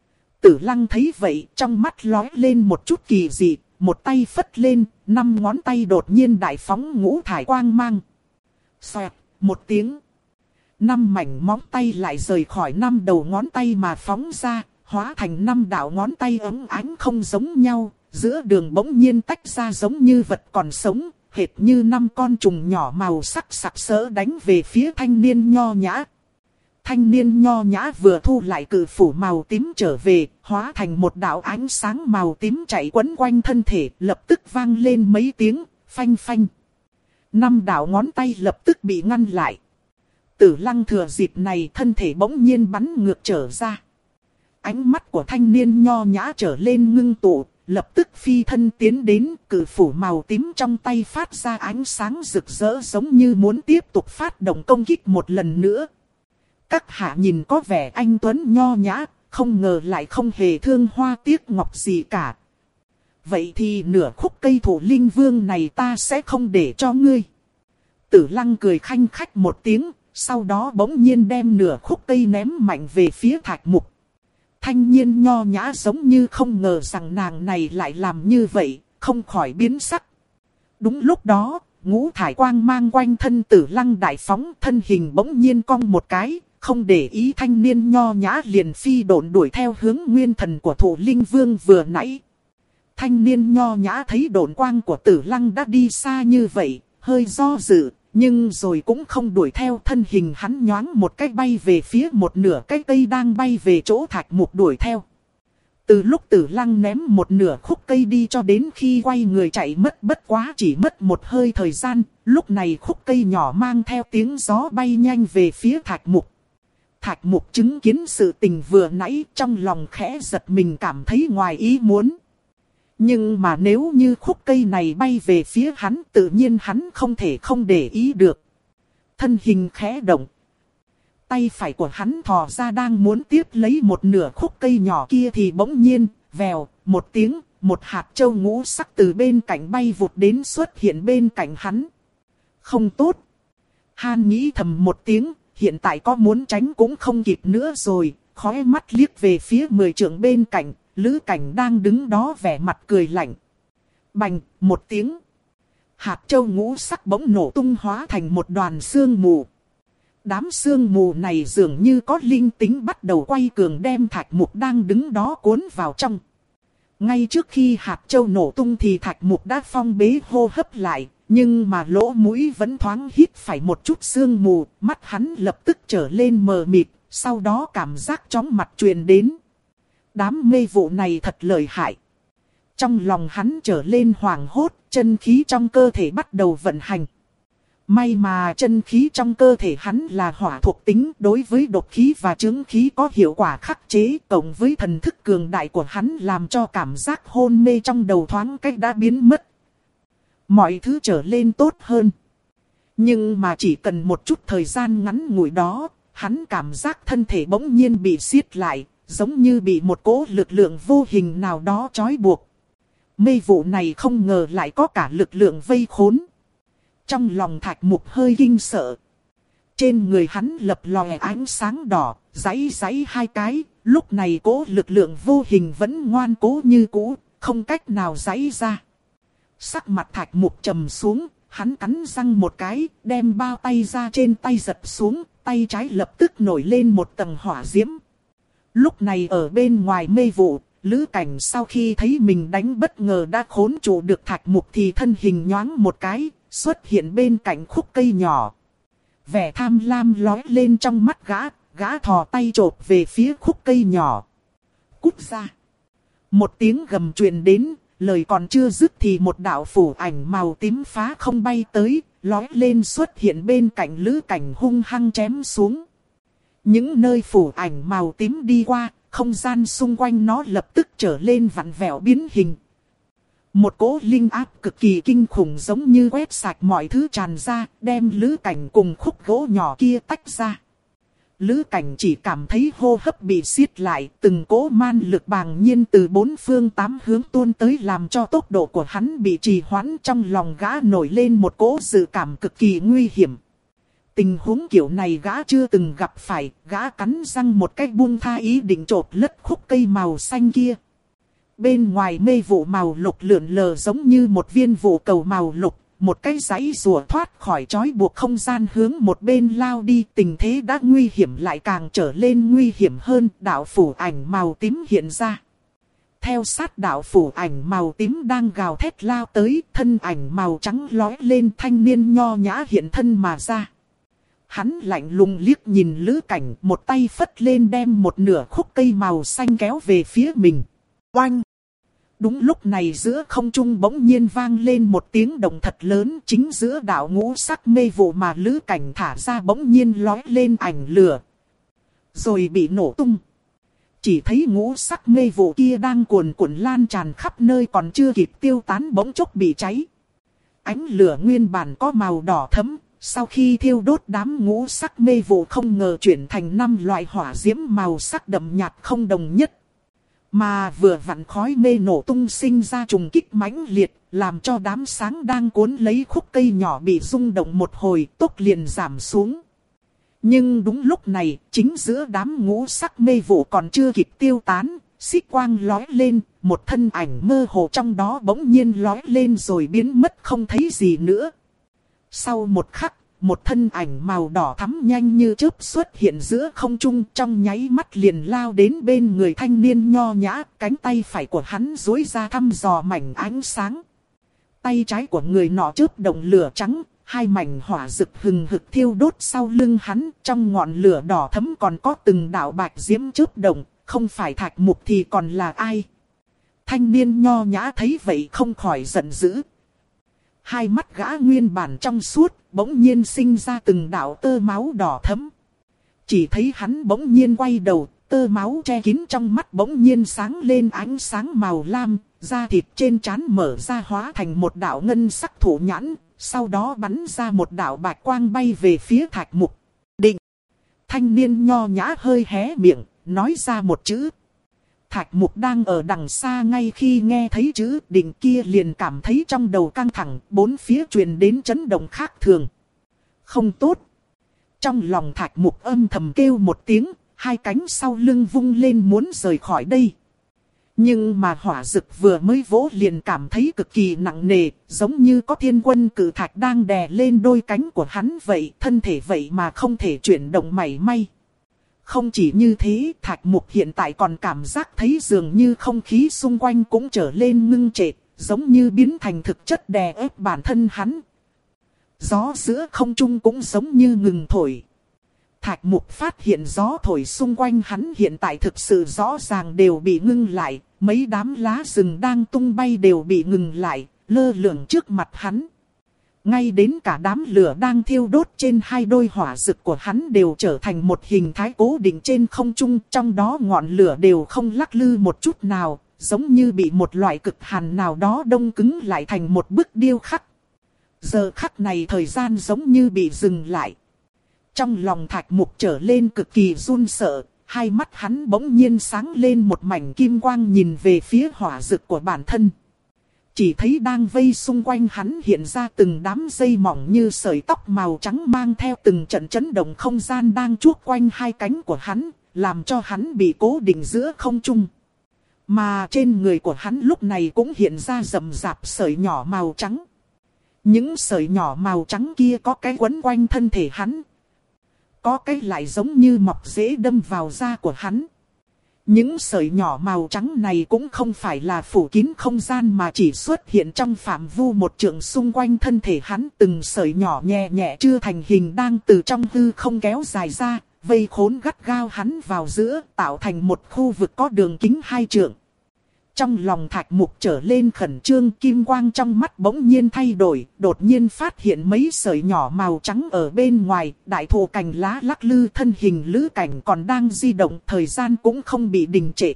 Tử Lăng thấy vậy, trong mắt lóe lên một chút kỳ dị, một tay phất lên, năm ngón tay đột nhiên đại phóng ngũ thải quang mang. Xoẹt, một tiếng. Năm mảnh móng tay lại rời khỏi năm đầu ngón tay mà phóng ra, hóa thành năm đạo ngón tay ấm ánh không giống nhau, giữa đường bỗng nhiên tách ra giống như vật còn sống, hệt như năm con trùng nhỏ màu sắc sặc sỡ đánh về phía thanh niên nho nhã. Thanh niên nho nhã vừa thu lại cự phủ màu tím trở về, hóa thành một đạo ánh sáng màu tím chạy quấn quanh thân thể, lập tức vang lên mấy tiếng, phanh phanh. Năm đạo ngón tay lập tức bị ngăn lại. Tử Lăng thừa dịp này thân thể bỗng nhiên bắn ngược trở ra. Ánh mắt của thanh niên nho nhã trở lên ngưng tụ, lập tức phi thân tiến đến, cự phủ màu tím trong tay phát ra ánh sáng rực rỡ giống như muốn tiếp tục phát động công kích một lần nữa. Các hạ nhìn có vẻ anh tuấn nho nhã, không ngờ lại không hề thương hoa tiếc ngọc gì cả. Vậy thì nửa khúc cây Thủ Linh Vương này ta sẽ không để cho ngươi. Tử Lăng cười khanh khách một tiếng, sau đó bỗng nhiên đem nửa khúc cây ném mạnh về phía Thạch Mục. Thanh niên nho nhã giống như không ngờ rằng nàng này lại làm như vậy, không khỏi biến sắc. Đúng lúc đó, ngũ thải quang mang quanh thân Tử Lăng đại phóng, thân hình bỗng nhiên cong một cái, không để ý thanh niên nho nhã liền phi độn đuổi theo hướng nguyên thần của Thủ Linh Vương vừa nãy. Thanh niên nho nhã thấy độn quang của Tử Lăng đã đi xa như vậy, hơi do dự, nhưng rồi cũng không đuổi theo, thân hình hắn nhoáng một cái bay về phía một nửa cái cây đang bay về chỗ Thạch Mục đuổi theo. Từ lúc Tử Lăng ném một nửa khúc cây đi cho đến khi quay người chạy mất bất quá chỉ mất một hơi thời gian, lúc này khúc cây nhỏ mang theo tiếng gió bay nhanh về phía Thạch Mục. Thạch Mục chứng kiến sự tình vừa nãy, trong lòng khẽ giật mình, cảm thấy ngoài ý muốn. Nhưng mà nếu như khúc cây này bay về phía hắn, tự nhiên hắn không thể không để ý được. Thân hình khẽ động. Tay phải của hắn thò ra đang muốn tiếp lấy một nửa khúc cây nhỏ kia thì bỗng nhiên, vèo, một tiếng, một hạt châu ngũ sắc từ bên cạnh bay vụt đến xuất hiện bên cạnh hắn. Không tốt. Han nghĩ thầm một tiếng, hiện tại có muốn tránh cũng không kịp nữa rồi, khóe mắt liếc về phía mười trượng bên cạnh. Lữ Cảnh đang đứng đó vẻ mặt cười lạnh. Bành, một tiếng. Hạt châu ngũ sắc bỗng nổ tung hóa thành một đoàn sương mù. Đám sương mù này dường như có linh tính bắt đầu quay cuồng đem Thạch Mục đang đứng đó cuốn vào trong. Ngay trước khi hạt châu nổ tung thì Thạch Mục đã phong bế hô hấp lại. Nhưng mà lỗ mũi vẫn thoáng hít phải một chút sương mù. Mắt hắn lập tức trở lên mờ mịt. Sau đó cảm giác chóng mặt truyền đến. Đám mê vụ này thật lợi hại. Trong lòng hắn trở lên hoảng hốt, chân khí trong cơ thể bắt đầu vận hành. May mà chân khí trong cơ thể hắn là hỏa thuộc tính, đối với độc khí và chứng khí có hiệu quả khắc chế, cộng với thần thức cường đại của hắn làm cho cảm giác hôn mê trong đầu thoáng cách đã biến mất. Mọi thứ trở lên tốt hơn. Nhưng mà chỉ cần một chút thời gian ngắn ngủi đó, hắn cảm giác thân thể bỗng nhiên bị siết lại. Giống như bị một cỗ lực lượng vô hình nào đó trói buộc. Mê vụ này không ngờ lại có cả lực lượng vây khốn. Trong lòng Thạch Mục hơi kinh sợ. Trên người hắn lập lòe ánh sáng đỏ, giãy giãy hai cái. Lúc này cỗ lực lượng vô hình vẫn ngoan cố như cũ, không cách nào giãy ra. Sắc mặt Thạch Mục trầm xuống, hắn cắn răng một cái, đem bao tay ra trên tay giật xuống, tay trái lập tức nổi lên một tầng hỏa diễm. Lúc này ở bên ngoài mê vụ, Lữ Cảnh sau khi thấy mình đánh bất ngờ đã khốn trụ được Thạch Mục thì thân hình nhoáng một cái, xuất hiện bên cạnh khúc cây nhỏ. Vẻ tham lam lóe lên trong mắt gã, gã thò tay chộp về phía khúc cây nhỏ. Cút ra! Một tiếng gầm truyền đến, lời còn chưa dứt thì một đạo phủ ảnh màu tím phá không bay tới, lóe lên xuất hiện bên cạnh Lữ Cảnh hung hăng chém xuống. Những nơi phủ ảnh màu tím đi qua, không gian xung quanh nó lập tức trở lên vặn vẹo biến hình. Một cỗ linh áp cực kỳ kinh khủng giống như quét sạch mọi thứ tràn ra, đem Lữ Cảnh cùng khúc gỗ nhỏ kia tách ra. Lữ Cảnh chỉ cảm thấy hô hấp bị siết lại, từng cỗ man lực bàng nhiên từ bốn phương tám hướng tuôn tới làm cho tốc độ của hắn bị trì hoãn, trong lòng gã nổi lên một cỗ dự cảm cực kỳ nguy hiểm. Tình huống kiểu này gã chưa từng gặp phải, gã cắn răng một cách buông tha ý định chộp lất khúc cây màu xanh kia. Bên ngoài mê vụ màu lục lượn lờ giống như một viên vụ cầu màu lục, một cái dãy rùa thoát khỏi trói buộc không gian hướng một bên lao đi. Tình thế đã nguy hiểm lại càng trở lên nguy hiểm hơn, đạo phủ ảnh màu tím hiện ra. Theo sát đạo phủ ảnh màu tím đang gào thét lao tới, thân ảnh màu trắng lói lên, thanh niên nho nhã hiện thân mà ra. Hắn lạnh lùng liếc nhìn Lữ Cảnh, một tay phất lên đem một nửa khúc cây màu xanh kéo về phía mình. Oanh! Đúng lúc này giữa không trung bỗng nhiên vang lên một tiếng động thật lớn, chính giữa đạo ngũ sắc mê vụ mà Lữ Cảnh thả ra bỗng nhiên lói lên ảnh lửa. Rồi bị nổ tung. Chỉ thấy ngũ sắc mê vụ kia đang cuồn cuộn lan tràn khắp nơi, còn chưa kịp tiêu tán bỗng chốc bị cháy. Ánh lửa nguyên bản có màu đỏ thẫm, sau khi thiêu đốt đám ngũ sắc mê vụ không ngờ chuyển thành năm loại hỏa diễm màu sắc đậm nhạt không đồng nhất. Mà vừa vặn khói mê nổ tung sinh ra trùng kích mãnh liệt, làm cho đám sáng đang cuốn lấy khúc cây nhỏ bị rung động một hồi, tốc liền giảm xuống. Nhưng đúng lúc này, chính giữa đám ngũ sắc mê vụ còn chưa kịp tiêu tán, xích quang lói lên, một thân ảnh mơ hồ trong đó bỗng nhiên lói lên rồi biến mất không thấy gì nữa. Sau một khắc, một thân ảnh màu đỏ thắm nhanh như chớp xuất hiện giữa không trung, trong nháy mắt liền lao đến bên người thanh niên nho nhã, cánh tay phải của hắn duỗi ra thăm dò mảnh ánh sáng. Tay trái của người nọ chớp động lửa trắng, hai mảnh hỏa rực hừng hực thiêu đốt sau lưng hắn, trong ngọn lửa đỏ thẫm còn có từng đạo bạch diễm chớp động, không phải Thạch Mục thì còn là ai? Thanh niên nho nhã thấy vậy không khỏi giận dữ. Hai mắt gã nguyên bản trong suốt, bỗng nhiên sinh ra từng đạo tơ máu đỏ thẫm. Chỉ thấy hắn bỗng nhiên quay đầu, tơ máu che kín trong mắt bỗng nhiên sáng lên ánh sáng màu lam, da thịt trên trán mở ra hóa thành một đạo ngân sắc thủ nhãn, sau đó bắn ra một đạo bạch quang bay về phía Thạch Mục. Định! Thanh niên nho nhã hơi hé miệng, nói ra một chữ. Thạch Mục đang ở đằng xa, ngay khi nghe thấy chữ định kia liền cảm thấy trong đầu căng thẳng, bốn phía truyền đến chấn động khác thường. Không tốt! Trong lòng Thạch Mục âm thầm kêu một tiếng, hai cánh sau lưng vung lên muốn rời khỏi đây. Nhưng mà hỏa dực vừa mới vỗ liền cảm thấy cực kỳ nặng nề, giống như có thiên quân cự thạch đang đè lên đôi cánh của hắn vậy, thân thể vậy mà không thể chuyển động mảy may. Không chỉ như thế, Thạch Mục hiện tại còn cảm giác thấy dường như không khí xung quanh cũng trở lên ngưng trệ, giống như biến thành thực chất đè ép bản thân hắn. Gió giữa không trung cũng giống như ngừng thổi. Thạch Mục phát hiện gió thổi xung quanh hắn hiện tại thực sự rõ ràng đều bị ngưng lại, mấy đám lá rừng đang tung bay đều bị ngừng lại, lơ lửng trước mặt hắn. Ngay đến cả đám lửa đang thiêu đốt trên hai đôi hỏa dực của hắn đều trở thành một hình thái cố định trên không trung, trong đó ngọn lửa đều không lắc lư một chút nào, giống như bị một loại cực hàn nào đó đông cứng lại thành một bức điêu khắc. Giờ khắc này thời gian giống như bị dừng lại. Trong lòng Thạch Mục trở lên cực kỳ run sợ, hai mắt hắn bỗng nhiên sáng lên một mảnh kim quang nhìn về phía hỏa dực của bản thân. Chỉ thấy đang vây xung quanh hắn hiện ra từng đám dây mỏng như sợi tóc màu trắng mang theo từng trận chấn động không gian đang chuốc quanh hai cánh của hắn, làm cho hắn bị cố định giữa không trung. Mà trên người của hắn lúc này cũng hiện ra rậm rạp sợi nhỏ màu trắng. Những sợi nhỏ màu trắng kia có cái quấn quanh thân thể hắn. Có cái lại giống như mọc rễ đâm vào da của hắn. Những sợi nhỏ màu trắng này cũng không phải là phủ kín không gian mà chỉ xuất hiện trong phạm vu một trượng xung quanh thân thể hắn. Từng sợi nhỏ nhẹ nhẹ chưa thành hình đang từ trong hư không kéo dài ra, vây khốn gắt gao hắn vào giữa, tạo thành một khu vực có đường kính hai trượng. Trong lòng Thạch Mục trở lên khẩn trương, kim quang trong mắt bỗng nhiên thay đổi, đột nhiên phát hiện mấy sợi nhỏ màu trắng ở bên ngoài, đại thụ cành lá lắc lư, thân hình Lữ Cảnh còn đang di động, thời gian cũng không bị đình trệ.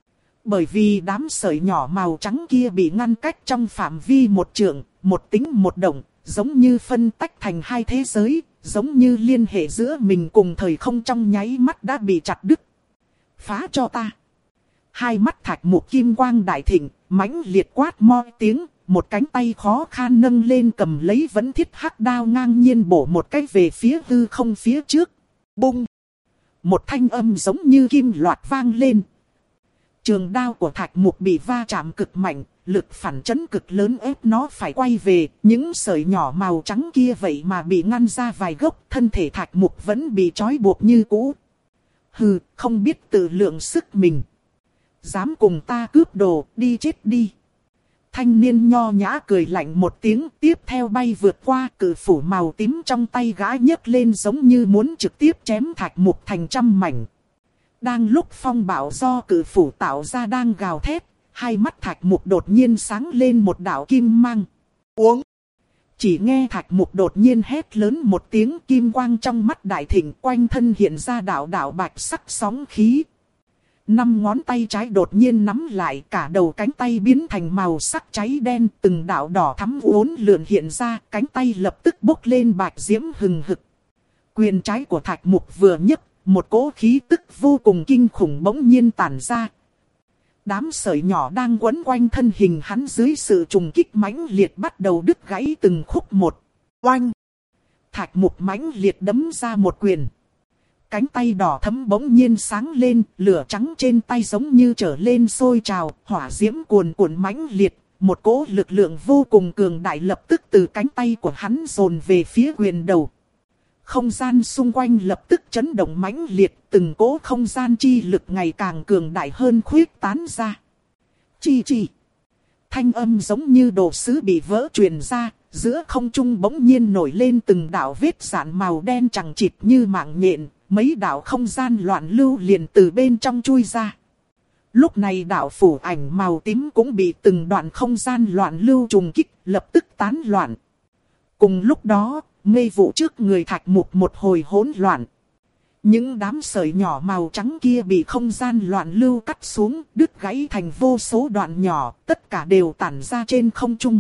Bởi vì đám sợi nhỏ màu trắng kia bị ngăn cách trong phạm vi một trượng, một tính một động, giống như phân tách thành hai thế giới, giống như liên hệ giữa mình cùng thời không trong nháy mắt đã bị chặt đứt. Phá cho ta! Hai mắt Thạch Mục kim quang đại thịnh, mãnh liệt quát mo tiếng, một cánh tay khó khăn nâng lên cầm lấy vấn thiết hắc đao ngang nhiên bổ một cái về phía hư không phía trước. Bung! Một thanh âm giống như kim loạt vang lên. Trường đao của Thạch Mục bị va chạm cực mạnh, lực phản chấn cực lớn ép nó phải quay về. Những sợi nhỏ màu trắng kia vậy mà bị ngăn ra vài gốc, thân thể Thạch Mục vẫn bị trói buộc như cũ. Hừ, không biết tự lượng sức mình. Dám cùng ta cướp đồ, đi chết đi. Thanh niên nho nhã cười lạnh một tiếng, tiếp theo bay vượt qua, cự phủ màu tím trong tay gã nhấc lên giống như muốn trực tiếp chém Thạch Mục thành trăm mảnh. Đang lúc phong bạo do cự phủ tạo ra đang gào thét, hai mắt Thạch Mục đột nhiên sáng lên một đạo kim mang. Uống! Chỉ nghe Thạch Mục đột nhiên hét lớn một tiếng, kim quang trong mắt đại thịnh, quanh thân hiện ra đạo đạo bạch sắc sóng khí. Năm ngón tay trái đột nhiên nắm lại, cả đầu cánh tay biến thành màu sắc cháy đen, từng đạo đỏ thắm uốn lượn hiện ra, cánh tay lập tức bốc lên bạch diễm hừng hực. Quyền trái của Thạch Mục vừa nhấc, một cỗ khí tức vô cùng kinh khủng bỗng nhiên tản ra. Đám sợi nhỏ đang quấn quanh thân hình hắn dưới sự trùng kích mãnh liệt bắt đầu đứt gãy từng khúc một. Oanh! Thạch Mục mãnh liệt đấm ra một quyền. Cánh tay đỏ thẫm bỗng nhiên sáng lên, lửa trắng trên tay giống như trở lên sôi trào, hỏa diễm cuồn cuộn mãnh liệt, một cỗ lực lượng vô cùng cường đại lập tức từ cánh tay của hắn dồn về phía quyền đầu. Không gian xung quanh lập tức chấn động mãnh liệt, từng cỗ không gian chi lực ngày càng cường đại hơn khuyết tán ra. Chi chi! Thanh âm giống như đồ sứ bị vỡ truyền ra, giữa không trung bỗng nhiên nổi lên từng đạo vết rạn màu đen chằng chịt như mạng nhện. Mấy đạo không gian loạn lưu liền từ bên trong chui ra. Lúc này đạo phủ ảnh màu tím cũng bị từng đoạn không gian loạn lưu trùng kích, lập tức tán loạn. Cùng lúc đó, mê vụ trước người Thạch Mục một hồi hỗn loạn. Những đám sợi nhỏ màu trắng kia bị không gian loạn lưu cắt xuống, đứt gãy thành vô số đoạn nhỏ, tất cả đều tản ra trên không trung.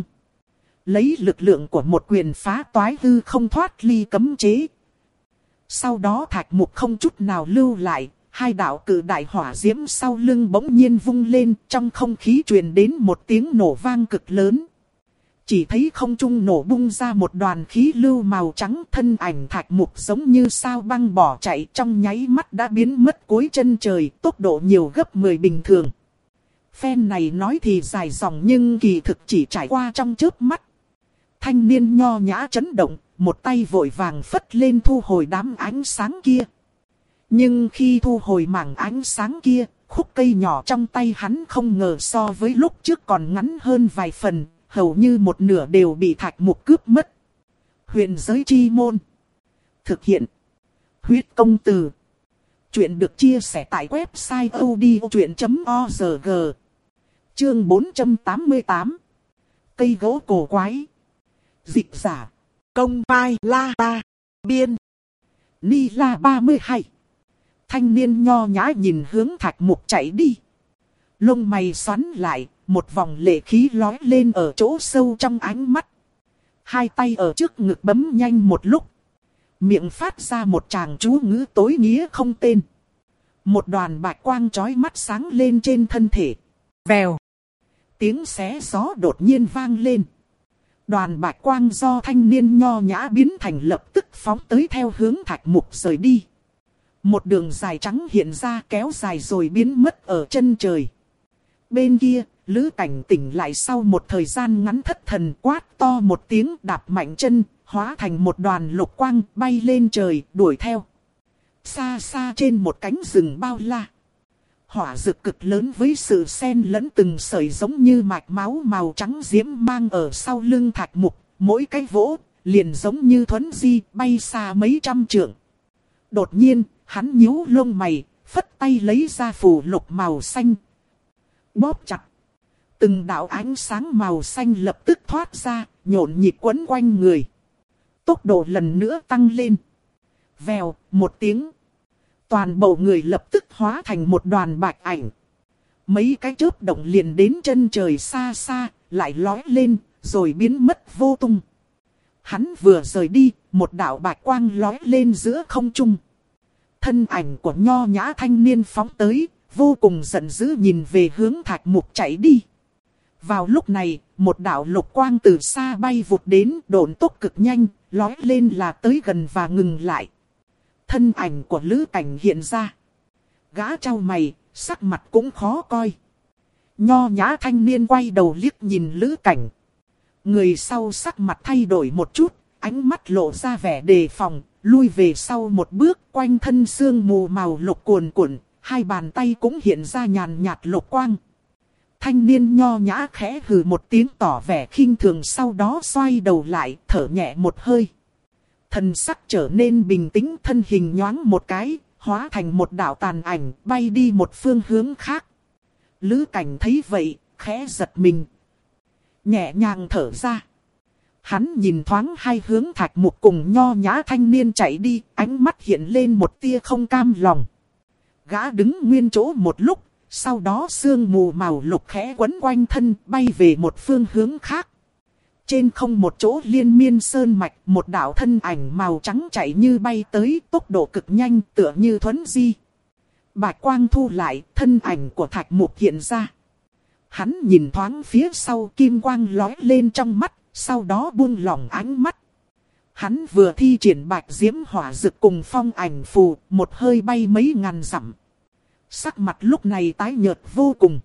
Lấy lực lượng của một quyền phá toái hư không thoát ly cấm chế. Sau đó Thạch Mục không chút nào lưu lại, hai đạo cự đại hỏa diễm sau lưng bỗng nhiên vung lên, trong không khí truyền đến một tiếng nổ vang cực lớn. Chỉ thấy không trung nổ bung ra một đoàn khí lưu màu trắng, thân ảnh Thạch Mục giống như sao băng bỏ chạy, trong nháy mắt đã biến mất cuối chân trời, tốc độ nhiều gấp mười bình thường. Phen này nói thì dài dòng nhưng kỳ thực chỉ trải qua trong chớp mắt. Thanh niên nho nhã chấn động, một tay vội vàng phất lên thu hồi đám ánh sáng kia. Nhưng khi thu hồi mảng ánh sáng kia, khúc cây nhỏ trong tay hắn không ngờ so với lúc trước còn ngắn hơn vài phần, hầu như một nửa đều bị Thạch Mục cướp mất. Huyền giới chi môn. Thực hiện. Huyết công từ. Chuyện được chia sẻ tại website odchuyện chấm org. Chương bốn trăm tám mươi tám. Cây gỗ cổ quái. Dịch giả. Công Mai La Ba. Biên. Ni La ba mươi hai. Thanh niên nho nhã nhìn hướng Thạch Mục chạy đi. Lông mày xoắn lại, một vòng lệ khí lói lên ở chỗ sâu trong ánh mắt. Hai tay ở trước ngực bấm nhanh một lúc. Miệng phát ra một tràng chú ngữ tối nghĩa không tên. Một đoàn bạch quang chói mắt sáng lên trên thân thể. Vèo. Tiếng xé gió đột nhiên vang lên. Đoàn bạch quang do thanh niên nho nhã biến thành lập tức phóng tới theo hướng Thạch Mục rời đi. Một đường dài trắng hiện ra kéo dài rồi biến mất ở chân trời. Bên kia, Lữ Cảnh tỉnh lại sau một thời gian ngắn thất thần, quát to một tiếng, đạp mạnh chân, hóa thành một đoàn lục quang bay lên trời đuổi theo. Xa xa trên một cánh rừng bao la, hỏa rực cực lớn với sự xen lẫn từng sợi giống như mạch máu màu trắng diễm mang ở sau lưng Thạch Mục, mỗi cái vỗ liền giống như thuấn di bay xa mấy trăm trượng. Đột nhiên, hắn nhíu lông mày, phất tay lấy ra phù lục màu xanh, bóp chặt. Từng đạo ánh sáng màu xanh lập tức thoát ra, nhộn nhịp quấn quanh người. Tốc độ lần nữa tăng lên. Vèo, một tiếng. Toàn bộ người lập tức hóa thành một đoàn bạch ảnh. Mấy cái chớp động liền đến chân trời xa xa, lại lói lên, rồi biến mất vô tung. Hắn vừa rời đi, một đạo bạch quang lói lên giữa không trung. Thân ảnh của nho nhã thanh niên phóng tới, vô cùng giận dữ nhìn về hướng Thạch Mục chạy đi. Vào lúc này, một đạo lục quang từ xa bay vụt đến, độn tốc cực nhanh, lói lên là tới gần và ngừng lại. Thân ảnh của Lữ Cảnh hiện ra. Gã chau mày, sắc mặt cũng khó coi. Nho nhã thanh niên quay đầu liếc nhìn Lữ Cảnh. Người sau sắc mặt thay đổi một chút, ánh mắt lộ ra vẻ đề phòng, lui về sau một bước, quanh thân sương mù màu lục cuồn cuộn, hai bàn tay cũng hiện ra nhàn nhạt lục quang. Thanh niên nho nhã khẽ hừ một tiếng tỏ vẻ khinh thường, sau đó xoay đầu lại, thở nhẹ một hơi. Thần sắc trở nên bình tĩnh, thân hình nhoáng một cái, hóa thành một đạo tàn ảnh, bay đi một phương hướng khác. Lữ Cảnh thấy vậy, khẽ giật mình, nhẹ nhàng thở ra. Hắn nhìn thoáng hai hướng Thạch Mục cùng nho nhã thanh niên chạy đi, ánh mắt hiện lên một tia không cam lòng. Gã đứng nguyên chỗ một lúc, sau đó sương mù màu lục khẽ quấn quanh thân, bay về một phương hướng khác. Trên không một chỗ liên miên sơn mạch, một đạo thân ảnh màu trắng chạy như bay tới, tốc độ cực nhanh, tựa như thuấn di. Bạch quang thu lại, thân ảnh của Thạch Mục hiện ra. Hắn nhìn thoáng phía sau, kim quang lói lên trong mắt, sau đó buông lỏng ánh mắt. Hắn vừa thi triển bạch diễm hỏa dực cùng phong ảnh phù, một hơi bay mấy ngàn dặm. Sắc mặt lúc này tái nhợt vô cùng.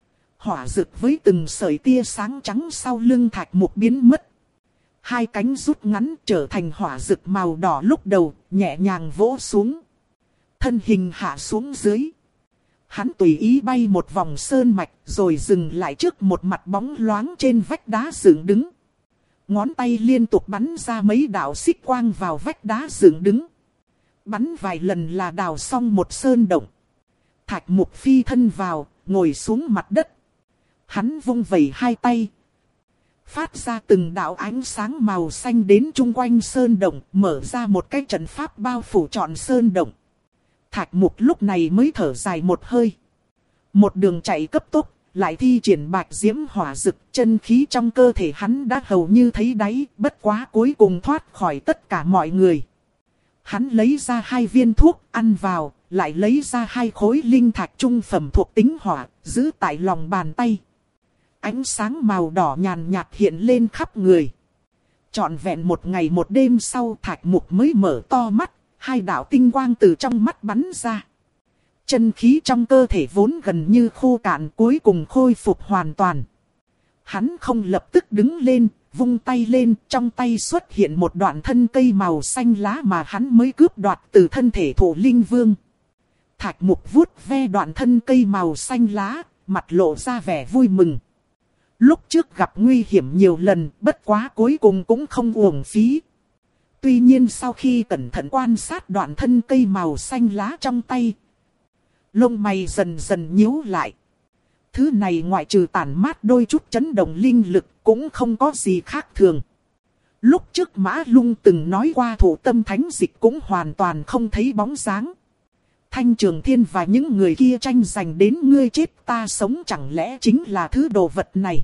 Hỏa dực với từng sợi tia sáng trắng sau lưng Thạch Mục biến mất. Hai cánh rút ngắn trở thành hỏa dực màu đỏ lúc đầu, nhẹ nhàng vỗ xuống. Thân hình hạ xuống dưới. Hắn tùy ý bay một vòng sơn mạch, rồi dừng lại trước một mặt bóng loáng trên vách đá dựng đứng. Ngón tay liên tục bắn ra mấy đạo xích quang vào vách đá dựng đứng. Bắn vài lần là đào xong một sơn động. Thạch Mục phi thân vào, ngồi xuống mặt đất. Hắn vung vẩy hai tay, phát ra từng đạo ánh sáng màu xanh đến chung quanh sơn động, mở ra một cái trận pháp bao phủ trọn sơn động. Thạch Mục lúc này mới thở dài một hơi. Một đường chạy cấp tốc, lại thi triển bạch diễm hỏa dực, chân khí trong cơ thể hắn đã hầu như thấy đáy, bất quá cuối cùng thoát khỏi tất cả mọi người. Hắn lấy ra hai viên thuốc, ăn vào, lại lấy ra hai khối linh thạch trung phẩm thuộc tính hỏa, giữ tại lòng bàn tay. Ánh sáng màu đỏ nhàn nhạt hiện lên khắp người. Trọn vẹn một ngày một đêm sau, Thạch Mục mới mở to mắt, hai đạo tinh quang từ trong mắt bắn ra. Chân khí trong cơ thể vốn gần như khô cạn, cuối cùng khôi phục hoàn toàn. Hắn không lập tức đứng lên, vung tay lên, trong tay xuất hiện một đoạn thân cây màu xanh lá mà hắn mới cướp đoạt từ thân thể Thổ Linh Vương. Thạch Mục vuốt ve đoạn thân cây màu xanh lá, mặt lộ ra vẻ vui mừng. Lúc trước gặp nguy hiểm nhiều lần, bất quá cuối cùng cũng không uổng phí. Tuy nhiên sau khi cẩn thận quan sát đoạn thân cây màu xanh lá trong tay, lông mày dần dần nhíu lại. Thứ này ngoại trừ tản mát đôi chút chấn động linh lực, cũng không có gì khác thường. Lúc trước Mã Lung từng nói qua Thổ Tâm Thánh Dịch cũng hoàn toàn không thấy bóng dáng. Thanh Trường Thiên và những người kia tranh giành đến ngươi chết ta sống, chẳng lẽ chính là thứ đồ vật này?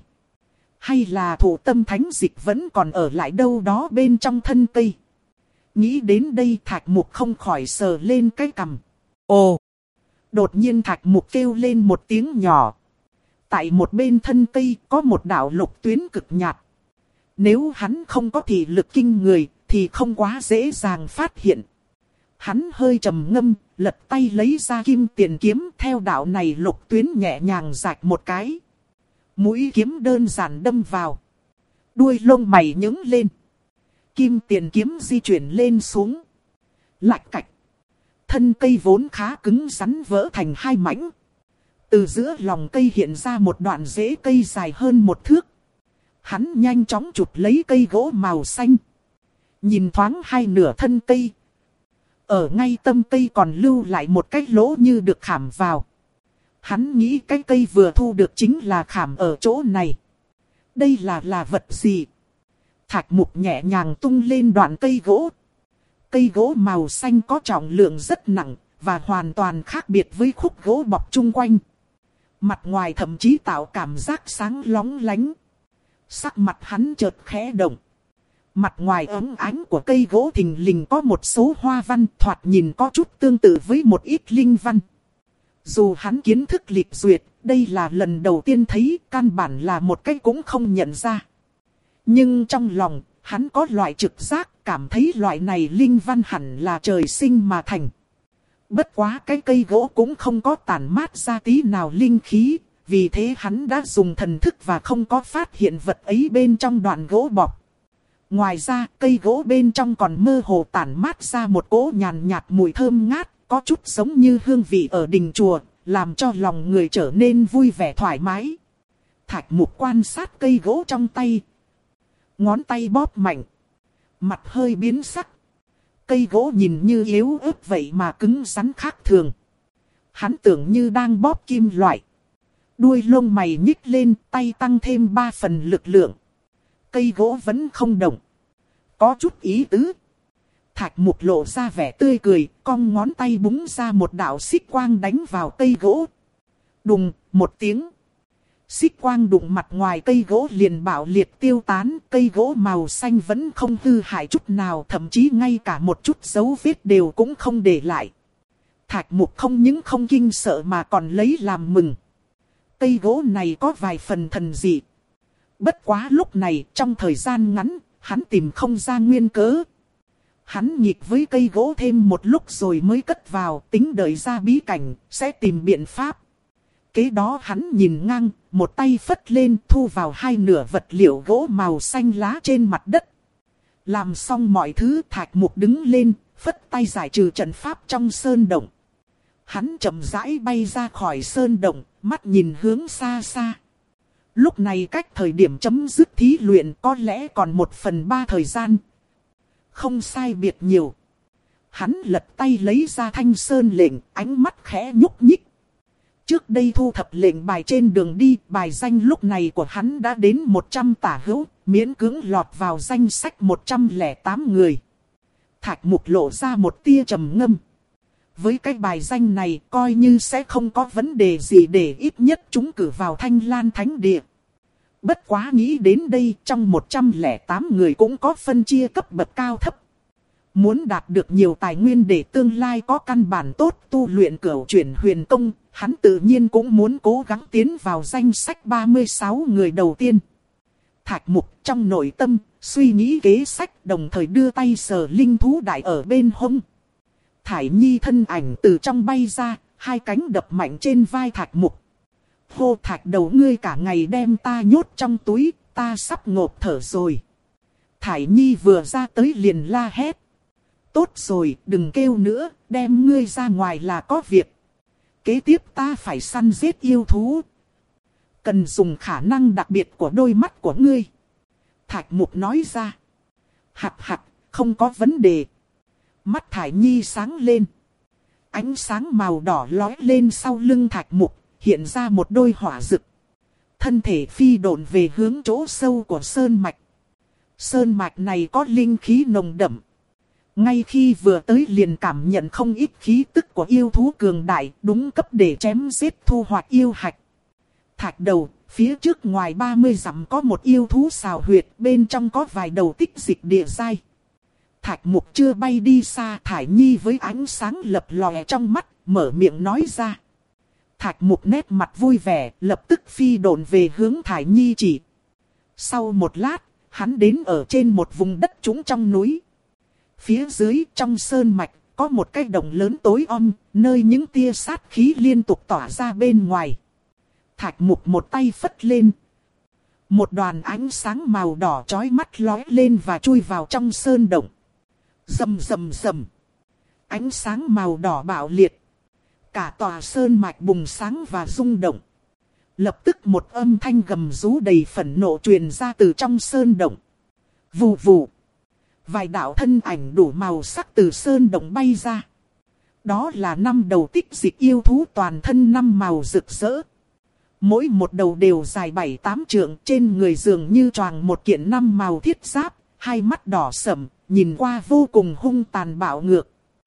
Hay là Thổ Tâm Thánh Dịch vẫn còn ở lại đâu đó bên trong thân cây? Nghĩ đến đây, Thạch Mục không khỏi sờ lên cái cằm. Ồ! Đột nhiên Thạch Mục kêu lên một tiếng nhỏ. Tại một bên thân cây có một đạo lục tuyến cực nhạt. Nếu hắn không có thị lực kinh người thì không quá dễ dàng phát hiện. Hắn hơi trầm ngâm, lật tay lấy ra kim tiền kiếm, theo đạo này lục tuyến nhẹ nhàng rạch một cái. Mũi kiếm đơn giản đâm vào. Đuôi lông mày nhướng lên. Kim tiền kiếm di chuyển lên xuống. Lạch cạch. Thân cây vốn khá cứng rắn vỡ thành hai mảnh. Từ giữa lòng cây hiện ra một đoạn rễ cây dài hơn một thước. Hắn nhanh chóng chụp lấy cây gỗ màu xanh. Nhìn thoáng hai nửa thân cây. Ở ngay tâm cây còn lưu lại một cái lỗ như được khảm vào. Hắn nghĩ cái cây vừa thu được chính là khảm ở chỗ này. Đây là là vật gì? Thạch Mục nhẹ nhàng tung lên đoạn cây gỗ. Cây gỗ màu xanh có trọng lượng rất nặng và hoàn toàn khác biệt với khúc gỗ bọc chung quanh. Mặt ngoài thậm chí tạo cảm giác sáng lóng lánh. Sắc mặt hắn chợt khẽ động. Mặt ngoài ấm ánh của cây gỗ thình lình có một số hoa văn thoạt nhìn có chút tương tự với một ít linh văn. Dù hắn kiến thức lịch duyệt, đây là lần đầu tiên thấy, căn bản là một cái cũng không nhận ra. Nhưng trong lòng, hắn có loại trực giác, cảm thấy loại này linh văn hẳn là trời sinh mà thành. Bất quá cái cây gỗ cũng không có tản mát ra tí nào linh khí, vì thế hắn đã dùng thần thức và không có phát hiện vật ấy bên trong đoạn gỗ bọc. Ngoài ra, cây gỗ bên trong còn mơ hồ tản mát ra một cỗ nhàn nhạt mùi thơm ngát, có chút giống như hương vị ở đình chùa, làm cho lòng người trở nên vui vẻ thoải mái. Thạch Mục quan sát cây gỗ trong tay. Ngón tay bóp mạnh. Mặt hơi biến sắc. Cây gỗ nhìn như yếu ớt vậy mà cứng rắn khác thường. Hắn tưởng như đang bóp kim loại. Đuôi lông mày nhích lên, tay tăng thêm ba phần lực lượng. Cây gỗ vẫn không động. Có chút ý tứ. Thạch Mục lộ ra vẻ tươi cười, cong ngón tay búng ra một đạo xích quang đánh vào cây gỗ. Đùng, một tiếng. Xích quang đụng mặt ngoài cây gỗ liền bạo liệt tiêu tán, cây gỗ màu xanh vẫn không hư hại chút nào, thậm chí ngay cả một chút dấu vết đều cũng không để lại. Thạch Mục không những không kinh sợ mà còn lấy làm mừng. Cây gỗ này có vài phần thần dị. Bất quá lúc này, trong thời gian ngắn, hắn tìm không ra nguyên cớ. Hắn nhịp với cây gỗ thêm một lúc rồi mới cất vào, tính đợi ra bí cảnh, sẽ tìm biện pháp. Kế đó hắn nhìn ngang, một tay phất lên thu vào hai nửa vật liệu gỗ màu xanh lá trên mặt đất. Làm xong mọi thứ, Thạch Mục đứng lên, phất tay giải trừ trận pháp trong sơn động. Hắn chậm rãi bay ra khỏi sơn động, mắt nhìn hướng xa xa. Lúc này cách thời điểm chấm dứt thí luyện có lẽ còn một phần ba thời gian. Không sai biệt nhiều. Hắn lật tay lấy ra thanh sơn lệnh, ánh mắt khẽ nhúc nhích. Trước đây thu thập lệnh bài trên đường đi, bài danh lúc này của hắn đã đến một trăm tả hữu, miễn cưỡng lọt vào danh sách một trăm lẻ tám người. Thạch Mục lộ ra một tia trầm ngâm. Với cái bài danh này coi như sẽ không có vấn đề gì để ít nhất chúng cử vào Thanh Lan Thánh Địa. Bất quá nghĩ đến đây, trong một trăm lẻ tám người cũng có phân chia cấp bậc cao thấp. Muốn đạt được nhiều tài nguyên để tương lai có căn bản tốt tu luyện cửu chuyển huyền công, hắn tự nhiên cũng muốn cố gắng tiến vào danh sách ba mươi sáu người đầu tiên. Thạch Mục trong nội tâm, suy nghĩ kế sách, đồng thời đưa tay sờ linh thú đại ở bên hông. Thải Nhi thân ảnh từ trong bay ra, hai cánh đập mạnh trên vai Thạch Mục. Hô Thạch đầu, ngươi cả ngày đem ta nhốt trong túi, ta sắp ngộp thở rồi. Thải Nhi vừa ra tới liền la hét. Tốt rồi, đừng kêu nữa, đem ngươi ra ngoài là có việc. Kế tiếp ta phải săn giết yêu thú. Cần dùng khả năng đặc biệt của đôi mắt của ngươi. Thạch Mục nói ra. Hạt hạt, không có vấn đề. Mắt Thải Nhi sáng lên. Ánh sáng màu đỏ lói lên sau lưng Thạch Mục, hiện ra một đôi hỏa rực. Thân thể phi độn về hướng chỗ sâu của sơn mạch. Sơn mạch này có linh khí nồng đậm. Ngay khi vừa tới liền cảm nhận không ít khí tức của yêu thú cường đại, đúng cấp để chém giết thu hoạch yêu hạch. Thạch đầu, phía trước ngoài ba mươi dặm có một yêu thú xào huyệt, bên trong có vài đầu tích dịch địa giai. Thạch Mục chưa bay đi xa, Thải Nhi với ánh sáng lập lòe trong mắt, mở miệng nói ra. Thạch Mục nét mặt vui vẻ, lập tức phi độn về hướng Thải Nhi chỉ. Sau một lát, hắn đến ở trên một vùng đất trũng trong núi. Phía dưới trong sơn mạch, có một cái động lớn tối om, nơi những tia sát khí liên tục tỏa ra bên ngoài. Thạch Mục một tay phất lên. Một đoàn ánh sáng màu đỏ chói mắt lóe lên và chui vào trong sơn động. Rầm rầm rầm. Ánh sáng màu đỏ bạo liệt. Cả tòa sơn mạch bùng sáng và rung động. Lập tức một âm thanh gầm rú đầy phẫn nộ truyền ra từ trong sơn động. Vù vù. Vài đạo thân ảnh đủ màu sắc từ sơn động bay ra. Đó là năm đầu tích dịch yêu thú toàn thân năm màu rực rỡ. Mỗi một đầu đều dài bảy tám trượng, trên người dường như choàng một kiện năm màu thiết giáp, hai mắt đỏ sẫm, nhìn qua vô cùng hung tàn bạo ngược.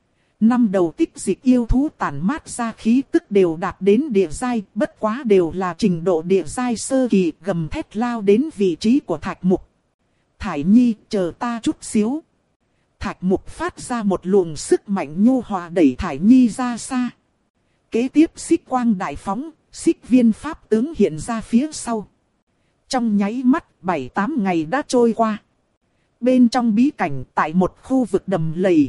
Năm đầu tích dịch yêu thú tản mát ra khí tức đều đạt đến địa giai, bất quá đều là trình độ địa giai sơ kỳ, gầm thét lao đến vị trí của Thạch Mục. Thải Nhi, chờ ta chút xíu. Thạch Mục phát ra một luồng sức mạnh nhu hòa đẩy Thải Nhi ra xa. Kế tiếp xích quang đại phóng, xích viên pháp tướng hiện ra phía sau. Trong nháy mắt, bảy tám ngày đã trôi qua. Bên trong bí cảnh, tại một khu vực đầm lầy,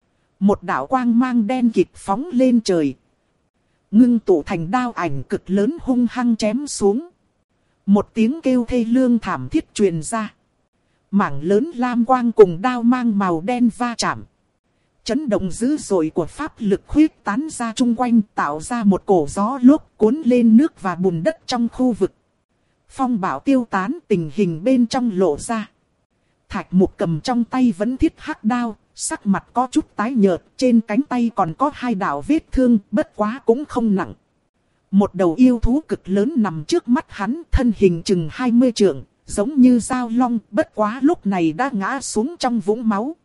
một đạo quang mang đen kịt phóng lên trời. Ngưng tụ thành đao ảnh cực lớn hung hăng chém xuống. Một tiếng kêu thê lương thảm thiết truyền ra. Mảng lớn lam quang cùng đao mang màu đen va chạm. Chấn động dữ dội của pháp lực khuyết tán ra chung quanh, tạo ra một cổ gió lốc cuốn lên nước và bùn đất trong khu vực. Phong bão tiêu tán, tình hình bên trong lộ ra. Thạch Mục cầm trong tay vẫn thiết hắc đao, sắc mặt có chút tái nhợt, trên cánh tay còn có hai đạo vết thương, bất quá cũng không nặng. Một đầu yêu thú cực lớn nằm trước mắt hắn, thân hình chừng hai mươi trượng, giống như dao long, bất quá lúc này đã ngã xuống trong vũng máu.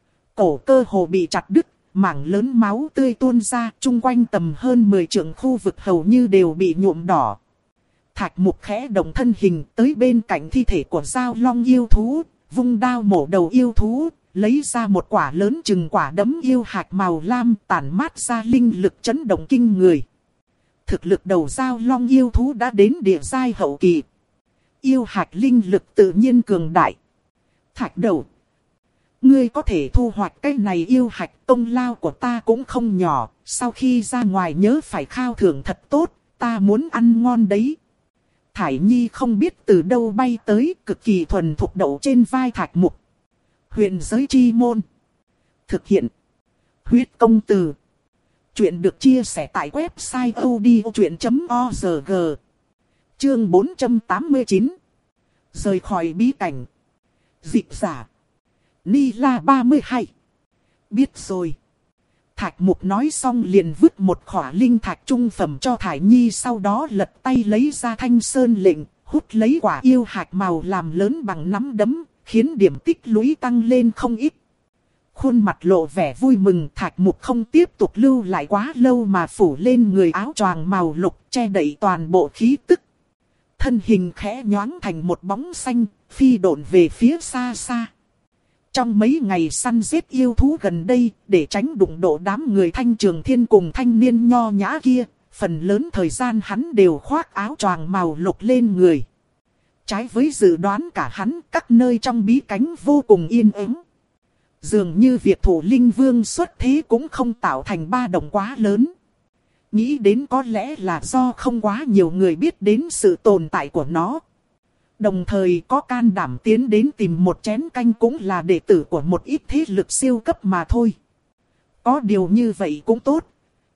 Cổ cơ hồ bị chặt đứt, mảng lớn máu tươi tuôn ra, chung quanh tầm hơn mười trượng khu vực hầu như đều bị nhuộm đỏ. Thạch Mục khẽ động thân hình tới bên cạnh thi thể của dao long yêu thú, vung đao mổ đầu yêu thú, lấy ra một quả lớn chừng quả đấm yêu hạch màu lam, tản mát ra linh lực chấn động kinh người. Thực lực đầu dao long yêu thú đã đến địa giai hậu kỳ. Yêu hạch linh lực tự nhiên cường đại. Thạch đầu, ngươi có thể thu hoạch cái này yêu hạch, công lao của ta cũng không nhỏ, sau khi ra ngoài nhớ phải khao thưởng thật tốt, ta muốn ăn ngon đấy. Thải Nhi không biết từ đâu bay tới, cực kỳ thuần thục đậu trên vai Thạch Mục. Huyền giới chi môn. Thực hiện. Huyết công từ. Chuyện được chia sẻ tại website odchuyện chấm org. Chương bốn trăm tám mươi chín. Rời khỏi bí cảnh. Dịch giả. Ni La ba mươi hai. Biết rồi. Thạch Mục nói xong liền vứt một khỏa linh thạch trung phẩm cho Thải Nhi, sau đó lật tay lấy ra thanh sơn lệnh, hút lấy quả yêu hạch màu làm lớn bằng nắm đấm, khiến điểm tích lũy tăng lên không ít. Khuôn mặt lộ vẻ vui mừng, Thạch Mục không tiếp tục lưu lại quá lâu mà phủ lên người áo choàng màu lục che đậy toàn bộ khí tức. Thân hình khẽ nhoáng thành một bóng xanh, phi độn về phía xa xa. Trong mấy ngày săn giết yêu thú gần đây, để tránh đụng độ đám người Thanh Trường Thiên cùng thanh niên nho nhã kia, phần lớn thời gian hắn đều khoác áo choàng màu lục lên người. Trái với dự đoán cả hắn, các nơi trong bí cảnh vô cùng yên ắng. Dường như việc thủ linh vương xuất thế cũng không tạo thành ba động quá lớn. Nghĩ đến có lẽ là do không quá nhiều người biết đến sự tồn tại của nó. Đồng thời có can đảm tiến đến tìm một chén canh cũng là đệ tử của một ít thế lực siêu cấp mà thôi. Có điều như vậy cũng tốt.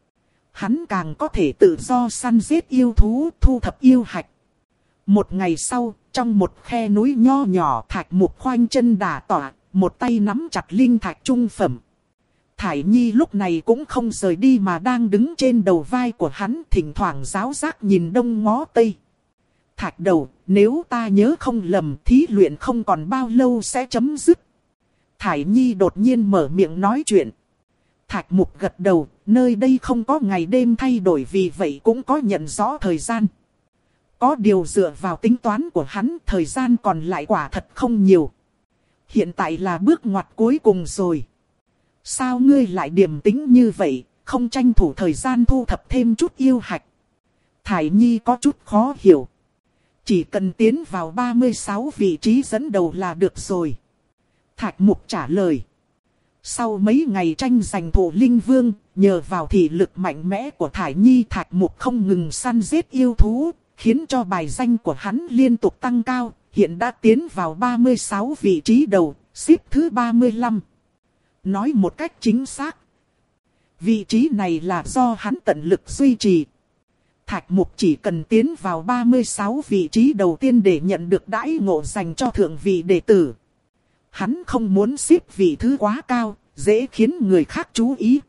Hắn càng có thể tự do săn giết yêu thú, thu thập yêu hạch. Một ngày sau, trong một khe núi nho nhỏ, Thạch Mục khoanh chân đả tọa, một tay nắm chặt linh thạch trung phẩm. Thải Nhi lúc này cũng không rời đi mà đang đứng trên đầu vai của hắn, thỉnh thoảng giáo giác nhìn đông ngó tây. Thạch đầu, nếu ta nhớ không lầm, thí luyện không còn bao lâu sẽ chấm dứt. Thải Nhi đột nhiên mở miệng nói chuyện. Thạch Mục gật đầu, nơi đây không có ngày đêm thay đổi, vì vậy cũng có nhận rõ thời gian. Có điều dựa vào tính toán của hắn, thời gian còn lại quả thật không nhiều. Hiện tại là bước ngoặt cuối cùng rồi. Sao ngươi lại điềm tĩnh như vậy, không tranh thủ thời gian thu thập thêm chút yêu hạch? Thải Nhi có chút khó hiểu. Chỉ cần tiến vào ba mươi sáu vị trí dẫn đầu là được rồi. Thạch Mục trả lời. Sau mấy ngày tranh giành thủ linh vương, nhờ vào thị lực mạnh mẽ của Thải Nhi, Thạch Mục không ngừng săn giết yêu thú, khiến cho bài danh của hắn liên tục tăng cao, hiện đã tiến vào ba mươi sáu vị trí đầu, xếp thứ ba mươi lăm. Nói một cách chính xác, vị trí này là do hắn tận lực duy trì. Thạch Mục chỉ cần tiến vào ba mươi sáu vị trí đầu tiên để nhận được đãi ngộ dành cho thượng vị đệ tử. Hắn không muốn xếp vị thứ quá cao, dễ khiến người khác chú ý.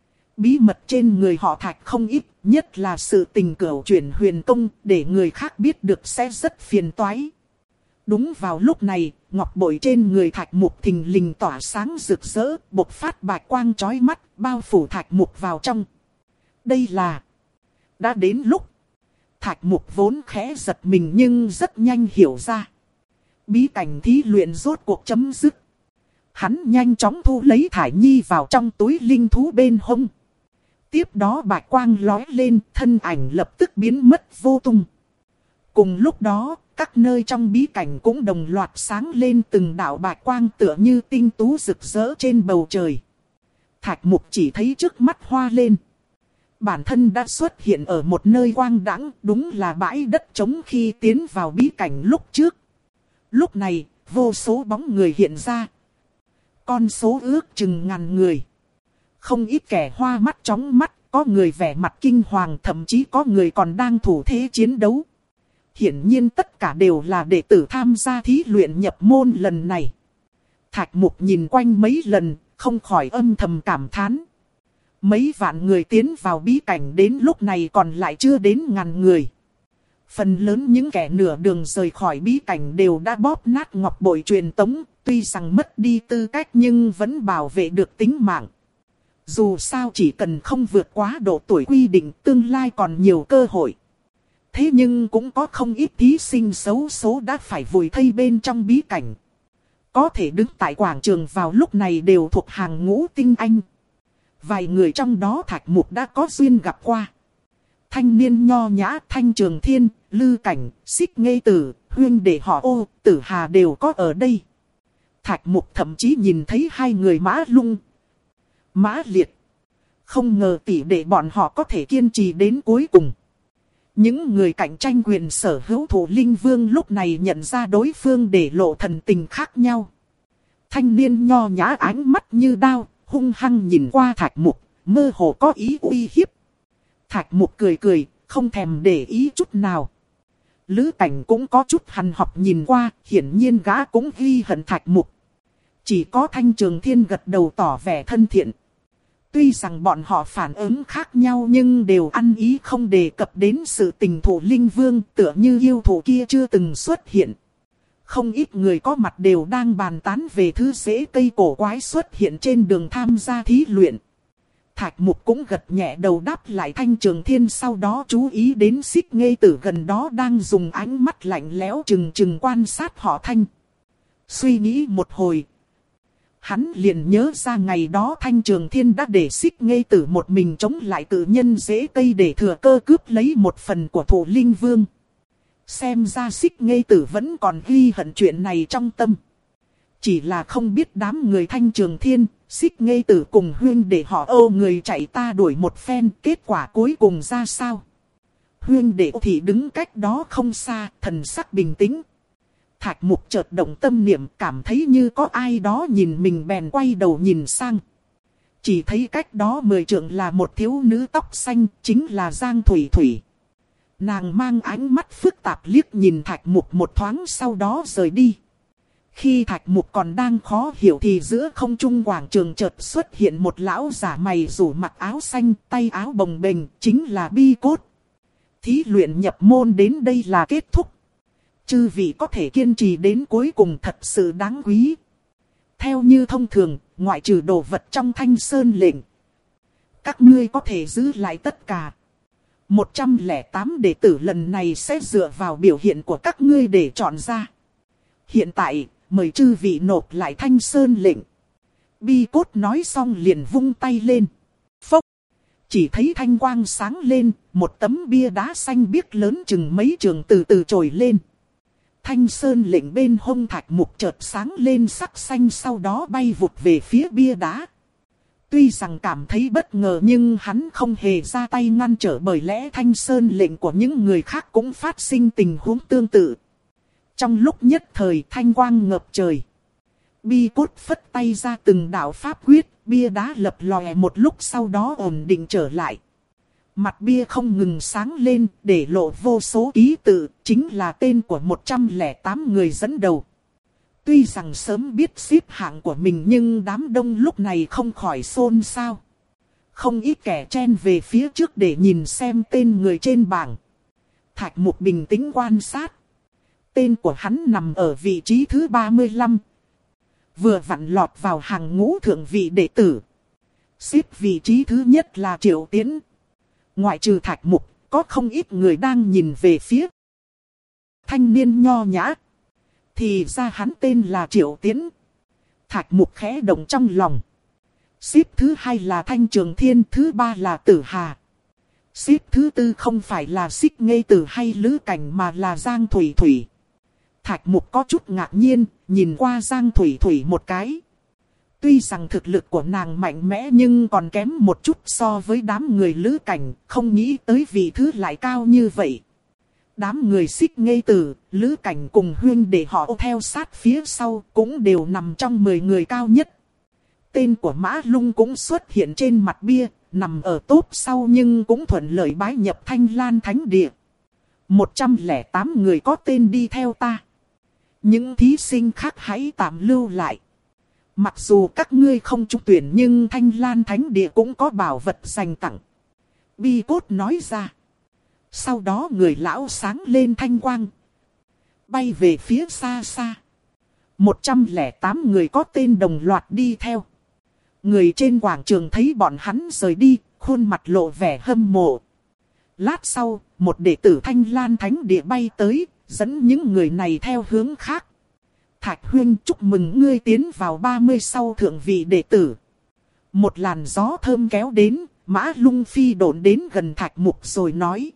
Bí mật trên người họ Thạch không ít, nhất là sự tình cửu chuyển huyền công, để người khác biết được sẽ rất phiền toái. Đúng vào lúc này, ngọc bội trên người Thạch Mục thình lình tỏa sáng rực rỡ, bộc phát bạch quang chói mắt, bao phủ Thạch Mục vào trong. Đây là... Đã đến lúc. Thạch Mục vốn khẽ giật mình nhưng rất nhanh hiểu ra. Bí cảnh thí luyện rốt cuộc chấm dứt. Hắn nhanh chóng thu lấy Thải Nhi vào trong túi linh thú bên hông. Tiếp đó bạch quang lói lên, thân ảnh lập tức biến mất vô tung. Cùng lúc đó, các nơi trong bí cảnh cũng đồng loạt sáng lên từng đạo bạch quang tựa như tinh tú rực rỡ trên bầu trời. Thạch Mục chỉ thấy trước mắt hoa lên. Bản thân đã xuất hiện ở một nơi quang đãng, đúng là bãi đất trống khi tiến vào bí cảnh lúc trước. Lúc này, vô số bóng người hiện ra. Con số ước chừng ngàn người. Không ít kẻ hoa mắt chóng mắt, có người vẻ mặt kinh hoàng, thậm chí có người còn đang thủ thế chiến đấu. Hiển nhiên tất cả đều là đệ tử tham gia thí luyện nhập môn lần này. Thạch Mục nhìn quanh mấy lần, không khỏi âm thầm cảm thán. Mấy vạn người tiến vào bí cảnh đến lúc này còn lại chưa đến ngàn người. Phần lớn những kẻ nửa đường rời khỏi bí cảnh đều đã bóp nát ngọc bội truyền tống, tuy rằng mất đi tư cách nhưng vẫn bảo vệ được tính mạng. Dù sao chỉ cần không vượt quá độ tuổi quy định, tương lai còn nhiều cơ hội. Thế nhưng cũng có không ít thí sinh xấu số đã phải vùi thây bên trong bí cảnh. Có thể đứng tại quảng trường vào lúc này đều thuộc hàng ngũ tinh anh. Vài người trong đó Thạch Mục đã có duyên gặp qua. Thanh niên nho nhã Thanh Trường Thiên, Lư Cảnh, Xích Nghê Tử, huynh đệ họ Ô, Tử Hà đều có ở đây. Thạch Mục thậm chí nhìn thấy hai người Mã Lung, Mã Liệt. Không ngờ tỷ đệ bọn họ có thể kiên trì đến cuối cùng. Những người cạnh tranh quyền sở hữu thủ linh vương lúc này nhận ra đối phương để lộ thần tình khác nhau. Thanh niên nho nhã ánh mắt như đao, hung hăng nhìn qua Thạch Mục, mơ hồ có ý uy hiếp. Thạch Mục cười cười, không thèm để ý chút nào. Lữ Cảnh cũng có chút hằn học nhìn qua, hiển nhiên gã cũng ghi hận Thạch Mục. Chỉ có Thanh Trường Thiên gật đầu tỏ vẻ thân thiện. Tuy rằng bọn họ phản ứng khác nhau nhưng đều ăn ý không đề cập đến sự tình thủ linh vương, tựa như yêu thủ kia chưa từng xuất hiện. Không ít người có mặt đều đang bàn tán về thứ rễ cây cổ quái xuất hiện trên đường tham gia thí luyện. Thạch Mục cũng gật nhẹ đầu đáp lại Thanh Trường Thiên, sau đó chú ý đến Xích Nghê Tử gần đó đang dùng ánh mắt lạnh lẽo chừng chừng quan sát họ Thanh. Suy nghĩ một hồi, hắn liền nhớ ra ngày đó Thanh Trường Thiên đã để Xích Nghê Tử một mình chống lại cự nhân rễ cây để thừa cơ cướp lấy một phần của thủ linh vương. Xem ra Xích Nghê Tử vẫn còn ghi hận chuyện này trong tâm. Chỉ là không biết đám người Thanh Trường Thiên, Xích Nghê Tử cùng huynh đệ họ Âu người chạy ta đuổi một phen, kết quả cuối cùng ra sao? Huynh đệ thì đứng cách đó không xa, thần sắc bình tĩnh. Thạch Mục chợt động tâm niệm, cảm thấy như có ai đó nhìn mình bèn quay đầu nhìn sang. Chỉ thấy cách đó mười trượng là một thiếu nữ tóc xanh, chính là Giang Thủy Thủy. Nàng mang ánh mắt phức tạp liếc nhìn Thạch Mục một thoáng sau đó rời đi. Khi Thạch Mục còn đang khó hiểu thì giữa không trung quảng trường chợt xuất hiện một lão giả mày rủ mặc áo xanh, tay áo bồng bềnh, chính là Bi Cốt. Thí luyện nhập môn đến đây là kết thúc. Chư vị có thể kiên trì đến cuối cùng thật sự đáng quý. Theo như thông thường, ngoại trừ đồ vật trong Thanh Sơn lệnh, các ngươi có thể giữ lại tất cả. một trăm lẻ tám đệ tử lần này sẽ dựa vào biểu hiện của các ngươi để chọn ra. Hiện tại, mời chư vị nộp lại Thanh Sơn lệnh. Bi Cốt nói xong liền vung tay lên. Phốc! Chỉ thấy thanh quang sáng lên, một tấm bia đá xanh biếc lớn chừng mấy trường từ từ trồi lên. Thanh Sơn lệnh bên hông Thạch Mục chợt sáng lên sắc xanh, sau đó bay vụt về phía bia đá. Tuy rằng cảm thấy bất ngờ nhưng hắn không hề ra tay ngăn trở, bởi lẽ Thanh Sơn lệnh của những người khác cũng phát sinh tình huống tương tự. Trong lúc nhất thời thanh quang ngập trời. Bi cốt phất tay ra từng đạo pháp quyết, bia đá lập lòe một lúc sau đó ổn định trở lại. Mặt bia không ngừng sáng lên, để lộ vô số ký tự, chính là tên của một trăm lẻ tám người dẫn đầu. Tuy rằng sớm biết xếp hạng của mình nhưng đám đông lúc này không khỏi xôn xao. Không ít kẻ chen về phía trước để nhìn xem tên người trên bảng. Thạch Mục bình tĩnh quan sát. Tên của hắn nằm ở vị trí thứ ba mươi lăm. Vừa vặn lọt vào hàng ngũ thượng vị đệ tử. Xếp vị trí thứ nhất là Triệu Tiến. Ngoại trừ Thạch Mục, có không ít người đang nhìn về phía thanh niên nho nhã. Thì ra hắn tên là Triệu Tiến. Thạch Mục khẽ động trong lòng. Xếp thứ hai là Thanh Trường Thiên, thứ ba là Tử Hà. Xếp thứ tư không phải là Xích Nghê Tử hay Lữ Cảnh mà là Giang Thủy Thủy. Thạch Mục có chút ngạc nhiên, nhìn qua Giang Thủy Thủy một cái. Tuy rằng thực lực của nàng mạnh mẽ nhưng còn kém một chút so với đám người Lữ Cảnh, không nghĩ tới vị thứ lại cao như vậy. Đám người Xích Nghê Tử, Lữ Cảnh cùng huyên để họ theo sát phía sau cũng đều nằm trong mười người cao nhất. Tên của Mã Lung cũng xuất hiện trên mặt bia, nằm ở top sau nhưng cũng thuận lợi bái nhập Thanh Lan Thánh Địa. một trăm lẻ tám người có tên đi theo ta. Những thí sinh khác hãy tạm lưu lại. Mặc dù các ngươi không trúng tuyển nhưng Thanh Lan Thánh Địa cũng có bảo vật dành tặng. Bi Cốt nói ra. Sau đó người lão sáng lên thanh quang. Bay về phía xa xa. một trăm lẻ tám người có tên đồng loạt đi theo. Người trên quảng trường thấy bọn hắn rời đi, khuôn mặt lộ vẻ hâm mộ. Lát sau, một đệ tử Thanh Lan Thánh Địa bay tới, dẫn những người này theo hướng khác. Thạch Huyên, chúc mừng ngươi tiến vào ba mươi sau thượng vị đệ tử. Một làn gió thơm kéo đến, Mã Lung phi độn đến gần Thạch Mục rồi nói.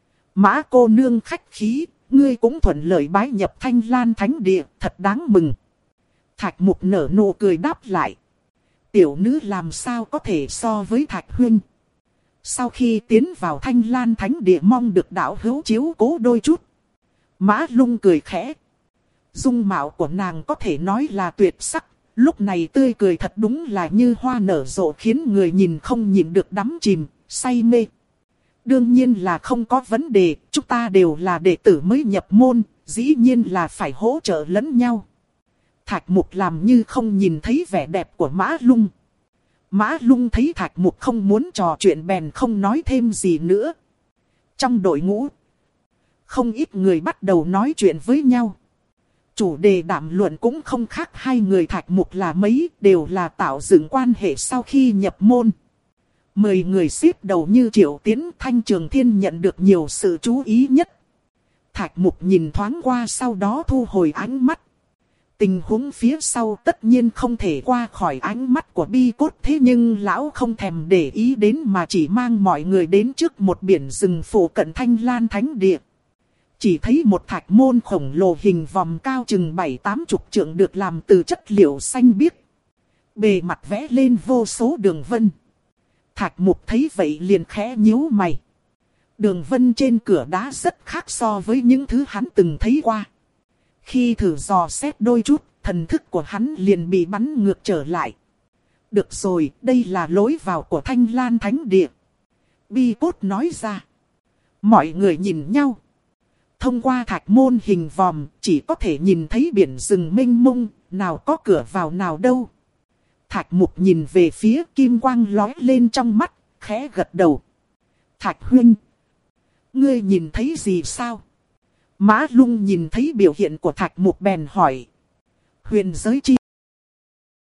Mã cô nương khách khí, ngươi cũng thuận lợi bái nhập Thanh Lan Thánh Địa, thật đáng mừng. Thạch Mục nở nụ cười đáp lại. Tiểu nữ làm sao có thể so với Thạch Huyên. Sau khi tiến vào Thanh Lan Thánh Địa mong được đạo hữu chiếu cố đôi chút. Mã Lung cười khẽ. Dung mạo của nàng có thể nói là tuyệt sắc. Lúc này tươi cười thật đúng là như hoa nở rộ khiến người nhìn không nhịn được đắm chìm, say mê. Đương nhiên là không có vấn đề, chúng ta đều là đệ tử mới nhập môn, dĩ nhiên là phải hỗ trợ lẫn nhau. Thạch Mục làm như không nhìn thấy vẻ đẹp của Mã Lung. Mã Lung thấy Thạch Mục không muốn trò chuyện bèn không nói thêm gì nữa. Trong đội ngũ, không ít người bắt đầu nói chuyện với nhau. Chủ đề đàm luận cũng không khác hai người Thạch Mục là mấy, đều là tạo dựng quan hệ sau khi nhập môn. Mười người xếp đầu như Triệu Tiến, Thanh Trường Thiên nhận được nhiều sự chú ý nhất. Thạch Mục nhìn thoáng qua sau đó thu hồi ánh mắt. Tình huống phía sau tất nhiên không thể qua khỏi ánh mắt của Bi Cốt, thế nhưng lão không thèm để ý đến mà chỉ mang mọi người đến trước một biển rừng phụ cận Thanh Lan Thánh Địa. Chỉ thấy một thạch môn khổng lồ hình vòm cao chừng bảy tám chục trượng được làm từ chất liệu xanh biếc. Bề mặt vẽ lên vô số đường vân. Thạch Mục thấy vậy liền khẽ nhíu mày. Đường vân trên cửa đá rất khác so với những thứ hắn từng thấy qua. Khi thử dò xét đôi chút, thần thức của hắn liền bị bắn ngược trở lại. Được rồi, đây là lối vào của Thanh Lan Thánh Địa. Bi Cốt nói ra. Mọi người nhìn nhau. Thông qua thạch môn hình vòm, chỉ có thể nhìn thấy biển rừng mênh mông, nào có cửa vào nào đâu. Thạch Mục nhìn về phía kim quang lói lên trong mắt, khẽ gật đầu. Thạch Huynh, ngươi nhìn thấy gì sao? Mã Lung nhìn thấy biểu hiện của Thạch Mục bèn hỏi. Huyền giới chi